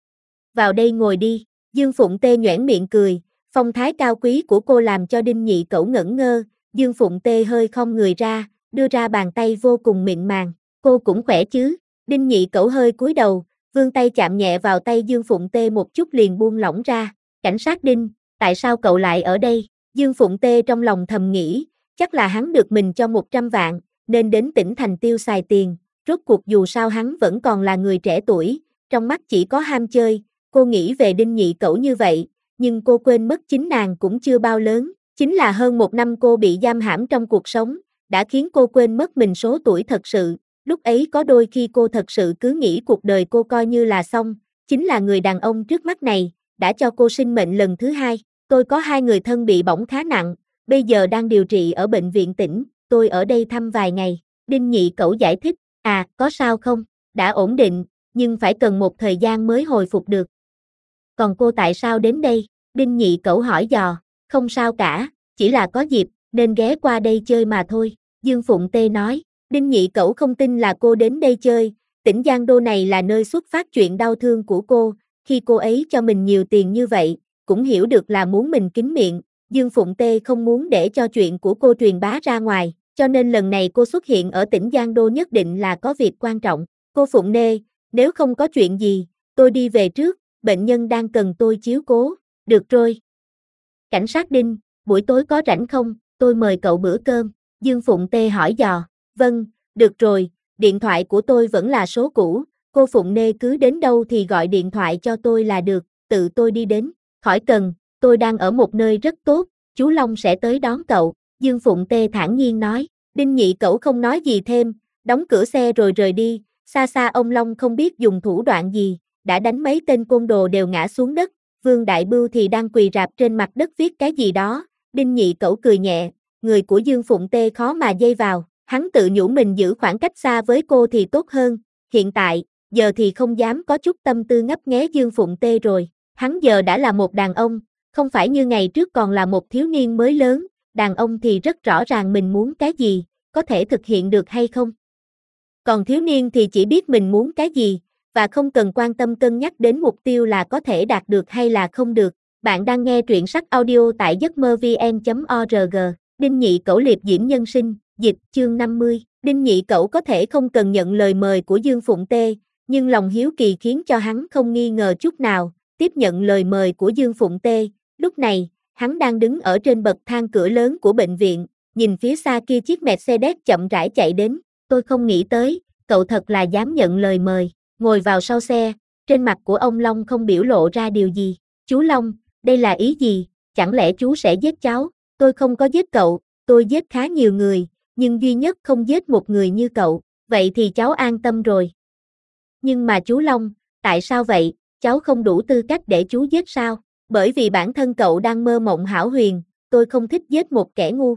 Vào đây ngồi đi. Dương Phụng Tê nhoẻn miệng cười, phong thái cao quý của cô làm cho Đinh Nhị Cẩu ngẩn ngơ. Dương Phụng Tê hơi khom người ra, đưa ra bàn tay vô cùng mịn màng. Cô cũng khỏe chứ? Đinh Nhị Cẩu hơi cúi đầu, vươn tay chạm nhẹ vào tay Dương Phụng Tê một chút liền buông lỏng ra. Cảnh sát Đinh, tại sao cậu lại ở đây? Dương Phụng Tê trong lòng thầm nghĩ, chắc là hắn được mình cho 100 vạn, nên đến tỉnh thành tiêu xài tiền. Rốt cuộc dù sao hắn vẫn còn là người trẻ tuổi, trong mắt chỉ có ham chơi. Cô nghĩ về Đinh Nhị Cẩu như vậy, nhưng cô quên mất chính nàng cũng chưa bao lớn. Chính là hơn 1 năm cô bị giam hãm trong cuộc sống, đã khiến cô quên mất mình số tuổi thật sự. Lúc ấy có đôi khi cô thật sự cứ nghĩ cuộc đời cô coi như là xong, chính là người đàn ông trước mắt này, đã cho cô sinh mệnh lần thứ hai. Tôi có 2 người thân bị bỏng khá nặng, bây giờ đang điều trị ở bệnh viện tỉnh, tôi ở đây thăm vài ngày. Đinh Nhị Cẩu giải thích, có sao không? Đã ổn định, nhưng phải cần một thời gian mới hồi phục được. Còn cô tại sao đến đây? Đinh Nhị Cẩu hỏi dò. Không sao cả, chỉ là có dịp, nên ghé qua đây chơi mà thôi, Dương Phụng Tê nói. Đinh Nhị Cẩu không tin là cô đến đây chơi, tỉnh Giang Đô này là nơi xuất phát chuyện đau thương của cô, khi cô ấy cho mình nhiều tiền như vậy, cũng hiểu được là muốn mình kín miệng, Dương Phụng Tê không muốn để cho chuyện của cô truyền bá ra ngoài, cho nên lần này cô xuất hiện ở tỉnh Giang Đô nhất định là có việc quan trọng. Cô Phụng Nê, nếu không có chuyện gì, tôi đi về trước, bệnh nhân đang cần tôi chiếu cố. Được rồi. Cảnh sát Đinh, buổi tối có rảnh không, tôi mời cậu bữa cơm, Dương Phụng Tê hỏi dò. Vâng, được rồi, điện thoại của tôi vẫn là số cũ, cô Phụng Nê cứ đến đâu thì gọi điện thoại cho tôi là được, tự tôi đi đến. Khỏi cần, tôi đang ở một nơi rất tốt, chú Long sẽ tới đón cậu, Dương Phụng Tê thản nhiên nói. Đinh Nhị Cẩu không nói gì thêm, đóng cửa xe rồi rời đi, xa xa ông Long không biết dùng thủ đoạn gì, đã đánh mấy tên côn đồ đều ngã xuống đất, Vương Đại Bưu thì đang quỳ rạp trên mặt đất viết cái gì đó, Đinh Nhị Cẩu cười nhẹ, người của Dương Phụng Tê khó mà dây vào, hắn tự nhủ mình giữ khoảng cách xa với cô thì tốt hơn, hiện tại, giờ thì không dám có chút tâm tư ngấp nghé Dương Phụng Tê rồi, hắn giờ đã là một đàn ông, không phải như ngày trước còn là một thiếu niên mới lớn, đàn ông thì rất rõ ràng mình muốn cái gì, có thể thực hiện được hay không. Còn thiếu niên thì chỉ biết mình muốn cái gì, và không cần quan tâm cân nhắc đến mục tiêu là có thể đạt được hay là không được. Bạn đang nghe truyện sách audio tại giấc mơ vn.org. Đinh Nhị Cẩu liệp diễm nhân sinh, dịch chương 50. Đinh Nhị Cẩu có thể không cần nhận lời mời của Dương Phụng Tê, nhưng lòng hiếu kỳ khiến cho hắn không nghi ngờ chút nào, tiếp nhận lời mời của Dương Phụng Tê. Lúc này, hắn đang đứng ở trên bậc thang cửa lớn của bệnh viện, nhìn phía xa kia chiếc Mercedes chậm rãi chạy đến. Tôi không nghĩ tới, cậu thật là dám nhận lời mời. Ngồi vào sau xe, trên mặt của ông Long không biểu lộ ra điều gì. Chú Long, đây là ý gì? Chẳng lẽ chú sẽ giết cháu? Tôi không có giết cậu, tôi giết khá nhiều người, nhưng duy nhất không giết một người như cậu. Vậy thì cháu an tâm rồi. Nhưng mà chú Long, tại sao vậy? Cháu không đủ tư cách để chú giết sao? Bởi vì bản thân cậu đang mơ mộng hão huyền, tôi không thích giết một kẻ ngu.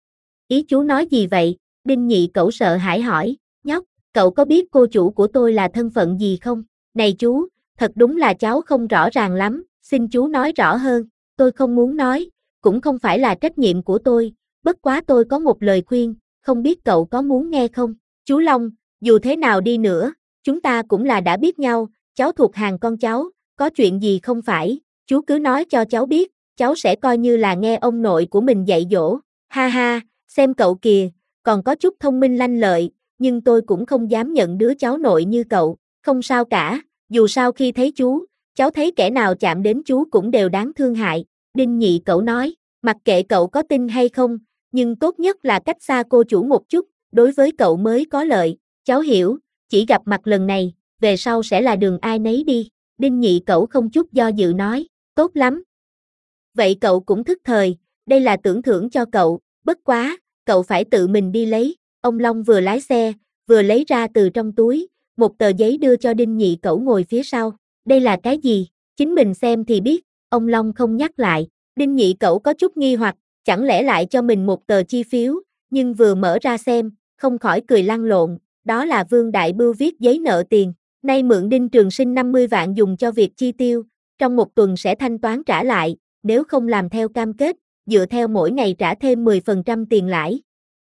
Ý chú nói gì vậy? Đinh Nhị Cẩu sợ hãi hỏi. Nhóc, cậu có biết cô chủ của tôi là thân phận gì không? Này chú, thật đúng là cháu không rõ ràng lắm, xin chú nói rõ hơn. Tôi không muốn nói, cũng không phải là trách nhiệm của tôi, bất quá tôi có một lời khuyên, không biết cậu có muốn nghe không? Chú Long, dù thế nào đi nữa, chúng ta cũng là đã biết nhau, cháu thuộc hàng con cháu, có chuyện gì không phải, chú cứ nói cho cháu biết, cháu sẽ coi như là nghe ông nội của mình dạy dỗ. Ha ha, xem cậu kìa, còn có chút thông minh lanh lợi, nhưng tôi cũng không dám nhận đứa cháu nội như cậu, không sao cả, dù sao khi thấy chú, cháu thấy kẻ nào chạm đến chú cũng đều đáng thương hại, Đinh Nhị Cẩu nói, mặc kệ cậu có tin hay không, nhưng tốt nhất là cách xa cô chủ một chút, đối với cậu mới có lợi, cháu hiểu, chỉ gặp mặt lần này, về sau sẽ là đường ai nấy đi, Đinh Nhị Cẩu không chút do dự nói, tốt lắm. Vậy cậu cũng thức thời, đây là tưởng thưởng cho cậu, bất quá, cậu phải tự mình đi lấy. Ông Long vừa lái xe, vừa lấy ra từ trong túi, một tờ giấy đưa cho Đinh Nhị Cẩu ngồi phía sau. Đây là cái gì? Chính mình xem thì biết, ông Long không nhắc lại. Đinh Nhị Cẩu có chút nghi hoặc, chẳng lẽ lại cho mình một tờ chi phiếu, nhưng vừa mở ra xem, không khỏi cười lăn lộn, đó là Vương Đại Bưu viết giấy nợ tiền. Nay mượn Đinh Trường Sinh 50 vạn dùng cho việc chi tiêu, trong một tuần sẽ thanh toán trả lại, nếu không làm theo cam kết, dựa theo mỗi ngày trả thêm 10% tiền lãi.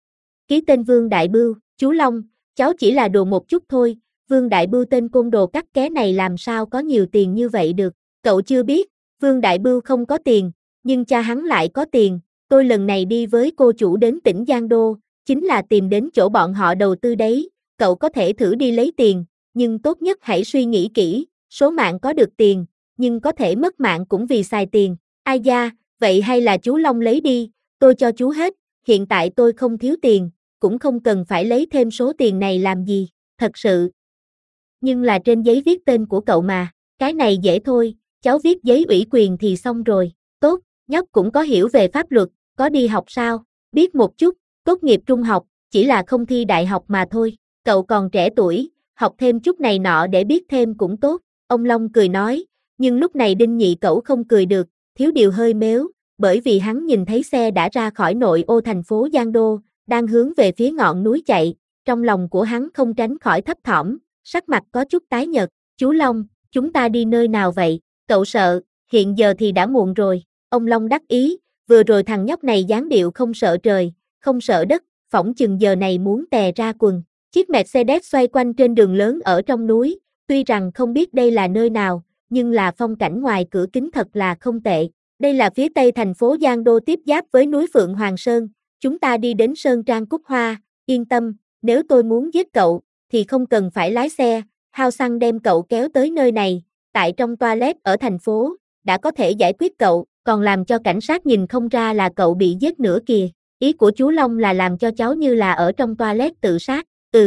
Ký tên Vương Đại Bưu, chú Long, cháu chỉ là đồ một chút thôi, Vương Đại Bưu tên côn đồ cắt ké này làm sao có nhiều tiền như vậy được, cậu chưa biết, Vương Đại Bưu không có tiền, nhưng cha hắn lại có tiền, tôi lần này đi với cô chủ đến tỉnh Giang Đô, chính là tìm đến chỗ bọn họ đầu tư đấy, cậu có thể thử đi lấy tiền, nhưng tốt nhất hãy suy nghĩ kỹ, số mạng có được tiền, nhưng có thể mất mạng cũng vì xài tiền, ai da, vậy hay là chú Long lấy đi, tôi cho chú hết, hiện tại tôi không thiếu tiền, cũng không cần phải lấy thêm số tiền này làm gì, thật sự. Nhưng là trên giấy viết tên của cậu mà, cái này dễ thôi, cháu viết giấy ủy quyền thì xong rồi, tốt, nhóc cũng có hiểu về pháp luật, có đi học sao, biết một chút, tốt nghiệp trung học, chỉ là không thi đại học mà thôi, cậu còn trẻ tuổi, học thêm chút này nọ để biết thêm cũng tốt, ông Long cười nói, nhưng lúc này Đinh Nhị Cẩu không cười được, thiếu điều hơi mếu, bởi vì hắn nhìn thấy xe đã ra khỏi nội ô thành phố Giang Đô, đang hướng về phía ngọn núi chạy, trong lòng của hắn không tránh khỏi thấp thỏm, sắc mặt có chút tái nhợt, chú Long, chúng ta đi nơi nào vậy, Cậu sợ, hiện giờ thì đã muộn rồi, ông Long đắc ý, vừa rồi thằng nhóc này dáng điệu không sợ trời, không sợ đất, phỏng chừng giờ này muốn tè ra quần. Chiếc Mercedes xoay quanh trên đường lớn ở trong núi, tuy rằng không biết đây là nơi nào, nhưng là phong cảnh ngoài cửa kính thật là không tệ. Đây là phía tây thành phố Giang Đô tiếp giáp với núi Phượng Hoàng Sơn, chúng ta đi đến Sơn Trang Cúc Hoa, yên tâm, nếu tôi muốn giết cậu, thì không cần phải lái xe, hao xăng đem cậu kéo tới nơi này, tại trong toilet ở thành phố, đã có thể giải quyết cậu, còn làm cho cảnh sát nhìn không ra là cậu bị giết nữa kìa. Ý của chú Long là làm cho cháu như là ở trong toilet tự sát,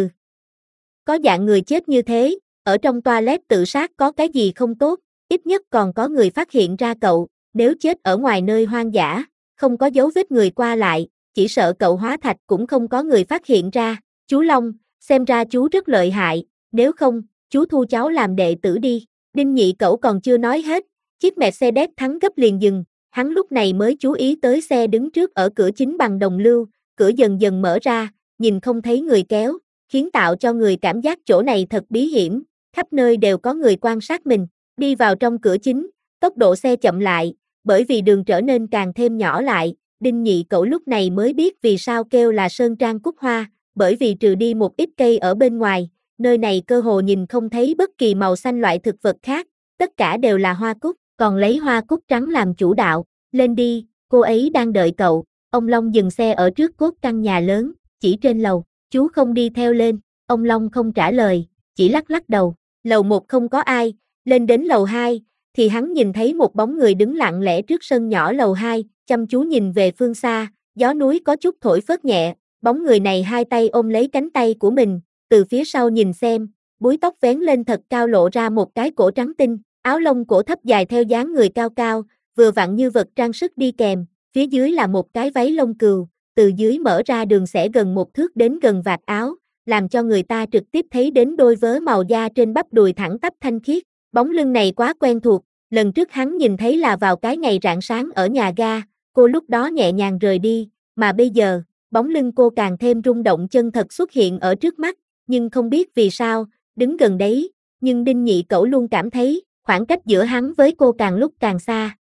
Có dạng người chết như thế, ở trong toilet tự sát có cái gì không tốt, ít nhất còn có người phát hiện ra cậu, nếu chết ở ngoài nơi hoang dã, không có dấu vết người qua lại, chỉ sợ cậu hóa thạch cũng không có người phát hiện ra. Chú Long, xem ra chú rất lợi hại, nếu không, chú thu cháu làm đệ tử đi. Đinh Nhị Cẩu còn chưa nói hết, chiếc Mercedes thắng gấp liền dừng, hắn lúc này mới chú ý tới xe đứng trước ở cửa chính bằng đồng lưu, cửa dần dần mở ra, nhìn không thấy người kéo, khiến tạo cho người cảm giác chỗ này thật bí hiểm, khắp nơi đều có người quan sát mình. Đi vào trong cửa chính, tốc độ xe chậm lại, bởi vì đường trở nên càng thêm nhỏ lại, Đinh Nhị Cẩu lúc này mới biết vì sao kêu là Sơn Trang Cúc Hoa, bởi vì trừ đi một ít cây ở bên ngoài, nơi này cơ hồ nhìn không thấy bất kỳ màu xanh loại thực vật khác, tất cả đều là hoa cúc, còn lấy hoa cúc trắng làm chủ đạo. Lên đi, cô ấy đang đợi cậu. Ông Long dừng xe ở trước cốt căn nhà lớn, chỉ trên lầu. Chú không đi theo lên. Ông Long không trả lời, chỉ lắc lắc đầu. Lầu 1 không có ai, lên đến lầu 2, thì hắn nhìn thấy một bóng người đứng lặng lẽ trước sân nhỏ lầu 2, chăm chú nhìn về phương xa, gió núi có chút thổi phớt nhẹ, bóng người này hai tay ôm lấy cánh tay của mình, từ phía sau nhìn xem, búi tóc vén lên thật cao lộ ra một cái cổ trắng tinh, áo lông cổ thấp dài theo dáng người cao cao, vừa vặn như vật trang sức đi kèm, phía dưới là một cái váy lông cừu, từ dưới mở ra đường xẻ gần một thước đến gần vạt áo, làm cho người ta trực tiếp thấy đến đôi vớ màu da trên bắp đùi thẳng tắp thanh khiết. Bóng lưng này quá quen thuộc, lần trước hắn nhìn thấy là vào cái ngày rạng sáng ở nhà ga, cô lúc đó nhẹ nhàng rời đi, mà bây giờ, bóng lưng cô càng thêm rung động chân thật xuất hiện ở trước mắt, nhưng không biết vì sao, đứng gần đấy, nhưng Đinh Nhị Cẩu luôn cảm thấy, khoảng cách giữa hắn với cô càng lúc càng xa,